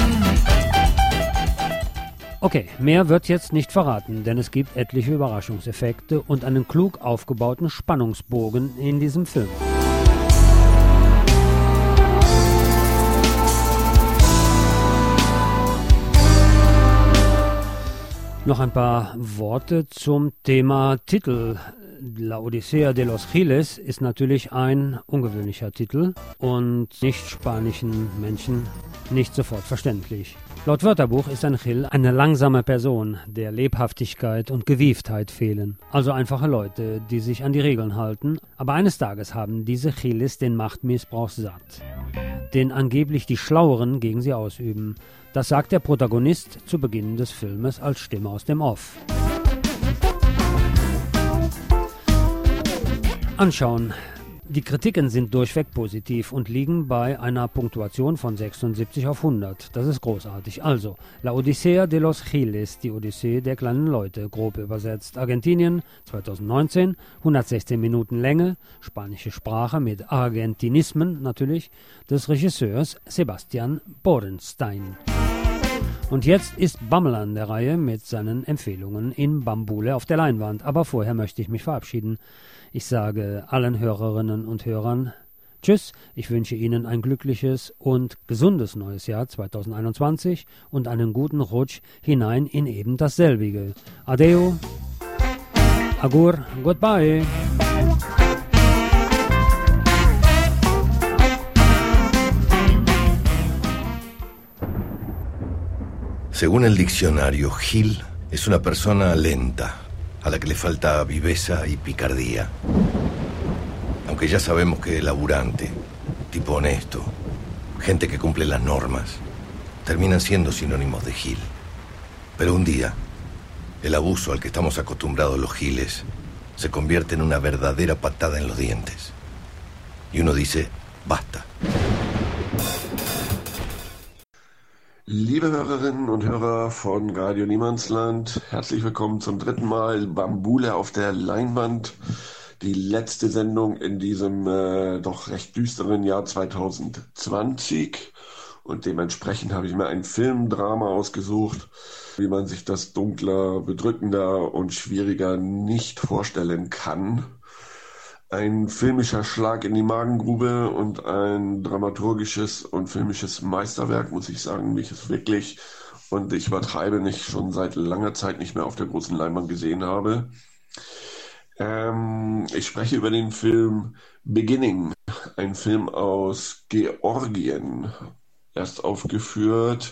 Okay, mehr wird jetzt nicht verraten, denn es gibt etliche Überraschungseffekte und einen klug aufgebauten Spannungsbogen in diesem Film. Noch ein paar Worte zum Thema Titel. La Odisea de los Giles ist natürlich ein ungewöhnlicher Titel und nicht spanischen Menschen nicht sofort verständlich. Laut Wörterbuch ist ein Gil eine langsame Person, der Lebhaftigkeit und Gewieftheit fehlen. Also einfache Leute, die sich an die Regeln halten. Aber eines Tages haben diese Giles den Machtmissbrauch satt, den angeblich die Schlaueren gegen sie ausüben. Das sagt der Protagonist zu Beginn des Filmes als Stimme aus dem Off. Anschauen. Die Kritiken sind durchweg positiv und liegen bei einer Punktuation von sechsundsiebzig auf hundert. Das ist großartig. Also, La Odisea de los Giles, die Odyssee der kleinen Leute, grob übersetzt. Argentinien, zweitausendneunzehn, hundertsechzehn Minuten Länge, spanische Sprache mit Argentinismen natürlich, des Regisseurs Sebastian Bodenstein. Und jetzt ist Bammel an der Reihe mit seinen Empfehlungen in Bambule auf der Leinwand. Aber vorher möchte ich mich verabschieden. Ich sage allen Hörerinnen und Hörern Tschüss, ich wünsche Ihnen ein glückliches und gesundes neues Jahr zweitausendeinundzwanzig und einen guten Rutsch hinein in eben dasselbige. Adeo, agur, goodbye. Según el diccionario, Gil es una persona lenta, a la que le falta viveza y picardía. Aunque ya sabemos que laburante, tipo honesto, gente que cumple las normas, terminan siendo sinónimos de Gil. Pero un día, el abuso al que estamos acostumbrados los Giles se convierte en una verdadera patada en los dientes. Y uno dice, basta. Liebe Hörerinnen und Hörer von Radio Niemandsland, herzlich willkommen zum dritten Mal Bambule auf der Leinwand. Die letzte Sendung in diesem äh, doch recht düsteren Jahr zweitausendzwanzig. Und dementsprechend habe ich mir ein Filmdrama ausgesucht, wie man sich das dunkler, bedrückender und schwieriger nicht vorstellen kann. Ein filmischer Schlag in die Magengrube und ein dramaturgisches und filmisches Meisterwerk, muss ich sagen, mich es wirklich, und ich übertreibe nicht, schon seit langer Zeit nicht mehr auf der großen Leinwand gesehen habe. Ähm, ich spreche über den Film Beginning, ein Film aus Georgien, erst aufgeführt.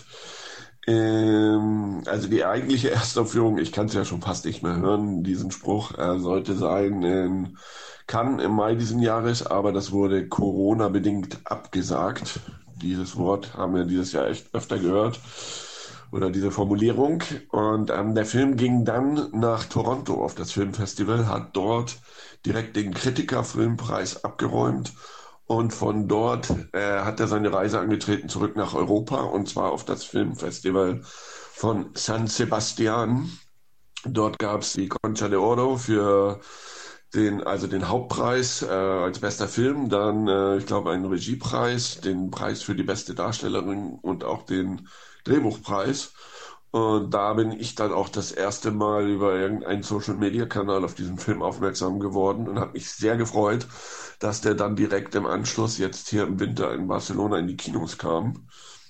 Ähm, also die eigentliche Erstaufführung, ich kann es ja schon fast nicht mehr hören, diesen Spruch, er sollte sein in Cannes im Mai diesen Jahres, aber das wurde Corona-bedingt abgesagt. Dieses Wort haben wir dieses Jahr echt öfter gehört, oder diese Formulierung. Und ähm, der Film ging dann nach Toronto auf das Filmfestival, hat dort direkt den Kritikerfilmpreis abgeräumt und von dort äh, hat er seine Reise angetreten zurück nach Europa, und zwar auf das Filmfestival von San Sebastian. Dort gab es die Concha de Oro für den, also den Hauptpreis äh, als bester Film, dann, äh, ich glaube, einen Regiepreis, den Preis für die beste Darstellerin und auch den Drehbuchpreis. Und da bin ich dann auch das erste Mal über irgendeinen Social-Media-Kanal auf diesen Film aufmerksam geworden und habe mich sehr gefreut, dass der dann direkt im Anschluss jetzt hier im Winter in Barcelona in die Kinos kam.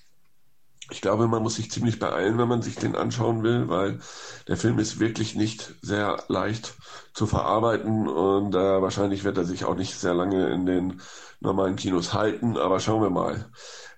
Ich glaube, man muss sich ziemlich beeilen, wenn man sich den anschauen will, weil der Film ist wirklich nicht sehr leicht zu verarbeiten und äh, wahrscheinlich wird er sich auch nicht sehr lange in den normalen Kinos halten, aber schauen wir mal.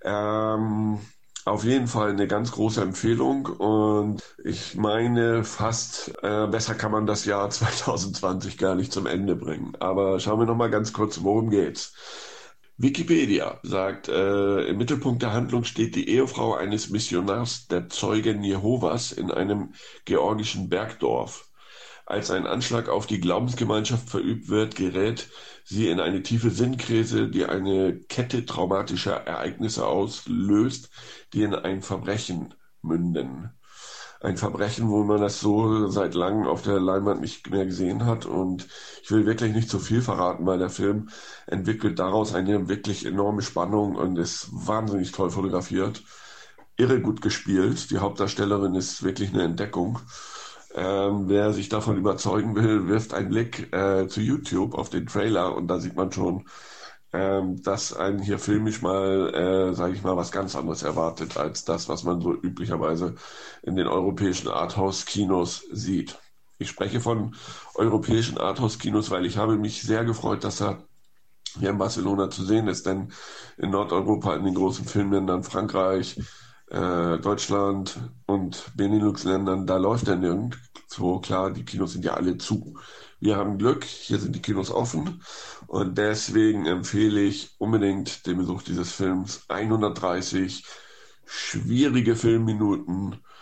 Ähm, auf jeden Fall eine ganz große Empfehlung, und ich meine fast, äh, besser kann man das Jahr zweitausendzwanzig gar nicht zum Ende bringen. Aber schauen wir noch mal ganz kurz, worum geht's. Wikipedia sagt, äh, im Mittelpunkt der Handlung steht die Ehefrau eines Missionars der Zeugen Jehovas in einem georgischen Bergdorf. Als ein Anschlag auf die Glaubensgemeinschaft verübt wird, gerät sie in eine tiefe Sinnkrise, die eine Kette traumatischer Ereignisse auslöst, die in ein Verbrechen münden. Ein Verbrechen, wo man das so seit langem auf der Leinwand nicht mehr gesehen hat. Und ich will wirklich nicht zu viel verraten, weil der Film entwickelt daraus eine wirklich enorme Spannung und ist wahnsinnig toll fotografiert. Irre gut gespielt. Die Hauptdarstellerin ist wirklich eine Entdeckung. Ähm, wer sich davon überzeugen will, wirft einen Blick äh, zu YouTube auf den Trailer, und da sieht man schon, ähm, dass einen hier filmisch mal, äh, sage ich mal, was ganz anderes erwartet als das, was man so üblicherweise in den europäischen Arthouse-Kinos sieht. Ich spreche von europäischen Arthouse-Kinos, weil ich habe mich sehr gefreut, dass er hier in Barcelona zu sehen ist, denn in Nordeuropa, in den großen Filmländern Frankreich, äh, Deutschland und Benelux-Ländern, da läuft er nirgendwo. Klar, die Kinos sind ja alle zu. Wir haben Glück, hier sind die Kinos offen, und deswegen empfehle ich unbedingt den Besuch dieses Films. hundertdreißig schwierige Filmminuten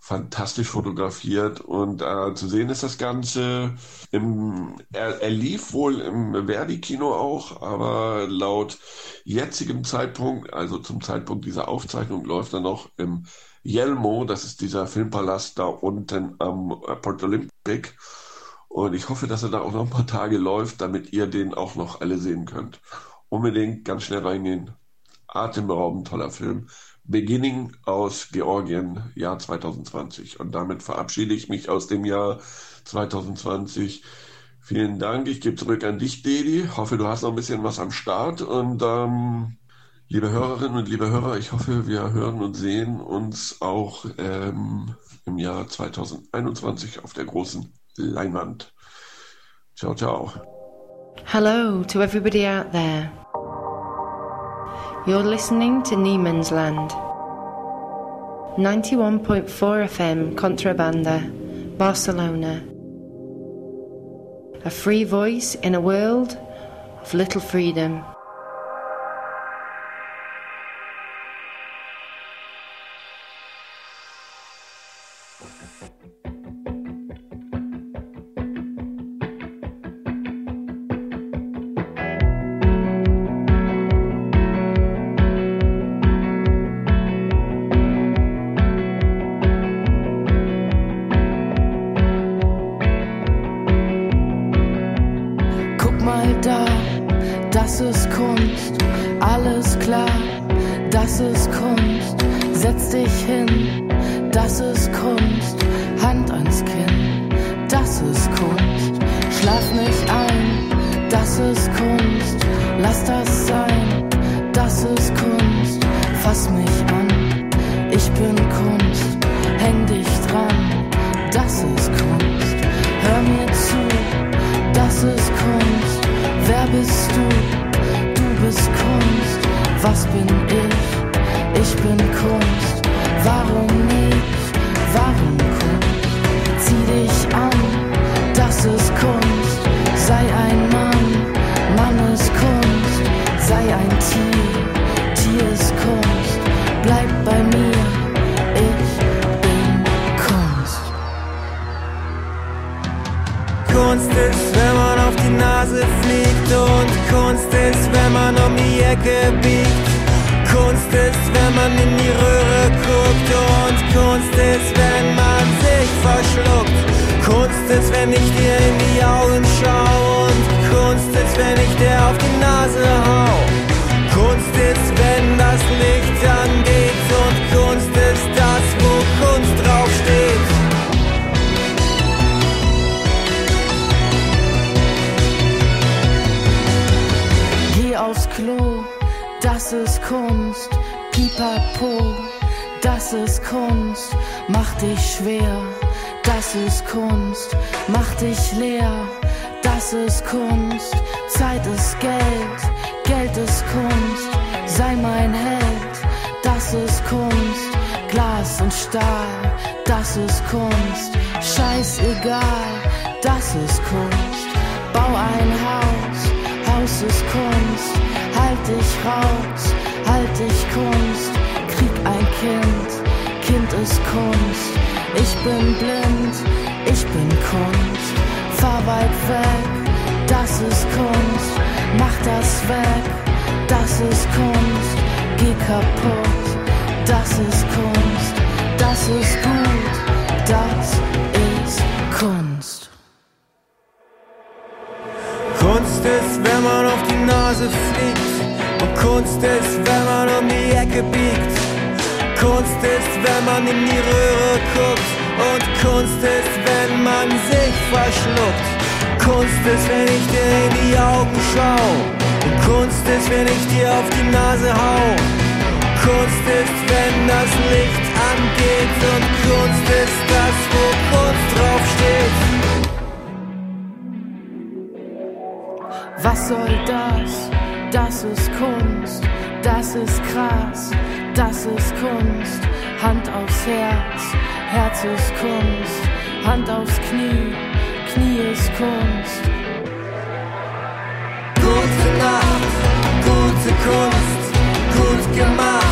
fantastisch fotografiert und äh, zu sehen ist das Ganze, im, er, er lief wohl im Verdi-Kino auch, aber laut jetzigem Zeitpunkt, also zum Zeitpunkt dieser Aufzeichnung, läuft er noch im Yelmo, das ist dieser Filmpalast da unten am Port Olympic und ich hoffe, dass er da auch noch ein paar Tage läuft, damit ihr den auch noch alle sehen könnt. Unbedingt ganz schnell reingehen. Atemberaubend toller Film. Beginning aus Georgien, Jahr zwanzig zwanzig. Und damit verabschiede ich mich aus dem Jahr zwanzig zwanzig. Vielen Dank. Ich gebe zurück an dich, Dedi. Hoffe, du hast noch ein bisschen was am Start. Und ähm, liebe Hörerinnen und liebe Hörer, ich hoffe, wir hören und sehen uns auch ähm, im Jahr zwanzig einundzwanzig auf der großen Leinwand. Ciao, ciao. Hello to everybody out there. You're listening to Niemans Land. ninety-one point four F M Contrabanda, Barcelona. A free voice in a world of little freedom. Kunst ist, wenn man auf die Nase fliegt. Und Kunst ist, wenn man um die Ecke biegt. Kunst ist, wenn man in die Röhre guckt. Und Kunst ist, wenn man sich verschluckt. Kunst ist, wenn ich dir in die Augen schau. Und Kunst ist, wenn ich dir auf die Nase hau. Kunst ist, wenn das Licht angeht. Und Kunst ist das, wo Kunst draufsteht. Was soll das? Das ist Kunst, das ist krass, das ist Kunst. Hand aufs Herz, Herz ist Kunst. Hand aufs Knie, Knie ist Kunst. Gute Nacht, gute Kunst, gut gemacht.